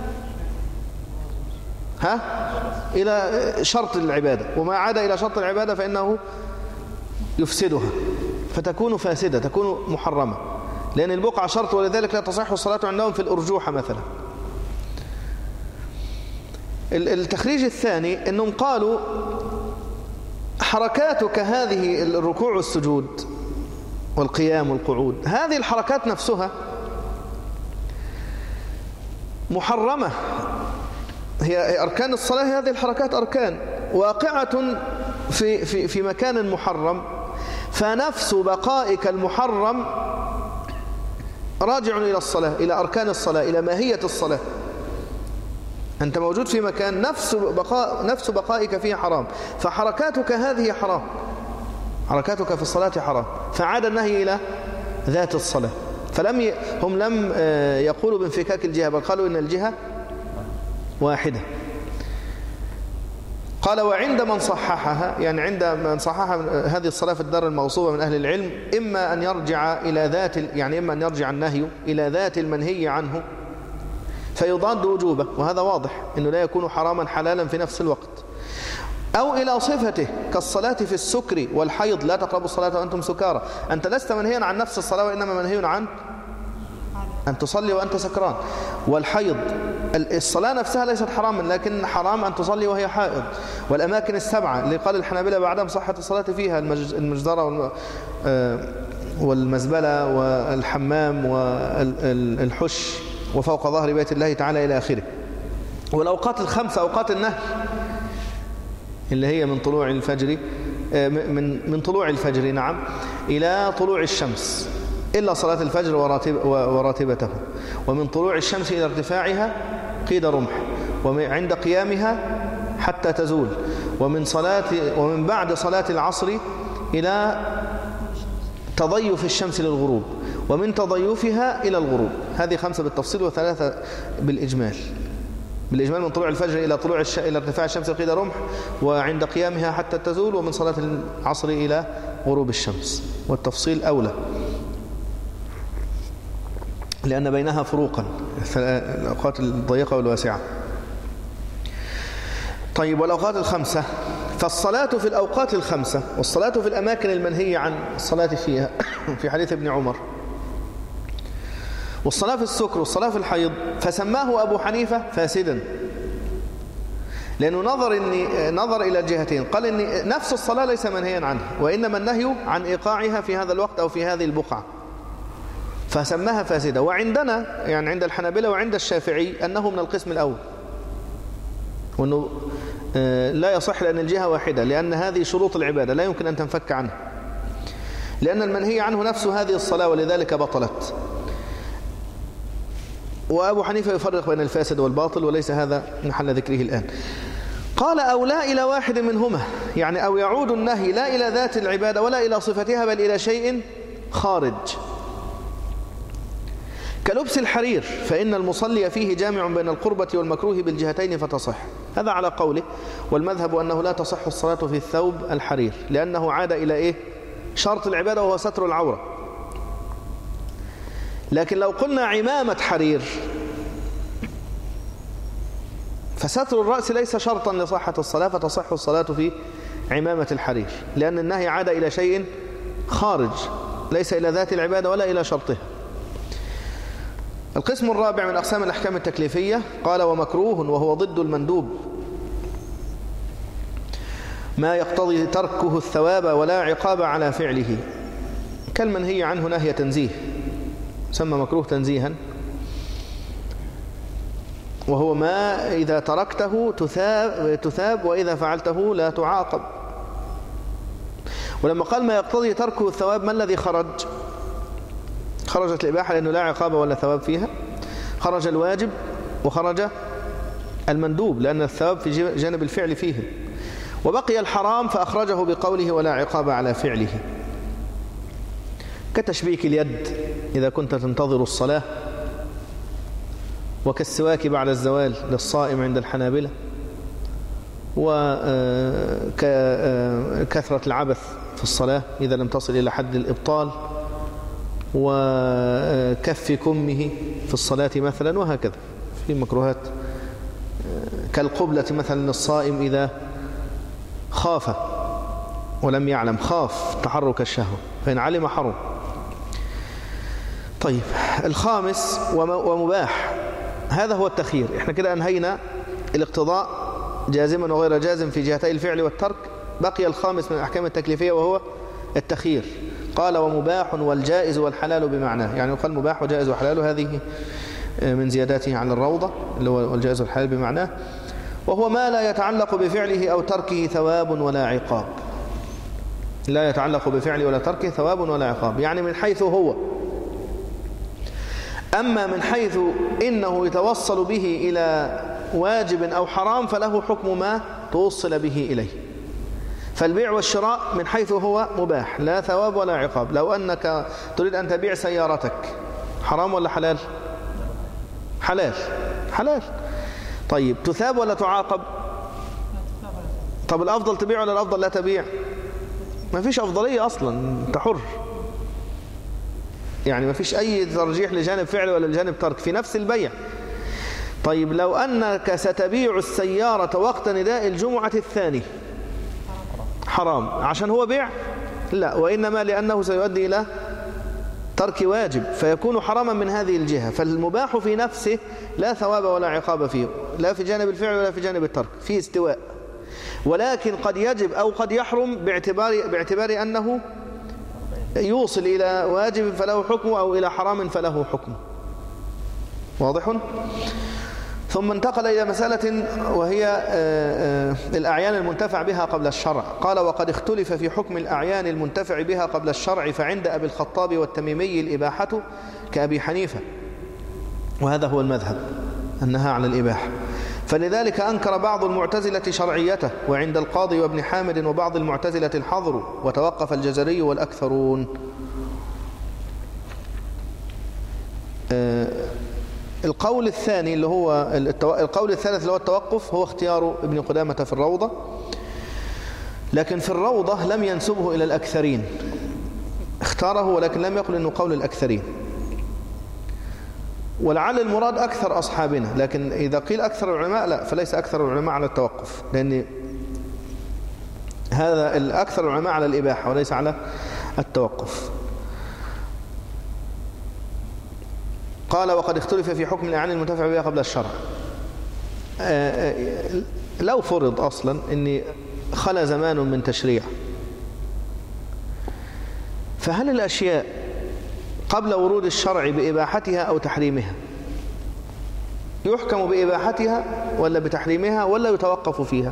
ها إلى شرط العبادة، وما عاد إلى شرط العبادة فإنه يفسدها فتكون فاسدة، تكون محرمة، لأن البقعة شرط ولذلك لا تصح الصلاة عندهم في الأرجوحة مثلا. التخريج الثاني أنهم قالوا حركاتك هذه الركوع والسجود والقيام والقعود، هذه الحركات نفسها محرمة. هي أركان الصلاة هذه الحركات أركان واقعة في, في, في مكان محرم، فنفس بقائك المحرم راجع إلى الصلاة، إلى أركان الصلاة، إلى ماهية الصلاة. أنت موجود في مكان نفس بقاء نفس بقائك فيه حرام، فحركاتك هذه حرام، حركاتك في الصلاة حرام، فعاد النهي إلى ذات الصلاة. فلم ي... هم لم يقولوا بانفكاك الجهة، بل قالوا إن الجهة واحدة. قال وعند من صححها، يعني عند من صحح هذه الصلاة في الدار الموصوبة من أهل العلم، إما أن يرجع إلى ذات يعني إما أن يرجع النهي إلى ذات المنهي عنه فيضاد وجوبه، وهذا واضح أنه لا يكون حراما حلالا في نفس الوقت، أو إلى صفته كالصلاة في السكر والحيض، لا تقربوا الصلاة وأنتم سكارى. أنت لست منهيا عن نفس الصلاة، وإنما منهي عن أن تصلي وأنت سكران. والحيض الصلاة نفسها ليست حراما، لكن حرام أن تصلي وهي حائض. والأماكن السبعة اللي قال الحنابلة بعدم صحة الصلاة فيها، المجزرة والمزبلة والحمام والحش وفوق ظهر بيت الله تعالى إلى آخره. والأوقات الخمسة أوقات النهي اللي هي من طلوع الفجر من من طلوع الفجر نعم إلى طلوع الشمس، إلا صلاة الفجر وراتب وراتبته، ومن طلوع الشمس إلى ارتفاعها قيد رمح، وعند قيامها حتى تزول، ومن صلاة ومن بعد صلاة العصر إلى تضيف الشمس للغروب، ومن تضيفها إلى الغروب. هذه خمسة بالتفصيل وثلاثة بالإجمال. بالإجمال من طلوع الفجر إلى طلوع الش... إلى ارتفاع الشمس قيد رمح، وعند قيامها حتى تزول، ومن صلاة العصر إلى غروب الشمس. والتفصيل أولى لأن بينها فروقا، الأوقات الضيقة والواسعة. طيب والأوقات الخمسة، فالصلاة في الأوقات الخمسة والصلاة في الأماكن المنهية عن الصلاة فيها في حديث ابن عمر، والصلاة في السكر والصلاة في الحيض، فسماه أبو حنيفة فاسدا، لأنه نظر إني نظر إلى الجهتين، قال إن نفس الصلاة ليس منهيا عنها، وإنما النهي عن إيقاعها في هذا الوقت أو في هذه البقعة، فسماها فاسدة. وعندنا يعني عند الحنابلة وعند الشافعي أنه من القسم الأول، وأنه لا يصح لأن الجهة واحدة، لأن هذه شروط العبادة لا يمكن أن تنفك عنها، لأن المنهي عنه نفس هذه الصلاة، ولذلك بطلت. وأبو حنيفة يفرق بين الفاسد والباطل، وليس هذا محل ذكره الآن. قال أو لا إلى واحد منهما، يعني أو يعود النهي لا إلى ذات العبادة ولا إلى صفتها، بل إلى شيء خارج، كلبس الحرير، فإن المصلي فيه جامع بين القربة والمكروه بالجهتين فتصح. هذا على قوله، والمذهب أنه لا تصح الصلاة في الثوب الحرير، لأنه عاد إلى إيه؟ شرط العبادة وهو ستر العورة. لكن لو قلنا عمامة حرير، فستر الرأس ليس شرطا لصحة الصلاة، فتصح الصلاة في عمامة الحرير، لأن النهي عاد إلى شيء خارج، ليس إلى ذات العبادة ولا إلى شرطها. القسم الرابع من أقسام الأحكام التكليفية، قال ومكروه وهو ضد المندوب، ما يقتضي تركه الثواب ولا عقاب على فعله، كالمنهي عنه نهي تنزيه، سمى مكروه تنزيها، وهو ما إذا تركته تثاب, تثاب وإذا فعلته لا تعاقب. ولما قال ما يقتضي تركه الثواب، ما الذي خرج؟ خرجت الإباحة لأنه لا عقاب ولا ثواب فيها، خرج الواجب وخرج المندوب لأن الثواب في جانب الفعل فيه، وبقي الحرام فأخرجه بقوله ولا عقاب على فعله، كتشبيك اليد إذا كنت تنتظر الصلاة، وكالسواك بعد الزوال للصائم عند الحنابلة، وكثرة العبث في الصلاة إذا لم تصل إلى حد الإبطال، وكف كمه في الصلاة مثلا، وهكذا في مكروهات، كالقبلة مثلا للصائم إذا خاف ولم يعلم، خاف تحرك الشهوة، فإن علم حرم. طيب الخامس ومباح، هذا هو التخيير. احنا كده أنهينا الاقتضاء جازما وغير جازم في جهتي الفعل والترك، بقي الخامس من الأحكام التكليفية وهو التخيير. قال ومباح والجائز والحلال بمعناه، يعني يقال مباح وجائز وحلال، هذه من زياداته عن الروضة اللي هو الجائز الحلال بمعناه، وهو ما لا يتعلق بفعله أو تركه ثواب ولا عقاب. لا يتعلق بفعله ولا تركه ثواب ولا عقاب، يعني من حيث هو. أما من حيث إنه يتوصل به إلى واجب أو حرام فله حكم ما توصل به إليه. فالبيع والشراء من حيث هو مباح، لا ثواب ولا عقاب. لو أنك تريد أن تبيع سيارتك، حرام ولا حلال؟ حلال حلال. طيب تثاب ولا تعاقب؟ طب الأفضل تبيع ولا الأفضل لا تبيع؟ ما فيش أفضلية أصلا، أنت حر، يعني ما فيش أي ترجيح لجانب فعل ولا لجانب ترك في نفس البيع. طيب لو أنك ستبيع السيارة وقت نداء الجمعة الثاني، حرام عشان هو بيع؟ لا، وإنما لأنه سيؤدي إلى ترك واجب فيكون حراما من هذه الجهة. فالمباح في نفسه لا ثواب ولا عقاب فيه، لا في جانب الفعل ولا في جانب الترك، فيه استواء. ولكن قد يجب أو قد يحرم باعتبار, باعتبار أنه يوصل إلى واجب فله حكم أو إلى حرام فله حكم. واضح؟ ثم انتقل إلى مسألة وهي الأعيان المنتفع بها قبل الشرع. قال: وقد اختلف في حكم الأعيان المنتفع بها قبل الشرع، فعند أبي الخطاب والتميمي الإباحة كأبي حنيفة، وهذا هو المذهب أنها على الإباحة. فلذلك أنكر بعض المعتزلة شرعيته، وعند القاضي وابن حامد وبعض المعتزلة الحظر، وتوقف الجزري والأكثرون. القول الثاني اللي هو القول الثالث اللي هو التوقف، هو اختيار ابن قدامة في الروضة، لكن في الروضة لم ينسبه إلى الأكثرين، اختاره ولكن لم يقل إنه قول الأكثرين. ولعل المراد أكثر أصحابنا، لكن إذا قيل أكثر العلماء لا، فليس أكثر العلماء على التوقف، لأن هذا الأكثر العلماء على الإباحة وليس على التوقف. قال: وقد اختلف في حكم الأعيان المنتفع بها قبل الشرع. لو فرض أصلا أني خلى زمان من تشريع، فهل الأشياء قبل ورود الشرع بإباحتها أو تحريمها يحكم بإباحتها ولا بتحريمها ولا يتوقف فيها؟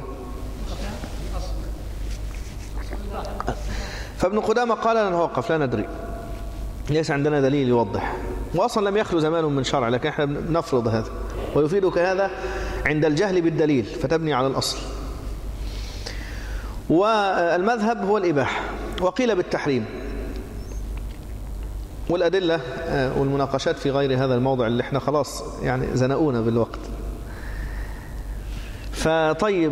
فابن قدامة قال: نتوقف، لا ندري، ليس عندنا دليل يوضح، وأصلا لم يخلو زمان من شرع، لكن احنا نفرض هذا، ويفيدك هذا عند الجهل بالدليل فتبني على الأصل. والمذهب هو الإباحة، وقيل بالتحريم، والأدلة والمناقشات في غير هذا الموضع اللي احنا خلاص يعني زنقونا بالوقت. فطيب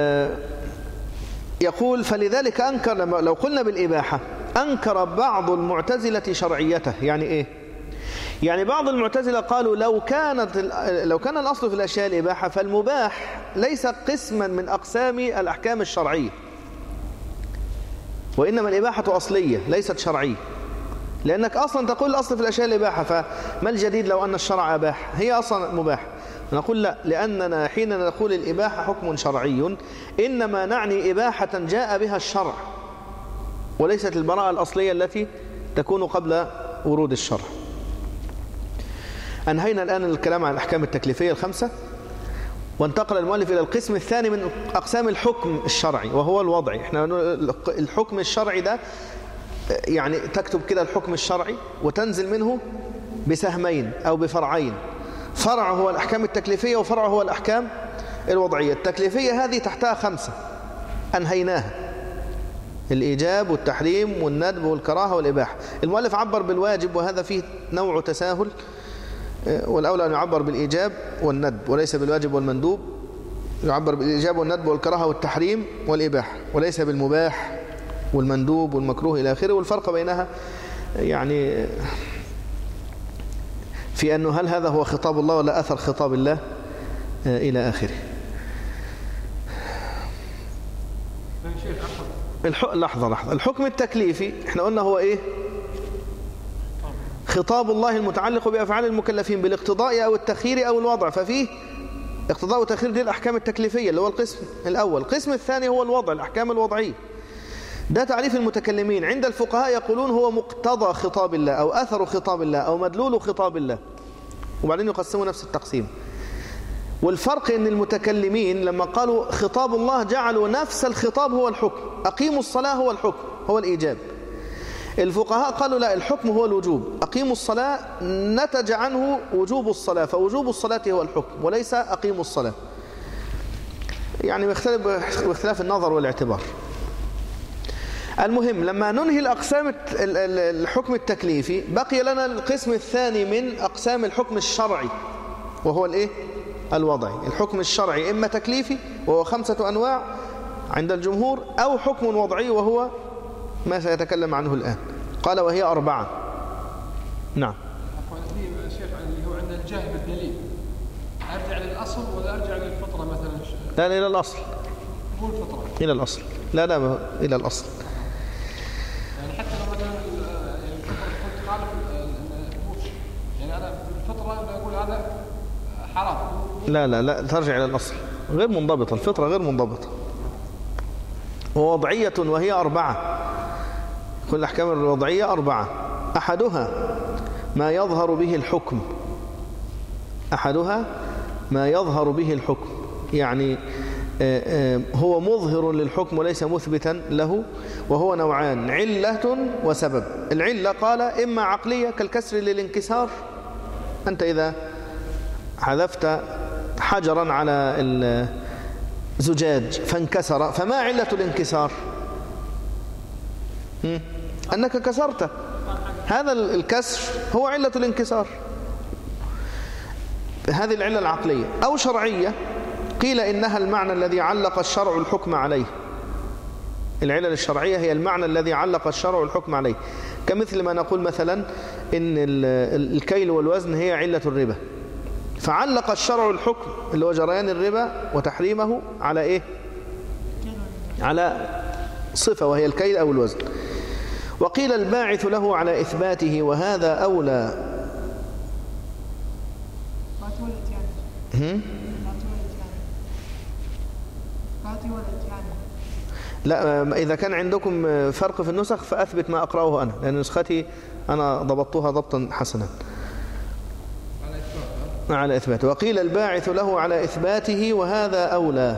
يقول: فلذلك أنكر، لو قلنا بالإباحة أنكر بعض المعتزلة شرعيته. يعني إيه؟ يعني بعض المعتزلة قالوا لو كانت لو كان الأصل في الأشياء الإباحة، فالمباح ليس قسما من أقسام الأحكام الشرعية، وإنما الإباحة أصلية ليست شرعية، لأنك أصلا تقول الأصل في الأشياء الإباحة، فما الجديد لو أن الشرع أباح؟ هي أصلا مباح. نقول لا، لأننا حين نقول الإباحة حكم شرعي إنما نعني إباحة جاء بها الشرع، وليست البراءة الأصلية التي تكون قبل ورود الشرع. أنهينا الآن الكلام عن الأحكام التكليفية الخمسة، وانتقل المؤلف إلى القسم الثاني من أقسام الحكم الشرعي، وهو الوضعي. احنا الحكم الشرعي ده يعني تكتب كده الحكم الشرعي وتنزل منه بسهمين أو بفرعين، فرع هو الأحكام التكليفية وفرع هو الأحكام الوضعية. التكليفية هذه تحتها خمسة أنهيناها: الإيجاب والتحريم والندب والكراهة والإباحة. المؤلف عبر بالواجب، وهذا فيه نوع تساهل، والأولى أن يعبر بالإيجاب والندب وليس بالواجب والمندوب. يعبر بالإيجاب والندب والكراهة والتحريم والإباحة، وليس بالمباح والمندوب والمكروه إلى آخره. والفرق بينها يعني في أنه هل هذا هو خطاب الله ولا أثر خطاب الله إلى آخره. الح... لحظة لحظة الحكم التكليفي احنا قلنا هو إيه؟ خطاب الله المتعلق بأفعال المكلفين بالاقتضاء أو التخيير أو الوضع. ففيه اقتضاء وتخيير، دي الأحكام التكليفية اللي هو القسم الأول. القسم الثاني هو الوضع، الأحكام الوضعية. ده تعريف المتكلمين. عند الفقهاء يقولون هو مقتضى خطاب الله أو أثر خطاب الله أو مدلول خطاب الله. وبعدين يقسموا نفس التقسيم. والفرق ان المتكلمين لما قالوا خطاب الله جعلوا نفس الخطاب هو الحكم، أقيموا الصلاة هو الحكم، هو الإيجاب. الفقهاء قالوا لا، الحكم هو الوجوب، أقيموا الصلاة نتج عنه وجوب الصلاة، فوجوب الصلاة هو الحكم وليس أقيموا الصلاة. يعني باختلاف باختلاف النظر والاعتبار. المهم لما ننهي الأقسام الحكم التكليفي بقي لنا القسم الثاني من أقسام الحكم الشرعي، وهو الإيه؟ الوضعي. الحكم الشرعي إما تكليفي وهو خمسة أنواع عند الجمهور، أو حكم وضعي وهو ما سيتكلم عنه الآن. قال وهي أربعة. نعم. عفوا شيخ، اللي هو عند الجهل بالدليل أرجع للأصل ولا أرجع للفطرة مثلا؟ لا لا، إلى الأصل. هو الفطرة. إلى الأصل. لا لا، إلى الأصل. يعني حتى لو مثلا الفطرة كنت خالف، يعني أنا بالفطرة أقول هذا حرام. لا لا لا، ترجع إلى الأصل. غير منضبطة الفطرة، غير منضبطة. ووضعية وهي أربعة. كل الأحكام الوضعية أربعة. أحدها ما يظهر به الحكم. أحدها ما يظهر به الحكم، يعني هو مظهر للحكم وليس مثبتا له، وهو نوعان: علة وسبب. العلة قال إما عقلية كالكسر للانكسار، أنت إذا حذفت حجرا على الزجاج فانكسر، فما علة الانكسار؟ أنك كسرته، هذا الكسر هو علة الانكسار، هذه العلة العقلية. أو شرعية، قيل إنها المعنى الذي علق الشرع الحكم عليه. العلل الشرعية هي المعنى الذي علق الشرع الحكم عليه، كمثل ما نقول مثلا إن الكيل والوزن هي علة الربا، فعلق الشرع الحكم اللي هو جريان الربا وتحريمه على إيه؟ على صفة وهي الكيل أو الوزن. وقيل الباعث له على إثباته، وهذا أولى. لا، إذا كان عندكم فرق في النسخ فأثبت ما أقرأه أنا، لأن نسختي أنا ضبطتها ضبطا حسنا على إثباته. وقيل الباعث له على إثباته، وهذا أولى.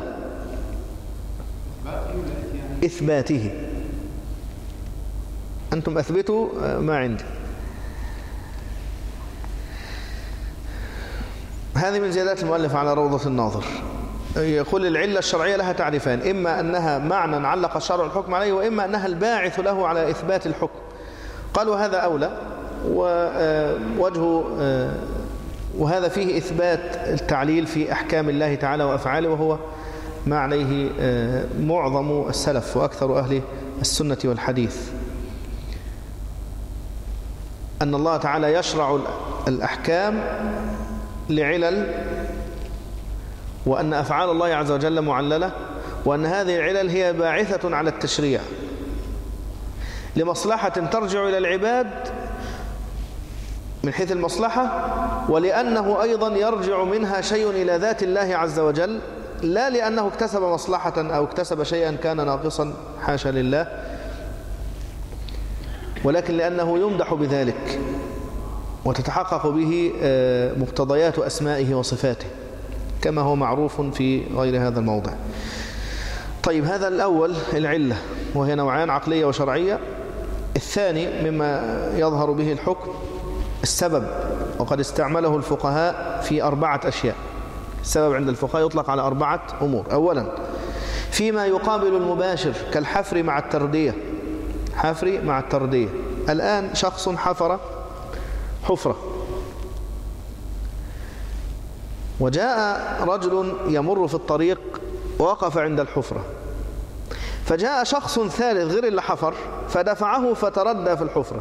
إثباته، أنتم أثبتوا ما عندي. هذه من زيادات المؤلف على روضة الناظر. يقول العلة الشرعية لها تعريفان: إما أنها معنى علق الشرع الحكم عليه، وإما أنها الباعث له على إثبات الحكم. قالوا هذا أولى، ووجه وهذا فيه إثبات التعليل في أحكام الله تعالى وأفعاله، وهو ما عليه معظم السلف وأكثر أهل السنة والحديث، أن الله تعالى يشرع الأحكام لعلل، وأن أفعال الله عز وجل معللة، وأن هذه العلل هي باعثة على التشريع لمصلحة ترجع إلى العباد من حيث المصلحة، ولأنه أيضا يرجع منها شيء إلى ذات الله عز وجل، لا لأنه اكتسب مصلحة أو اكتسب شيئا كان ناقصا، حاشا لله، ولكن لأنه يمدح بذلك وتتحقق به مقتضيات أسمائه وصفاته، كما هو معروف في غير هذا الموضع. طيب، هذا الأول العلة، وهي نوعان: عقلية وشرعية. الثاني مما يظهر به الحكم السبب، وقد استعمله الفقهاء في أربعة أشياء. السبب عند الفقهاء يطلق على أربعة أمور. أولا، فيما يقابل المباشر كالحفر مع التردية. حفر مع التردية، الآن شخص حفر حفرة، وجاء رجل يمر في الطريق ووقف عند الحفرة، فجاء شخص ثالث غير اللي حفر فدفعه فتردى في الحفرة.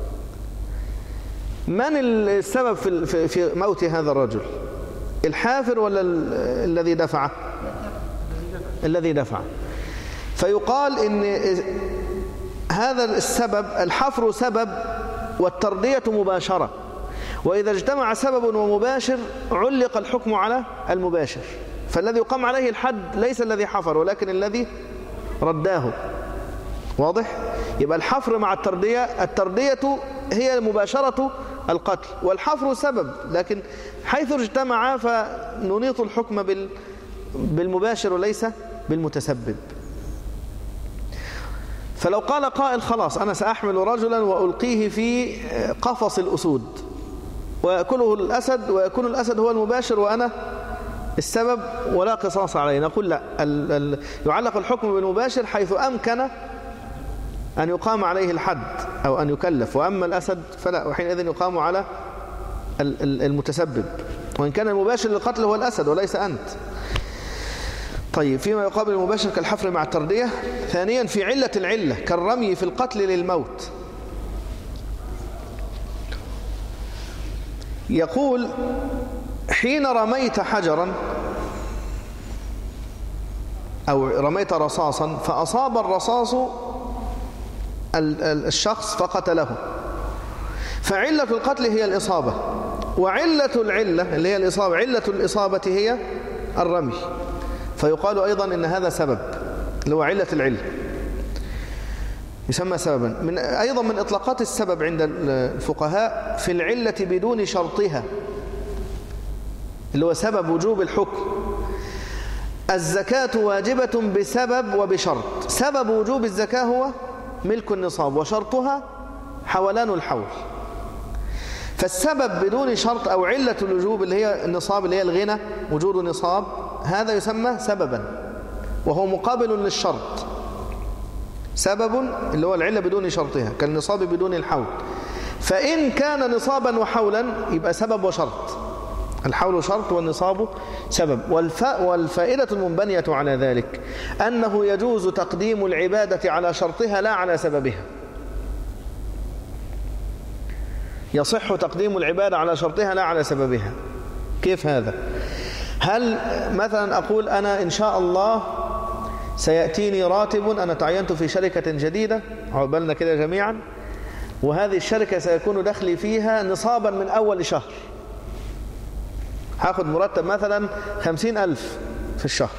من السبب في في موت هذا الرجل؟ الحافر ولا الذي دفعه؟ الذي دفعه. فيقال إن هذا السبب، الحفر سبب والتردية مباشرة، وإذا اجتمع سبب ومباشر علق الحكم على المباشر، فالذي يقام عليه الحد ليس الذي حفر ولكن الذي رداه. واضح؟ يبقى الحفر مع التردية، التردية هي مباشرة القتل، والحفر سبب، لكن حيث اجتمع فننيط الحكم بالمباشر وليس بالمتسبب. فلو قال قائل خلاص أنا سأحمل رجلا وألقيه في قفص الأسود ويأكله الأسد ويكون الأسد هو المباشر وأنا السبب ولا قصاص عليه، نقول لا، ال ال يعلق الحكم بالمباشر حيث أمكن أن يقام عليه الحد أو أن يكلف، وأما الأسد فلا، وحينئذ يقام على المتسبب، وإن كان المباشر للقتل هو الأسد وليس أنت. طيب، فيما يقابل المباشر كالحفر مع التردية. ثانيا، في علة العلة كالرمي في القتل للموت. يقول حين رميت حجرا أو رميت رصاصا فأصاب الرصاص الشخص فقتله، فعلة القتل هي الإصابة، وعلة العلة اللي هي الإصابة، علة الإصابة هي الرمي، فيقال أيضا إن هذا سبب اللي هو علة العلة، يسمى سببا. من أيضا من إطلاقات السبب عند الفقهاء في العلة بدون شرطها، اللي هو سبب وجوب الحكم. الزكاة واجبة بسبب وبشرط. سبب وجوب الزكاة هو ملك النصاب، وشرطها حولان الحول. فالسبب بدون شرط أو علة الوجوب اللي هي النصاب، اللي هي الغنى، وجود نصاب، هذا يسمى سببا، وهو مقابل للشرط. سبب اللي هو العلة بدون شرطها كالنصاب بدون الحول. فإن كان نصابا وحولا يبقى سبب وشرط، الحول شرط والنصاب سبب. والفائدة المنبنية على ذلك أنه يجوز تقديم العبادة على شرطها لا على سببها. يصح تقديم العبادة على شرطها لا على سببها. كيف هذا؟ هل مثلا أقول أنا إن شاء الله سيأتيني راتب، أنا تعينت في شركة جديدة، عقبالنا كده جميعا، وهذه الشركة سيكون دخلي فيها نصابا من أول شهر، هاخد مرتب مثلا خمسين ألف في الشهر،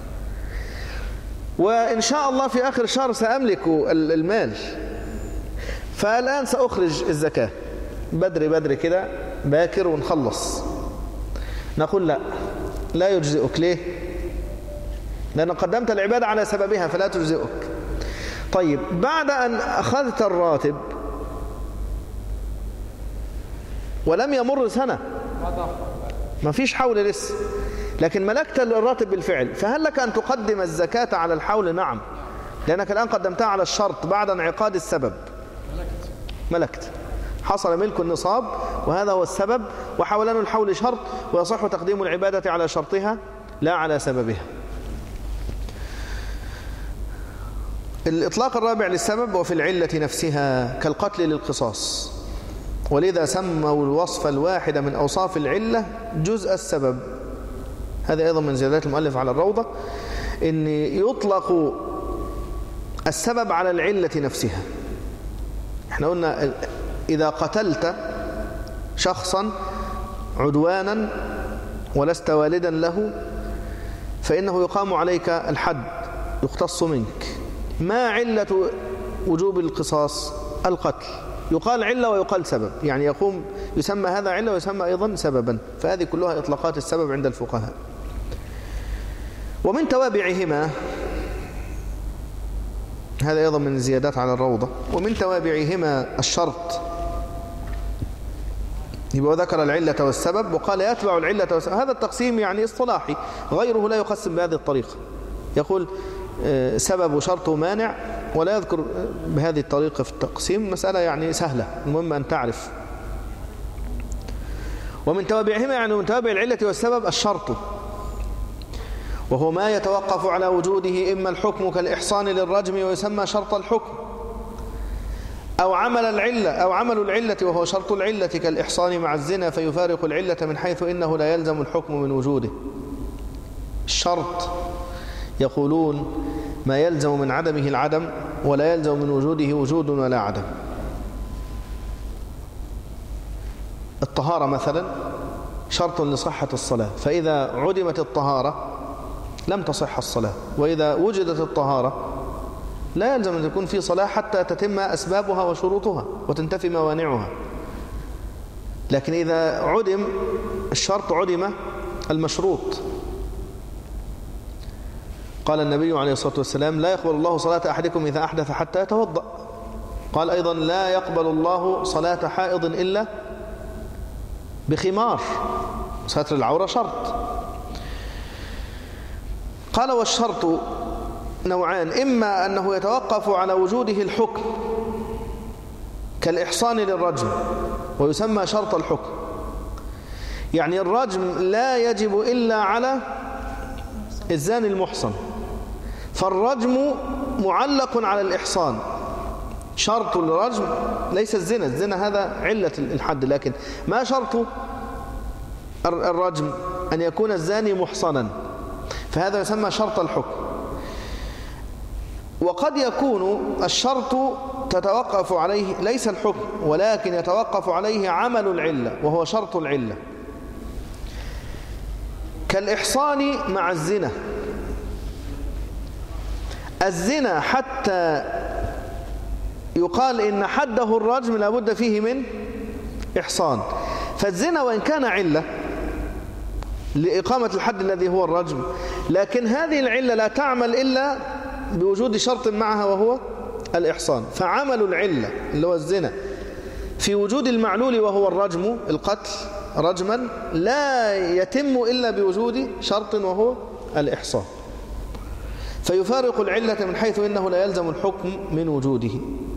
وإن شاء الله في آخر الشهر سأملك المال، فالآن سأخرج الزكاة بدري بدري كده باكر ونخلص. نقول لا، لا يجزئك. ليه؟ لأن قدمت العبادة على سببها فلا تجزئك. طيب، بعد أن أخذت الراتب ولم يمر سنة، ما فيش حول لسه، لكن ملكت الراتب بالفعل، فهل لك أن تقدم الزكاة على الحول؟ نعم، لأنك الآن قدمتها على الشرط بعد انعقاد السبب. ملكت، حصل ملك النصاب وهذا هو السبب، وحولان الحول شرط، ويصح تقديم العبادة على شرطها لا على سببها. الإطلاق الرابع للسبب وفي العلة نفسها كالقتل للقصاص، ولذا سموا الوصف الواحد من أوصاف العلة جزء السبب. هذا أيضا من زيادات المؤلف على الروضة، إن يطلق السبب على العلة نفسها. احنا قلنا إذا قتلت شخصا عدوانا ولست والدا له فإنه يقام عليك الحد، يقتص منك. ما علة وجوب القصاص؟ القتل. يقال علة ويقال سبب، يعني يقوم يسمى هذا علة ويسمى أيضا سببا. فهذه كلها إطلاقات السبب عند الفقهاء. ومن توابعهما، هذا أيضا من الزيادات على الروضة، ومن توابعهما الشرط. يبقى ذكر العلة والسبب وقال يتبع العلة والسبب. هذا التقسيم يعني اصطلاحي، غيره لا يقسم بهذه الطريقة، يقول سبب وشرط ومانع، ولا يذكر بهذه الطريقة في التقسيم. مسألة يعني سهلة، المهم أن تعرف. ومن توابعهما يعني من توابع العلة والسبب الشرط، وهو ما يتوقف على وجوده إما الحكم كالإحصان للرجم ويسمى شرط الحكم، أو عمل العلة أو عمل العلة وهو شرط العلة كالإحصان مع الزنا فيفارق العلة من حيث إنه لا يلزم الحكم من وجوده. الشرط يقولون ما يلزم من عدمه العدم ولا يلزم من وجوده وجود ولا عدم. الطهارة مثلا شرط لصحة الصلاة، فإذا عدمت الطهارة لم تصح الصلاة، وإذا وجدت الطهارة لا يلزم أن تكون في صلاة حتى تتم أسبابها وشروطها وتنتفي موانعها. لكن إذا عدم الشرط عدم المشروط. قال النبي عليه الصلاة والسلام: لا يقبل الله صلاة أحدكم إذا أحدث حتى يتوضأ. قال أيضا: لا يقبل الله صلاة حائض إلا بخمار. ستر العورة شرط. قال: والشرط نوعان: إما أنه يتوقف على وجوده الحكم كالإحصان للرجم ويسمى شرط الحكم، يعني الرجم لا يجب إلا على الزاني المحصن، فالرجم معلق على الإحصان. شرط الرجم ليس الزنا، الزنا هذا علة الحد، لكن ما شرط الرجم؟ أن يكون الزاني محصنا، فهذا يسمى شرط الحكم. وقد يكون الشرط تتوقف عليه ليس الحكم، ولكن يتوقف عليه عمل العلة وهو شرط العلة، كالإحصان مع الزنا. الزنا حتى يقال إن حده الرجم لابد فيه من إحصان، فالزنا وإن كان علة لإقامة الحد الذي هو الرجم، لكن هذه العلة لا تعمل إلا بوجود شرط معها وهو الإحصان. فعمل العلة اللي هو الزنا في وجود المعلول وهو الرجم، القتل رجما، لا يتم إلا بوجود شرط وهو الإحصان، فيفارق العلة من حيث إنه لا يلزم الحكم من وجوده.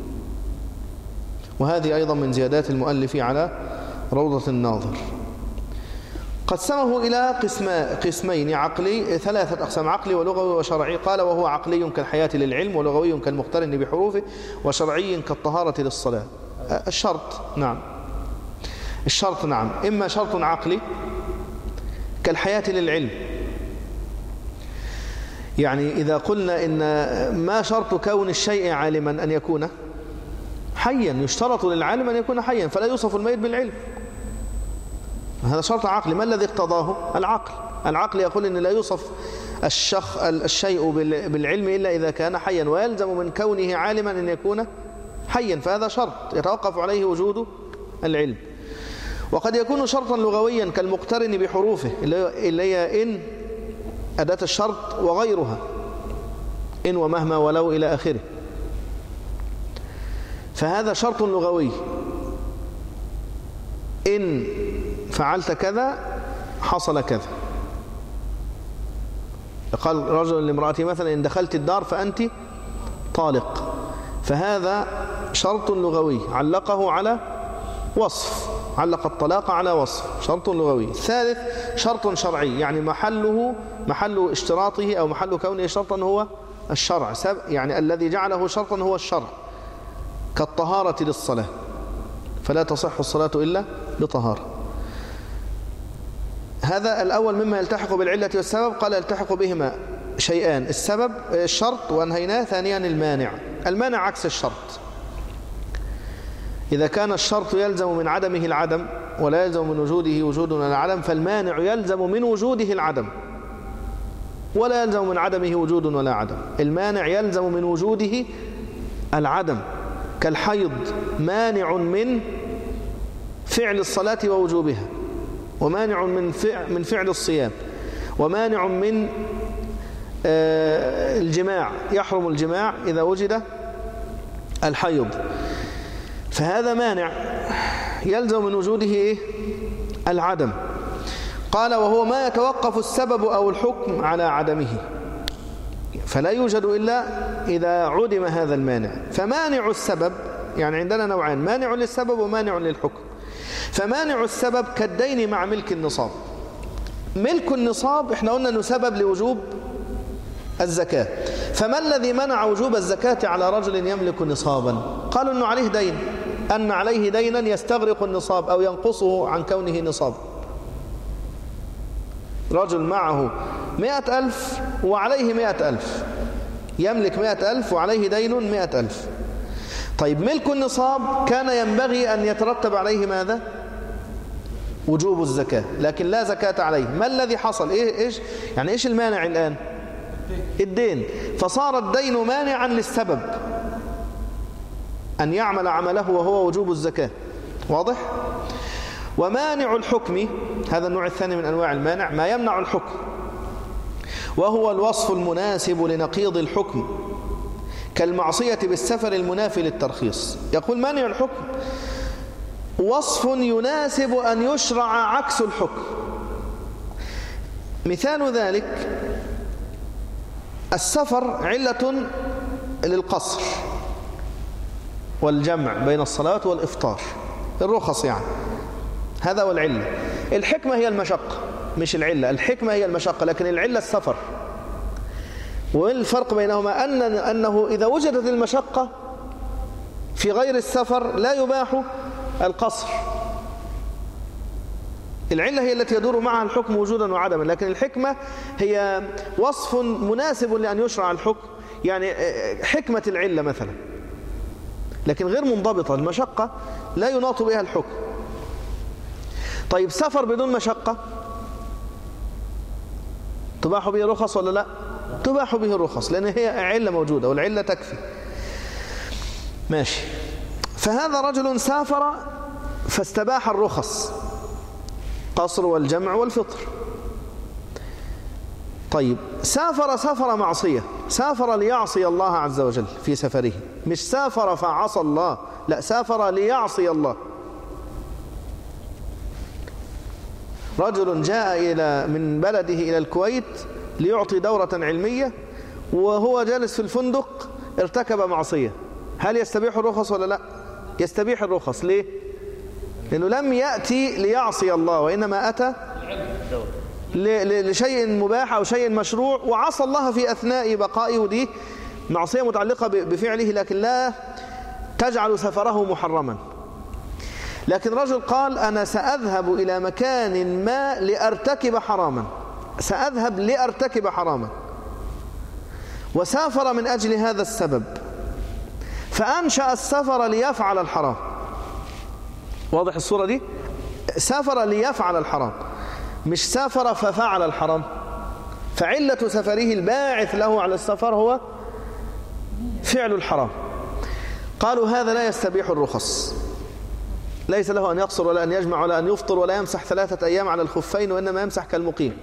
وهذه أيضا من زيادات المؤلف على روضة الناظر. قسمه إلى قسمين عقلي، ثلاثة أقسام: عقلي ولغوي وشرعي. قال: وهو عقلي كالحياة للعلم، ولغوي كالمقترن بحروفه، وشرعي كالطهارة للصلاة. الشرط نعم الشرط نعم إما شرط عقلي كالحياة للعلم، يعني إذا قلنا إن ما شرط كون الشيء عالما أن يكون حيا، يشترط للعالم أن يكون حيا، فلا يوصف الميت بالعلم، هذا شرط عقلي. ما الذي اقتضاه؟ العقل. العقل يقول إن لا يوصف الشخ الشيء بالعلم إلا إذا كان حيا، ويلزم من كونه عالما أن يكون حيا، فهذا شرط يتوقف عليه وجود العلم. وقد يكون شرطا لغويا كالمقترن بحروفه، اللي هي إن أداة الشرط وغيرها، إن ومهما ولو إلى آخره، فهذا شرط لغوي. إن فعلت كذا حصل كذا. قال رجل لامرأته مثلا: إن دخلت الدار فأنت طالق، فهذا شرط لغوي علقه على وصف، علق الطلاق على وصف، شرط لغوي. الثالث شرط شرعي، يعني محله محل اشتراطه أو محل كونه شرطا هو الشرع، يعني الذي جعله شرطا هو الشرع، كالطهارة للصلاة، فلا تصح الصلاة إلا بطهارة. هذا الأول مما يلتحق بالعلة والسبب. قال: يلتحق بهما شيئان: السبب الشرط وأنهيناه. ثانيا المانع. المانع عكس الشرط. إذا كان الشرط يلزم من عدمه العدم ولا يلزم من وجوده وجود ولا عدم، فالمانع يلزم من وجوده العدم ولا يلزم من عدمه وجود ولا عدم. المانع يلزم من وجوده العدم، كالحيض مانع من فعل الصلاة ووجوبها، ومانع من فعل, من فعل الصيام، ومانع من الجماع، يحرم الجماع إذا وجد الحيض، فهذا مانع يلزم من وجوده إيه؟ العدم. قال: وهو ما يتوقف السبب أو الحكم على عدمه، فلا يوجد إلا إذا عدم هذا المانع. فمانع السبب، يعني عندنا نوعان: مانع للسبب ومانع للحكم. فمانع السبب كالدين مع ملك النصاب. ملك النصاب احنا قلنا أنه سبب لوجوب الزكاة، فما الذي منع وجوب الزكاة على رجل يملك نصابا؟ قالوا أنه عليه دين، أن عليه دينا يستغرق النصاب أو ينقصه عن كونه نصاب. رجل معه مئة ألف وعليه مئة ألف، يملك مئة ألف وعليه دين مئة ألف. طيب ملك النصاب كان ينبغي أن يترتب عليه ماذا؟ وجوب الزكاة، لكن لا زكاة عليه. ما الذي حصل؟ إيه إيش يعني إيش المانع الآن؟ الدين. فصار الدين مانعا للسبب أن يعمل عمله وهو وجوب الزكاة. واضح؟ ومانع الحكم، هذا النوع الثاني من أنواع المانع، ما يمنع الحكم وهو الوصف المناسب لنقيض الحكم كالمعصية بالسفر المنافي للترخيص. يقول مانع الحكم وصف يناسب أن يشرع عكس الحكم. مثال ذلك السفر علة للقصر والجمع بين الصلاة والإفطار، الرخص يعني، هذا هو العلة. الحكمة هي المشقة، مش العلة، الحكمة هي المشقة، لكن العلة السفر. والفرق بينهما أن أنه إذا وجدت المشقة في غير السفر لا يباح القصر. العلة هي التي يدور معها الحكم وجودا وعدما، لكن الحكمة هي وصف مناسب لأن يشرع الحكم، يعني حكمة العلة مثلا، لكن غير منضبطة. المشقة لا يناط بها الحكم. طيب سفر بدون مشقة تباح به رخص ولا لا؟ تباح به الرخص، لأن هي علة موجودة والعلة تكفي. ماشي. فهذا رجل سافر فاستباح الرخص، قصر والجمع والفطر. طيب سافر سفر معصية، سافر ليعصي الله عز وجل في سفره، مش سافر فعصى الله، لا، سافر ليعصي الله. رجل جاء إلى من بلده إلى الكويت ليعطي دورة علمية، وهو جالس في الفندق ارتكب معصية، هل يستبيح الرخص ولا لا؟ يستبيح الرخص. ليه؟ لأنه لم يأتي ليعصي الله، وإنما أتى لشيء مباح أو شيء مشروع، وعصى الله في أثناء بقائه، ودي معصية متعلقة بفعله لكن لا تجعل سفره محرما. لكن رجل قال أنا سأذهب إلى مكان ما لأرتكب حراما، سأذهب لأرتكب حراما، وسافر من أجل هذا السبب، فأنشأ السفر ليفعل الحرام. واضح الصورة دي؟ سافر ليفعل الحرام، مش سافر ففعل الحرام. فعلة سفره الباعث له على السفر هو فعل الحرام. قالوا هذا لا يستبيح الرخص، ليس له أن يقصر ولا أن يجمع ولا أن يفطر ولا يمسح ثلاثة أيام على الخفين، وإنما يمسح كالمقيم.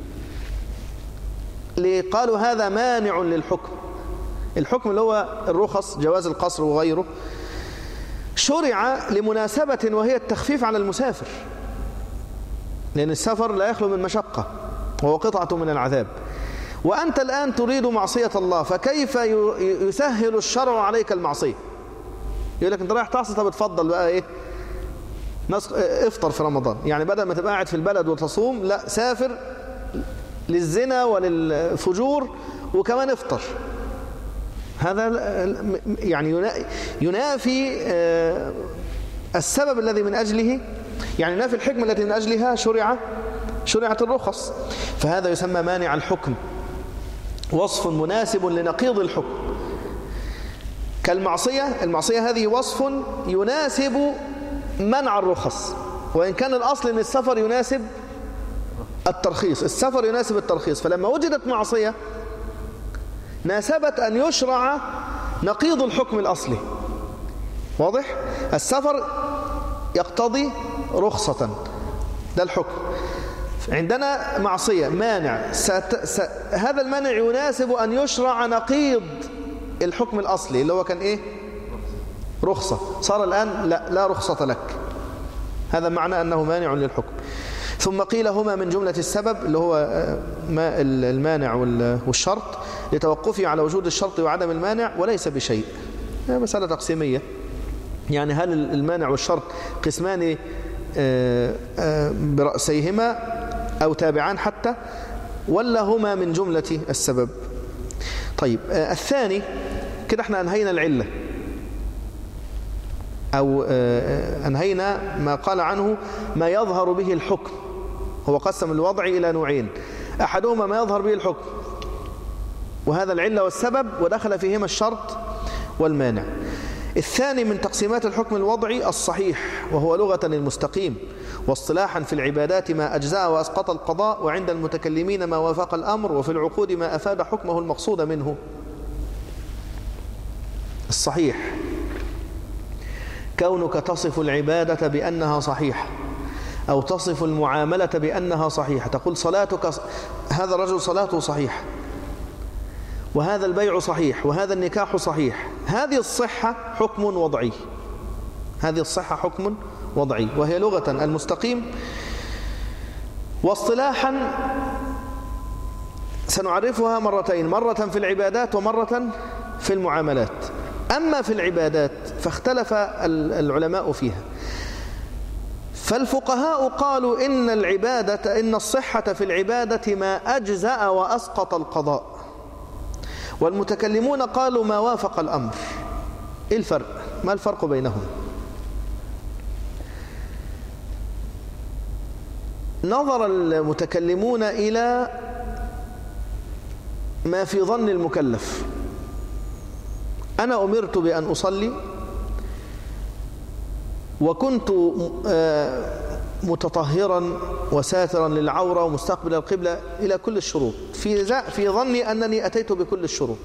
قالوا هذا مانع للحكم. الحكم اللي هو الرخص، جواز القصر وغيره، شرع لمناسبة وهي التخفيف على المسافر، لأن السفر لا يخلو من مشقة وهو قطعة من العذاب. وأنت الآن تريد معصية الله، فكيف يسهل الشرع عليك المعصية؟ يقول لك أنت رايح تعصي، طب اتفضل بقى إيه، افطر في رمضان، يعني بدل ما تبقى قاعد في البلد وتصوم، لا، سافر للزنا وللفجور وكمان افطر. هذا يعني ينافي السبب الذي من أجله، يعني ينافي الحكمة التي من أجلها شرع شرعت الرخص. فهذا يسمى مانع الحكم، وصف مناسب لنقيض الحكم. كالمعصية، المعصية هذه وصف يناسب منع الرخص، وإن كان الأصل أن السفر يناسب الترخيص، السفر يناسب الترخيص، فلما وجدت معصية ناسبت أن يشرع نقيض الحكم الأصلي. واضح؟ السفر يقتضي رخصة، ده الحكم. عندنا معصية، مانع، ست... س... هذا المانع يناسب أن يشرع نقيض الحكم الأصلي اللي هو كان إيه؟ رخصة. صار الآن لا, لا رخصة لك. هذا معنى أنه مانع للحكم. ثم قيل هما من جملة السبب اللي هو ما المانع والشرط لتوقفه على وجود الشرط وعدم المانع، وليس بشيء. مسألة تقسيمية، يعني هل المانع والشرط قسمان برأسيهما أو تابعان حتى، ولا هما من جملة السبب؟ طيب الثاني كده احنا أنهينا العلة، أو أنهينا ما قال عنه ما يظهر به الحكم. هو قسم الوضع إلى نوعين، أحدهما ما يظهر به الحكم وهذا العلة والسبب، ودخل فيهما الشرط والمانع. الثاني من تقسيمات الحكم الوضعي الصحيح، وهو لغة المستقيم، واصطلاحا في العبادات ما أجزاء وأسقط القضاء، وعند المتكلمين ما وافق الأمر، وفي العقود ما أفاد حكمه المقصود منه. الصحيح كونك تصف العبادة بأنها صحيحة، أو تصف المعاملة بأنها صحيحة، تقول صلاتك، هذا الرجل صلاته صحيحة، وهذا البيع صحيح، وهذا النكاح صحيح، هذه الصحة حكم وضعي، هذه الصحة حكم وضعي، وهي لغة المستقيم. واصطلاحا سنعرفها مرتين، مرة في العبادات ومرة في المعاملات. أما في العبادات فاختلف العلماء فيها، فالفقهاء قالوا إن العبادة إن الصحة في العبادة ما أجزأ وأسقط القضاء، والمتكلمون قالوا ما وافق الأمر. إيه الفرق؟ ما الفرق بينهم؟ نظر المتكلمون إلى ما في ظن المكلف. أنا أمرت بأن أصلي وكنت متطهرا وساترا للعورة ومستقبل القبلة إلى كل الشروط، في في ظني أنني أتيت بكل الشروط.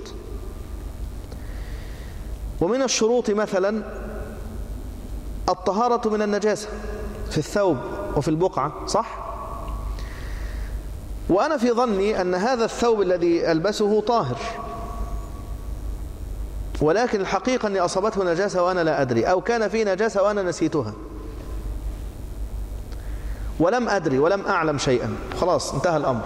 ومن الشروط مثلا الطهارة من النجاسة في الثوب وفي البقعة، صح؟ وأنا في ظني أن هذا الثوب الذي ألبسه طاهر، ولكن الحقيقة أني أصابته نجاسة وأنا لا أدري، أو كان فيه نجاسة وأنا نسيتها ولم أدري ولم أعلم شيئا، خلاص انتهى الأمر.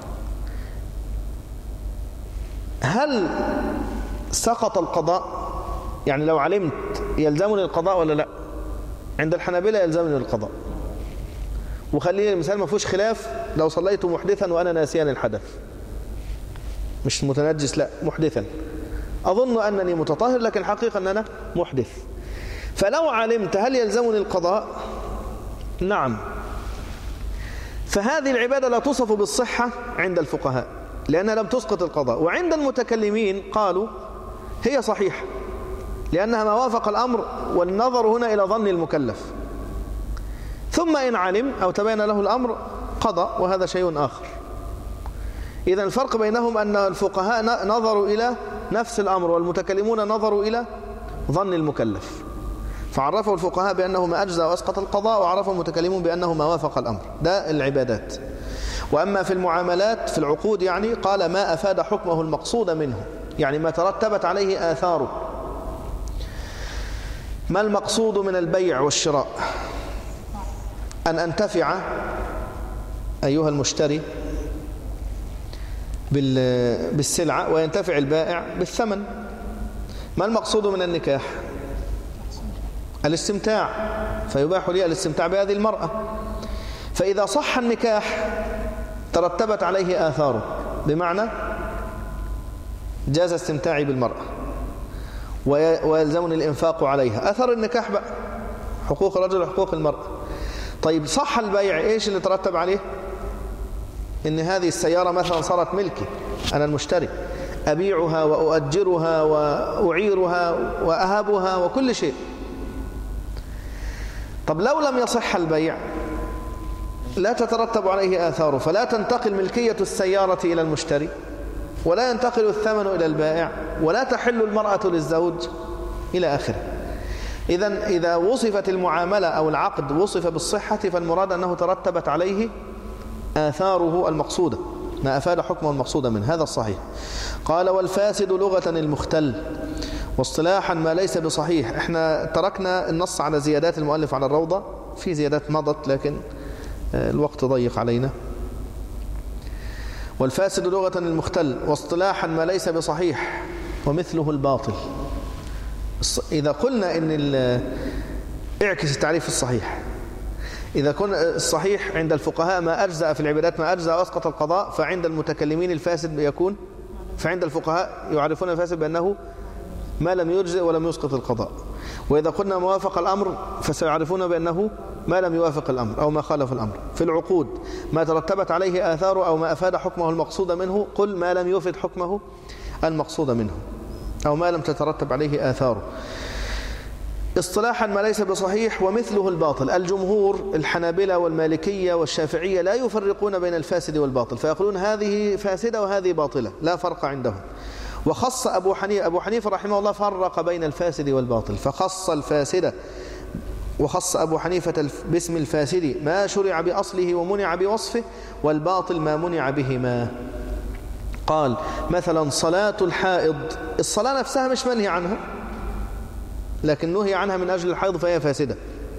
هل سقط القضاء؟ يعني لو علمت يلزمني القضاء ولا لا؟ عند الحنابلة يلزمني القضاء. وخليني المثال ما فيهوش خلاف، لو صليت محدثا وأنا ناسيا الحدث، مش متنجس، لا محدثا، أظن أنني متطهر لكن الحقيقة أن أنا محدث، فلو علمت هل يلزمني القضاء؟ نعم. فهذه العبادة لا توصف بالصحة عند الفقهاء لأنها لم تسقط القضاء، وعند المتكلمين قالوا هي صحيحة لأنها ما وافق الأمر، والنظر هنا إلى ظن المكلف، ثم إن علم أو تبين له الأمر قضى، وهذا شيء آخر. إذن الفرق بينهم أن الفقهاء نظروا إلى نفس الأمر والمتكلمون نظروا إلى ظن المكلف، فعرفوا الفقهاء بأنه ما أجزى وأسقط القضاء، وعرفوا المتكلمون بأنه ما وافق الأمر. ده العبادات. وأما في المعاملات في العقود يعني قال ما أفاد حكمه المقصود منه، يعني ما ترتبت عليه آثاره. ما المقصود من البيع والشراء؟ أن أنتفع أيها المشتري بالسلعة وينتفع البائع بالثمن. ما المقصود من النكاح؟ الاستمتاع، فيباح لي الاستمتاع بهذه المرأة. فإذا صح النكاح ترتبت عليه آثاره، بمعنى جاز استمتاعي بالمرأة ويلزمني الإنفاق عليها، أثر النكاح بقى، حقوق الرجل وحقوق المرأة. طيب صح البيع، إيش اللي ترتب عليه؟ إن هذه السيارة مثلا صارت ملكي، أنا المشتري، أبيعها وأؤجرها وأعيرها وأهبها وكل شيء. طب لو لم يصح البيع لا تترتب عليه آثاره، فلا تنتقل ملكية السيارة إلى المشتري، ولا ينتقل الثمن إلى البائع، ولا تحل المرأة للزوج إلى آخره. إذن إذا وصفت المعاملة أو العقد وصف بالصحة فالمراد أنه ترتبت عليه آثاره المقصودة، ما أفاد حكمه المقصود منه، هذا الصحيح. قال والفاسد لغة المختل، واصطلاحا ما ليس بصحيح. احنا تركنا النص على زيادات المؤلف على الروضة، في زيادات مضت لكن الوقت ضيق علينا. والفاسد لغة المختل، واصطلاحا ما ليس بصحيح، ومثله الباطل. إذا قلنا إن اعكس التعريف الصحيح، إذا كن الصحيح عند الفقهاء ما أجزأ في العبادات ما أجزأ وأسقط القضاء، فعند المتكلمين الفاسد يكون، فعند الفقهاء يعرفون الفاسد بأنه ما لم يجزئ ولم يسقط القضاء. وإذا قلنا موافق الأمر فسيعرفون بأنه ما لم يوافق الأمر أو ما خالف الأمر. في العقود ما ترتبت عليه آثاره أو ما أفاد حكمه المقصود منه، قل ما لم يفد حكمه المقصود منه أو ما لم تترتب عليه آثاره. اصطلاحا ما ليس بصحيح، ومثله الباطل. الجمهور الحنابلة والمالكية والشافعية لا يفرقون بين الفاسد والباطل، فيقولون هذه فاسدة وهذه باطلة، لا فرق عندهم. وخص أبو حنيفة أبو حنيفة رحمه الله فرق بين الفاسد والباطل، فخص الفاسدة وخص أبو حنيفة باسم الفاسد ما شرع بأصله ومنع بوصفه، والباطل ما منع بهما. قال مثلا صلاة الحائض، الصلاة نفسها مش منهي عنها، لكن نهي عنها من أجل الحيض فهي فاسدة.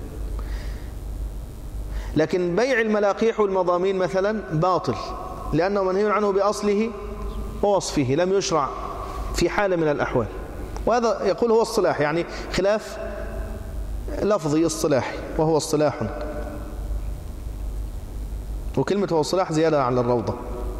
لكن بيع الملاقيح والمضامين مثلا باطل، لأنه منهي عنه بأصله ووصفه، لم يشرع في حال من الأحوال. وهذا يقول هو الصلاح، يعني خلاف لفظي اصطلاحي، وهو اصطلاح، وكلمة هو الصلاح زيادة على الروضة.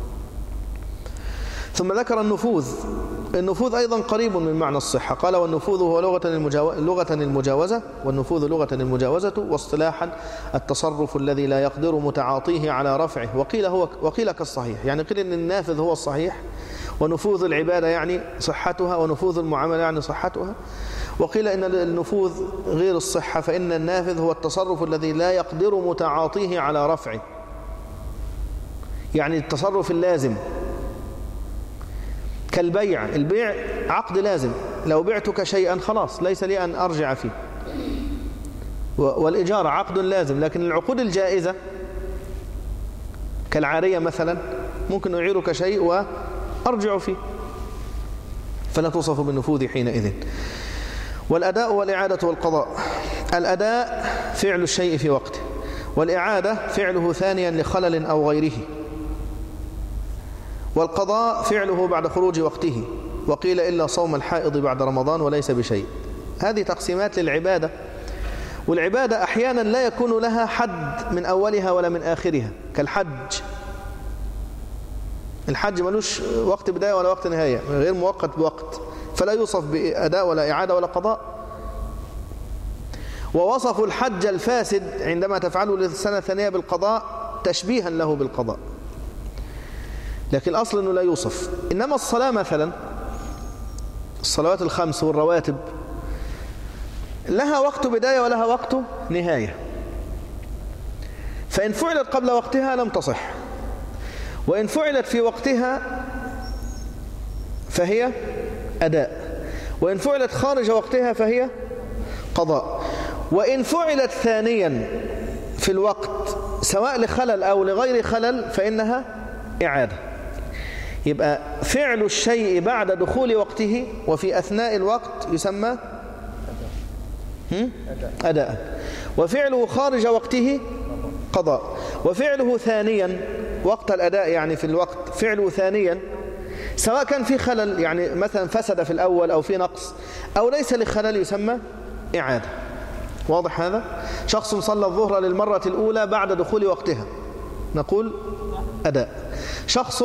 ثم ذكر النفوذ. النفوذ أيضا قريب من معنى الصحة. قال والنفوذ هو لغة المجاو... لغة المجاوزة، والنفوذ لغة المجاوزة، واصطلاحا التصرف الذي لا يقدر متعاطيه على رفعه. وقيل هو وقيل كالصحيح، يعني قيل إن النافذ هو الصحيح، ونفوذ العبادة يعني صحتها، ونفوذ المعاملة يعني صحتها. وقيل إن النفوذ غير الصحة، فإن النافذ هو التصرف الذي لا يقدر متعاطيه على رفعه، يعني التصرف اللازم كالبيع. البيع عقد لازم، لو بعتك شيئا خلاص ليس لي أن أرجع فيه. والإجارة عقد لازم، لكن العقود الجائزة كالعارية مثلا ممكن أعيرك شيء وأرجع فيه، فلا توصف بالنفوذ حينئذ. والأداء والإعادة والقضاء. الأداء فعل الشيء في وقته، والإعادة فعله ثانيا لخلل أو غيره، والقضاء فعله بعد خروج وقته. وقيل إلا صوم الحائض بعد رمضان وليس بشيء. هذه تقسيمات للعبادة. والعبادة أحيانا لا يكون لها حد من أولها ولا من آخرها، كالحج. الحج ملوش وقت بداية ولا وقت نهاية، غير موقت بوقت، فلا يوصف بأداء ولا إعادة ولا قضاء. ووصفوا الحج الفاسد عندما تفعله للسنة الثانية بالقضاء تشبيها له بالقضاء، لكن الأصل أنه لا يوصف. إنما الصلاة مثلا، الصلوات الخمس والرواتب لها وقت بداية ولها وقت نهاية، فإن فعلت قبل وقتها لم تصح، وإن فعلت في وقتها فهي أداء، وإن فعلت خارج وقتها فهي قضاء. وإن فعلت ثانيا في الوقت سواء لخلل أو لغير خلل فإنها إعادة. يبقى فعل الشيء بعد دخول وقته وفي أثناء الوقت يسمى أداء، وفعله خارج وقته قضاء، وفعله ثانيا وقت الأداء يعني في الوقت فعله ثانيا سواء كان في خلل، يعني مثلا فسد في الأول أو في نقص أو ليس لخلل يسمى إعادة. واضح هذا؟ شخص صلى الظهر للمرة الأولى بعد دخول وقتها نقول أداء. شخص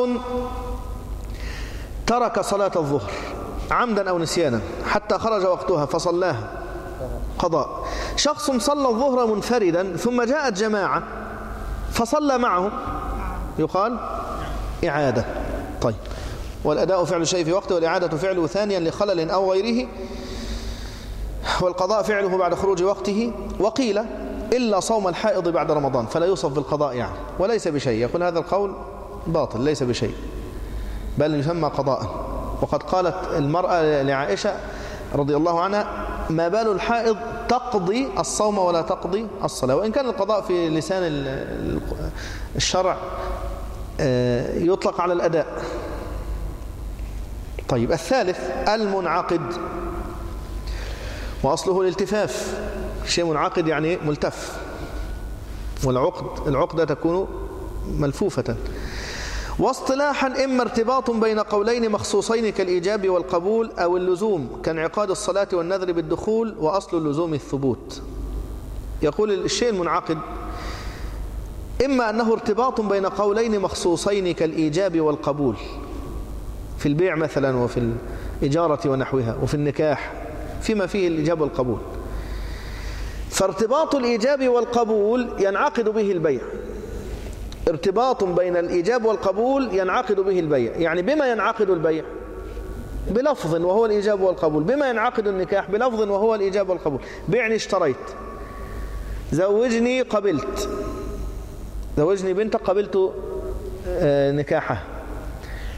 ترك صلاة الظهر عمدا أو نسيانا حتى خرج وقتها فصلاها قضاء. شخص صلى الظهر منفردا ثم جاءت جماعة فصلى معه يقال إعادة. طيب، والأداء فعل الشيء في وقته، والإعادة فعله ثانيا لخلل أو غيره، والقضاء فعله بعد خروج وقته. وقيل إلا صوم الحائض بعد رمضان فلا يوصف بالقضاء يعني، وليس بشيء. يقول هذا القول باطل، ليس بشيء بل يسمى قضاء. وقد قالت المرأة لعائشة رضي الله عنها ما بال الحائض تقضي الصوم ولا تقضي الصلاة، وإن كان القضاء في لسان الشرع يطلق على الأداء. طيب، الثالث المنعقد، وأصله الالتفاف. شيء منعقد يعني ملتف، والعقد العقدة تكون ملفوفة. واصطلاحا إما ارتباط بين قولين مخصوصين كالإيجاب والقبول، أو اللزوم كانعقاد الصلاة والنذر بالدخول، وأصل اللزوم الثبوت. يقول الشيء المنعقد إما أنه ارتباط بين قولين مخصوصين كالإيجاب والقبول في البيع مثلا، وفي الإجارة ونحوها، وفي النكاح فيما فيه الإيجاب والقبول. فارتباط الإيجاب والقبول ينعقد به البيع، ارتباط بين الإيجاب والقبول ينعقد به البيع. يعني بما ينعقد البيع؟ بلفظ وهو الإيجاب والقبول. بما ينعقد النكاح؟ بلفظ وهو الإيجاب والقبول. بعني اشتريت، زوجني قبلت، زوجني بنتك قبلت نكاحها.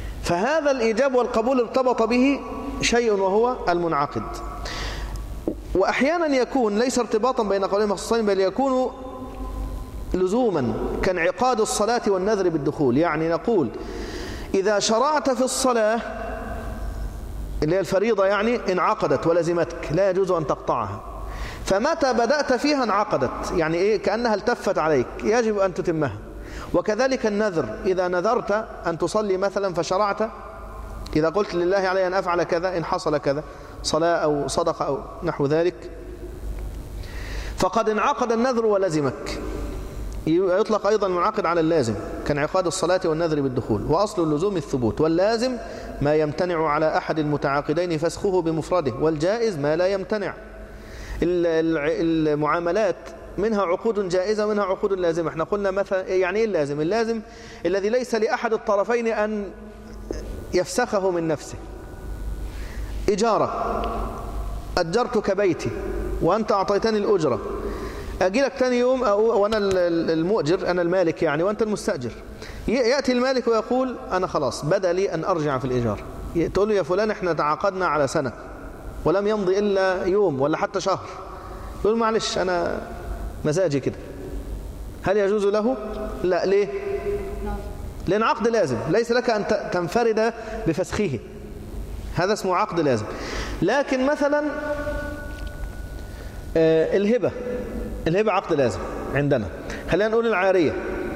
فهذا الإيجاب والقبول ارتبط به شيء وهو المنعقد. وأحيانا يكون ليس ارتباطا بين قولين مخصوصين، بل يكون لزوما كانعقاد الصلاة والنذر بالدخول. يعني نقول إذا شرعت في الصلاة اللي هي الفريضة يعني انعقدت ولزمتك، لا يجوز أن تقطعها، فمتى بدأت فيها انعقدت، يعني إيه؟ كأنها التفت عليك، يجب أن تتمها. وكذلك النذر، إذا نذرت أن تصلي مثلا فشرعت، إذا قلت لله علي أن أفعل كذا إن حصل كذا، صلاة أو صدقة أو نحو ذلك، فقد انعقد النذر ولزمك. يطلق أيضا المنعقد على اللازم كانعقاد الصلاة والنذر بالدخول. وأصل اللزوم الثبوت، واللازم ما يمتنع على أحد المتعاقدين فسخه بمفرده، والجائز ما لا يمتنع. المعاملات منها عقود جائزة ومنها عقود لازمة. احنا قلنا مثلا يعني ايه اللازم؟ اللازم الذي ليس لأحد الطرفين أن يفسخه من نفسه. إجارة، أجرتك بيتي وأنت أعطيتني الأجرة، أجي لك تاني يوم وأنا المؤجر، أنا المالك يعني وأنت المستأجر، يأتي المالك ويقول أنا خلاص بدا لي أن أرجع في الإيجار. تقول له يا فلان احنا تعاقدنا على سنة ولم يمضي إلا يوم ولا حتى شهر، يقول معلش أنا مزاجي كده. هل يجوز له؟ لا. ليه؟ لأن عقد لازم، ليس لك أن تنفرد بفسخه، هذا اسمه عقد لازم. لكن مثلا الهبة، الهبة عقد لازم عندنا. خلينا نقول العارية،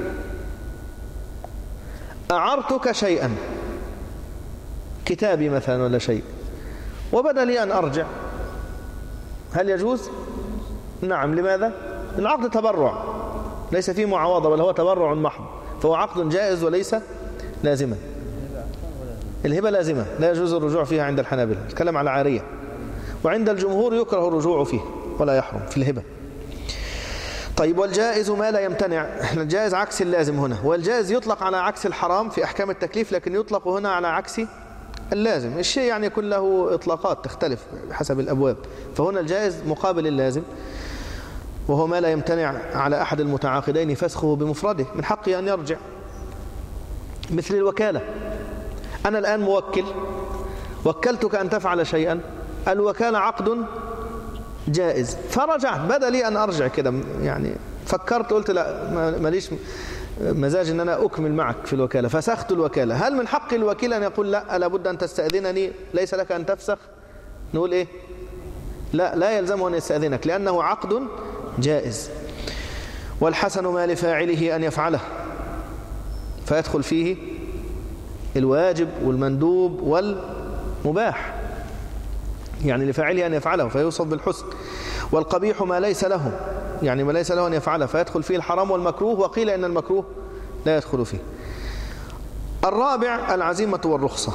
أعرتك شيئا، كتابي مثلا ولا شيء، وبدا لي أن أرجع، هل يجوز؟ نعم. لماذا؟ العقد تبرع، ليس فيه معاوضة بل هو تبرع محض، فهو عقد جائز وليس لازما. الهبة لازمة لا يجوز الرجوع فيها عند الحنابلة، الكلام على عارية. وعند الجمهور يكره الرجوع فيه ولا يحرم في الهبة. طيب والجائز ما لا يمتنع، الجائز عكس اللازم هنا، والجائز يطلق على عكس الحرام في أحكام التكليف، لكن يطلق هنا على عكس اللازم. الشيء يعني يكون له إطلاقات تختلف حسب الأبواب، فهنا الجائز مقابل اللازم، وهو ما لا يمتنع على أحد المتعاقدين فسخه بمفرده، من حقه أن يرجع. مثل الوكالة، أنا الآن موكل، وكلتك أن تفعل شيئا، الوكالة عقد جائز، فرجعت، بدا لي أن أرجع كده، يعني فكرت قلت لا ماليش مزاج أن أنا أكمل معك في الوكالة، فسخت الوكالة. هل من حق الوكيل أن يقول لا لابد أن تستأذنني، ليس لك أن تفسخ؟ نقول إيه؟ لا، لا يلزمه أن يستأذنك لأنه عقد جائز. والحسن ما لفاعله أن يفعله، فيدخل فيه الواجب والمندوب والمباح، يعني لفاعله أن يفعله فيوصف بالحسن. والقبيح ما ليس له، يعني ما ليس له أن يفعله، فيدخل فيه الحرام والمكروه، وقيل إن المكروه لا يدخل فيه. الرابع العزيمة والرخصة.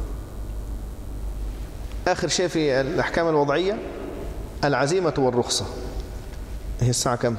آخر شيء في الأحكام الوضعية العزيمة والرخصة. هي الساعة كم؟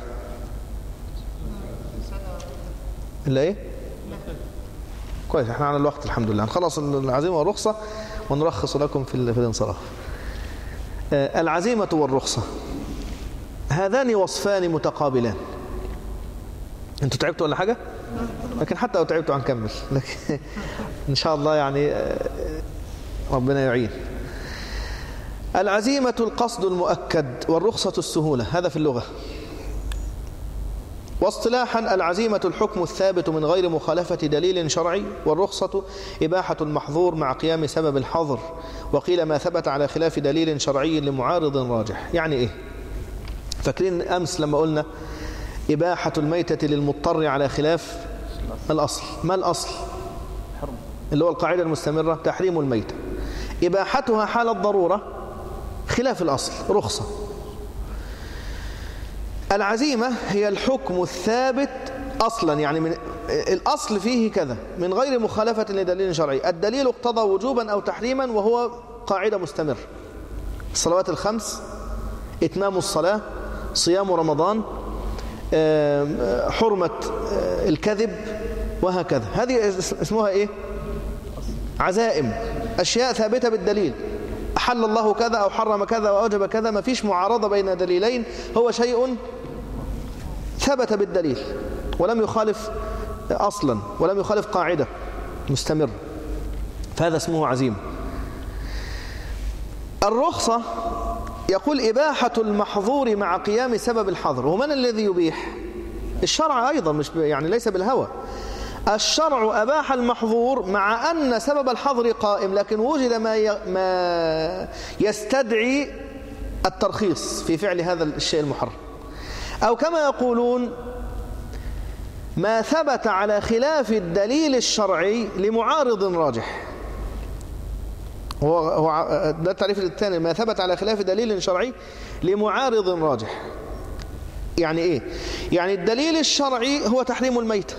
إلا إيه؟ كويس، احنا على الوقت الحمد لله. نخلص العزيمة والرخصة ونرخص لكم في الانصراف. العزيمة والرخصة هذان وصفان متقابلان. انتوا تعبتوا ولا حاجة؟ لكن حتى لو تعبتوا هنكمل، لكن ان شاء الله يعني ربنا يعين. العزيمة القصد المؤكد، والرخصة السهولة، هذا في اللغة. واصطلاحا العزيمة الحكم الثابت من غير مخالفة دليل شرعي، والرخصة إباحة المحظور مع قيام سبب الحظر، وقيل ما ثبت على خلاف دليل شرعي لمعارض راجح. يعني إيه؟ فاكرين أمس لما قلنا إباحة الميتة للمضطر على خلاف الأصل. ما الأصل؟ اللي هو القاعدة المستمرة تحريم الميتة، إباحتها حال الضرورة خلاف الأصل رخصة. العزيمة هي الحكم الثابت أصلا، يعني من الأصل فيه كذا من غير مخالفة لدليل شرعي، الدليل اقتضى وجوبا أو تحريما، وهو قاعدة مستمر. الصلوات الخمس، إتمام الصلاة، صيام رمضان، حرمة الكذب، وهكذا. هذه اسمها إيه؟ عزائم، أشياء ثابتة بالدليل، أحل الله كذا أو حرم كذا وأوجب كذا، ما فيش معارضة بين دليلين، هو شيء ثبت بالدليل ولم يخالف أصلا ولم يخالف قاعدة مستمر، فهذا اسمه عزيمة. الرخصة يقول إباحة المحظور مع قيام سبب الحظر. ومن الذي يبيح؟ الشرع أيضا، مش يعني ليس بالهوى. الشرع أباح المحظور مع أن سبب الحظر قائم، لكن وجد ما ما يستدعي الترخيص في فعل هذا الشيء المحرم. أو كما يقولون ما ثبت على خلاف الدليل الشرعي لمعارض راجح. هو هو ده التعريف الثاني، ما ثبت على خلاف دليل شرعي لمعارض راجح. يعني إيه؟ يعني الدليل الشرعي هو تحريم الميتة،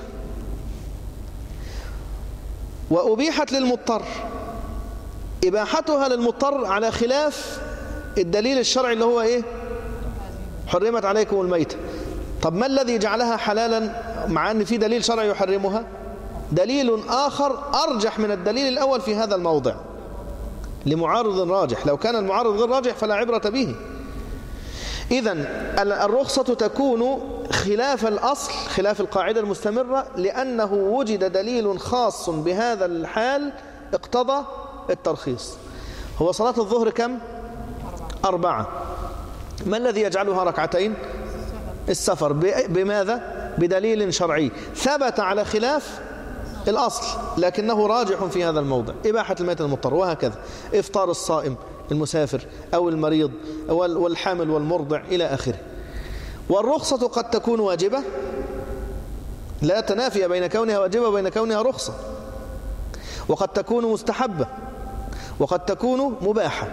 وأبيحت للمضطر، إباحتها للمضطر على خلاف الدليل الشرعي اللي هو إيه؟ حرمت عليكم الميتة. طب ما الذي جعلها حلالا مع أن في دليل شرعي يحرمها؟ دليل آخر أرجح من الدليل الأول في هذا الموضع لمعارض راجح. لو كان المعارض غير راجح فلا عبرة به. إذن الرخصة تكون خلاف الأصل، خلاف القاعدة المستمرة، لأنه وجد دليل خاص بهذا الحال اقتضى الترخيص. هو صلاة الظهر كم؟ أربعة. ما الذي يجعلها ركعتين؟ السفر. بماذا؟ بدليل شرعي ثبت على خلاف الأصل لكنه راجح في هذا الموضع، إباحة الميت المضطر. وهكذا إفطار الصائم المسافر أو المريض والحامل والمرضع إلى آخره. والرخصة قد تكون واجبة، لا تنافي بين كونها واجبة وبين كونها رخصة، وقد تكون مستحبة، وقد تكون مباحة،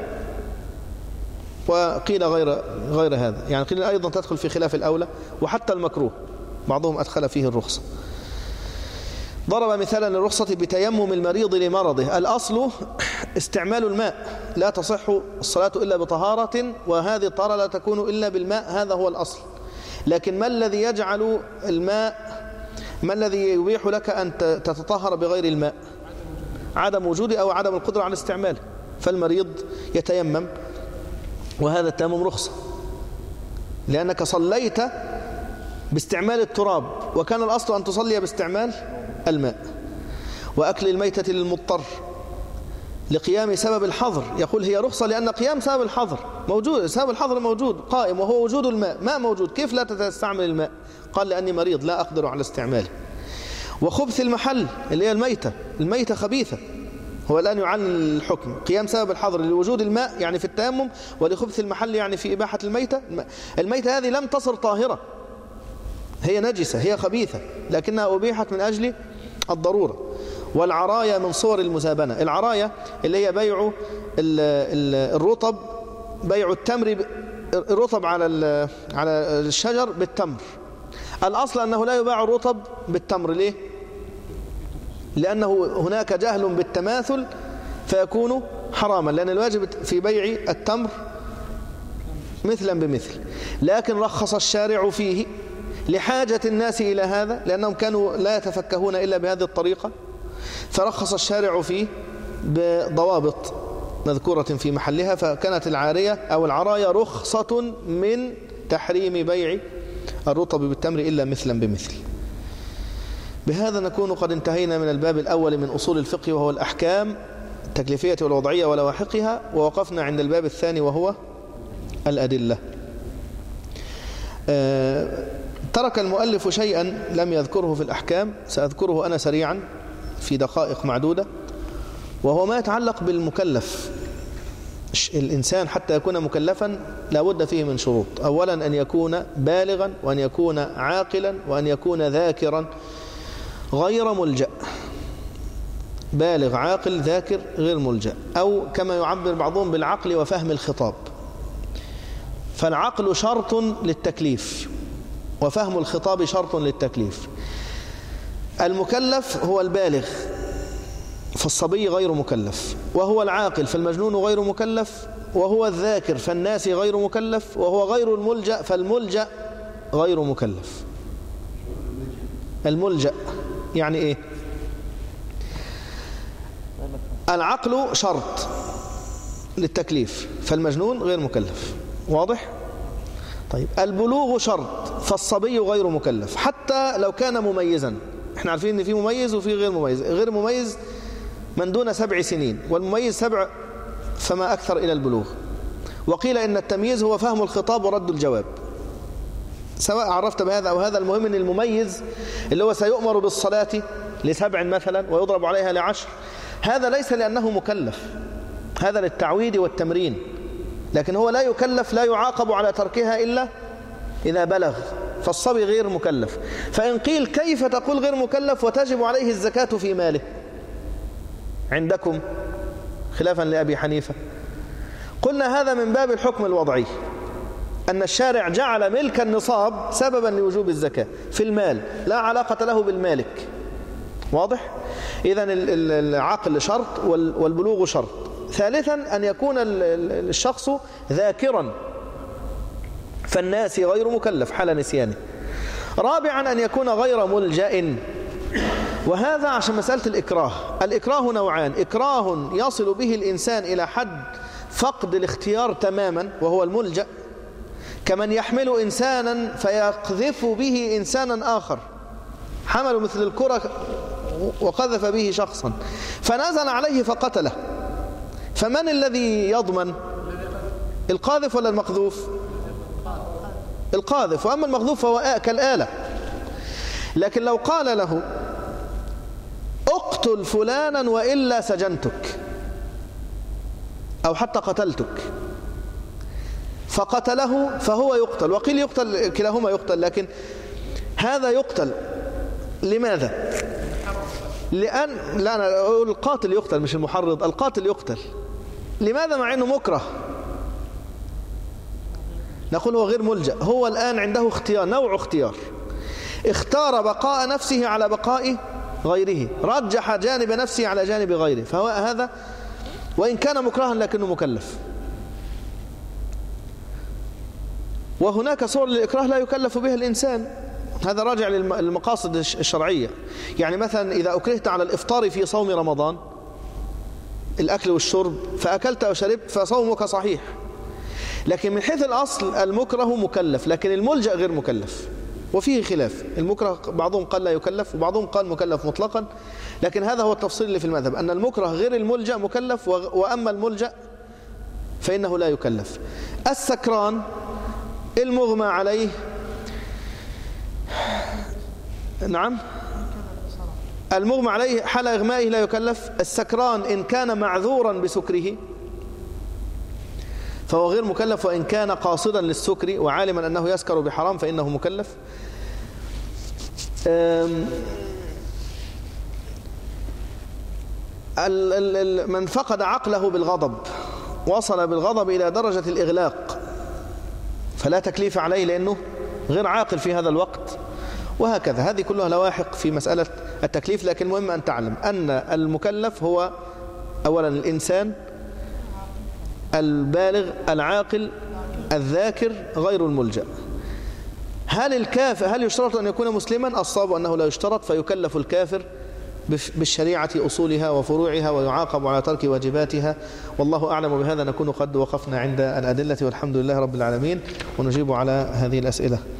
وقيل غير غير هذا. يعني قيل أيضا تدخل في خلاف الأولى، وحتى المكروه بعضهم أدخل فيه الرخصة. ضرب مثالا للرخصة بتيمم المريض لمرضه. الأصل استعمال الماء، لا تصح الصلاة إلا بطهارة، وهذه الطهارة لا تكون إلا بالماء، هذا هو الأصل. لكن ما الذي يجعل الماء، ما الذي يبيح لك أن تتطهر بغير الماء؟ عدم وجود أو عدم القدرة على استعماله. فالمريض يتيمم، وهذا التيمم رخصة، لأنك صليت باستعمال التراب، وكان الأصل أن تصلي باستعمال الماء. وأكل الميتة للمضطر لقيام سبب الحظر، يقول هي رخصة لأن قيام سبب الحظر موجود، سبب الحظر موجود قائم، وهو وجود الماء. ماء موجود، كيف لا تستعمل الماء؟ قال لأني مريض لا أقدر على استعماله. وخبث المحل اللي هي الميتة، الميتة خبيثة، هو الآن يعلل الحكم. قيام سبب الحظر لوجود الماء يعني في التيمم، ولخبث المحل يعني في إباحة الميتة. الميتة هذه لم تصر طاهرة، هي نجسة، هي خبيثة، لكنها أبيحت من أجل الضرورة. والعرايا من صور المزابنة. العرايا اللي هي بيع الرطب، بيع التمر، الرطب على على الشجر بالتمر. الأصل أنه لا يباع الرطب بالتمر. ليه؟ لأنه هناك جهل بالتماثل فيكون حراما، لأن الواجب في بيع التمر مثلا بمثل. لكن رخص الشارع فيه لحاجة الناس إلى هذا، لأنهم كانوا لا يتفكهون إلا بهذه الطريقة، فرخص الشارع فيه بضوابط مذكورة في محلها. فكانت العارية أو العرايا رخصة من تحريم بيع الرطب بالتمر إلا مثلا بمثل. بهذا نكون قد انتهينا من الباب الأول من أصول الفقه، وهو الأحكام التكليفية والوضعية ولواحقها، ووقفنا عند الباب الثاني وهو الأدلة. أه ترك المؤلف شيئا لم يذكره في الأحكام، سأذكره أنا سريعا في دقائق معدودة، وهو ما يتعلق بالمكلف. الإنسان حتى يكون مكلفا لا بد فيه من شروط. أولا أن يكون بالغا، وأن يكون عاقلا، وأن يكون ذاكرا غير ملجأ. بالغ عاقل ذاكر غير ملجأ، أو كما يعبر بعضهم بالعقل وفهم الخطاب. فالعقل شرط للتكليف، وفهم الخطاب شرط للتكليف. المكلف هو البالغ، فالصبي غير مكلف، وهو العاقل فالمجنون غير مكلف، وهو الذاكر فالناس غير مكلف، وهو غير الملجأ فالملجأ غير مكلف. الملجأ يعني ايه؟ العقل شرط للتكليف، فالمجنون غير مكلف. واضح؟ طيب البلوغ شرط، فالصبي غير مكلف حتى لو كان مميزا. احنا عارفين ان في مميز وفي غير مميز. غير مميز من دون سبع سنين، والمميز سبع فما أكثر إلى البلوغ. وقيل إن التمييز هو فهم الخطاب ورد الجواب، سواء عرفت بهذا أو هذا. المهم أن المميز اللي هو سيؤمر بالصلاة لسبع مثلا ويضرب عليها لعشر، هذا ليس لأنه مكلف، هذا للتعويد والتمرين، لكن هو لا يكلف، لا يعاقب على تركها إلا إذا بلغ، فالصبي غير مكلف. فإن قيل كيف تقول غير مكلف وتجب عليه الزكاة في ماله عندكم خلافا لأبي حنيفة؟ قلنا هذا من باب الحكم الوضعي، أن الشارع جعل ملك النصاب سببا لوجوب الزكاة في المال، لا علاقة له بالمالك. واضح؟ إذن العقل شرط والبلوغ شرط. ثالثا أن يكون الشخص ذاكرا، فالناس غير مكلف حال نسيانه. رابعا أن يكون غير ملجأ، وهذا عشان مسألة الإكراه. الإكراه نوعان: إكراه يصل به الإنسان إلى حد فقد الاختيار تماما وهو الملجأ، كمن يحمل إنسانا فيقذف به إنسانا آخر، حمل مثل الكرة وقذف به شخصا فنزل عليه فقتله، فمن الذي يضمن؟ القاذف ولا المقذوف؟ القاذف. وأما المقذوف فهو كالآلة. لكن لو قال له اقتل فلانا وإلا سجنتك أو حتى قتلتك، فقتله فهو يقتل، وقيل يقتل، كلاهما يقتل، لكن هذا يقتل لماذا؟ لأن لا أنا أقول القاتل يقتل مش المحرض، القاتل يقتل. لماذا؟ مع أنه مكره. نقول هو غير ملجأ، هو الآن عنده اختيار، نوع اختيار، اختار بقاء نفسه على بقاء غيره، رجح جانب نفسه على جانب غيره، فهو هذا وإن كان مكرها لكنه مكلف. وهناك صور للإكراه لا يكلف بها الإنسان، هذا راجع للمقاصد الشرعية. يعني مثلا إذا أكرهت على الإفطار في صوم رمضان، الأكل والشرب، فأكلت أو شربت فصومك صحيح، لكن من حيث الأصل المكره مكلف، لكن الملجأ غير مكلف، وفيه خلاف. المكره بعضهم قال لا يكلف وبعضهم قال مكلف مطلقا، لكن هذا هو التفصيل اللي في المذهب، أن المكره غير الملجأ مكلف، وأما الملجأ فإنه لا يكلف. السكران، المغمى عليه، نعم، المغمى عليه حال إغمائه لا يكلف. السكران إن كان معذورا بسكره فهو غير مكلف، وإن كان قاصدا للسكر وعالما أنه يسكر بحرام فإنه مكلف. من فقد عقله بالغضب، وصل بالغضب إلى درجة الإغلاق، فلا تكليف عليه لأنه غير عاقل في هذا الوقت، وهكذا. هذه كلها لواحق في مسألة التكليف، لكن المهم أن تعلم أن المكلف هو أولا الإنسان البالغ العاقل الذاكر غير الملجأ. هل الكافر هل يشترط أن يكون مسلما؟ الصواب أنه لا يشترط، فيكلف الكافر بالشريعة أصولها وفروعها ويعاقب على ترك واجباتها. والله أعلم. بهذا نكون قد وقفنا عند الأدلة، والحمد لله رب العالمين، ونجيب على هذه الأسئلة.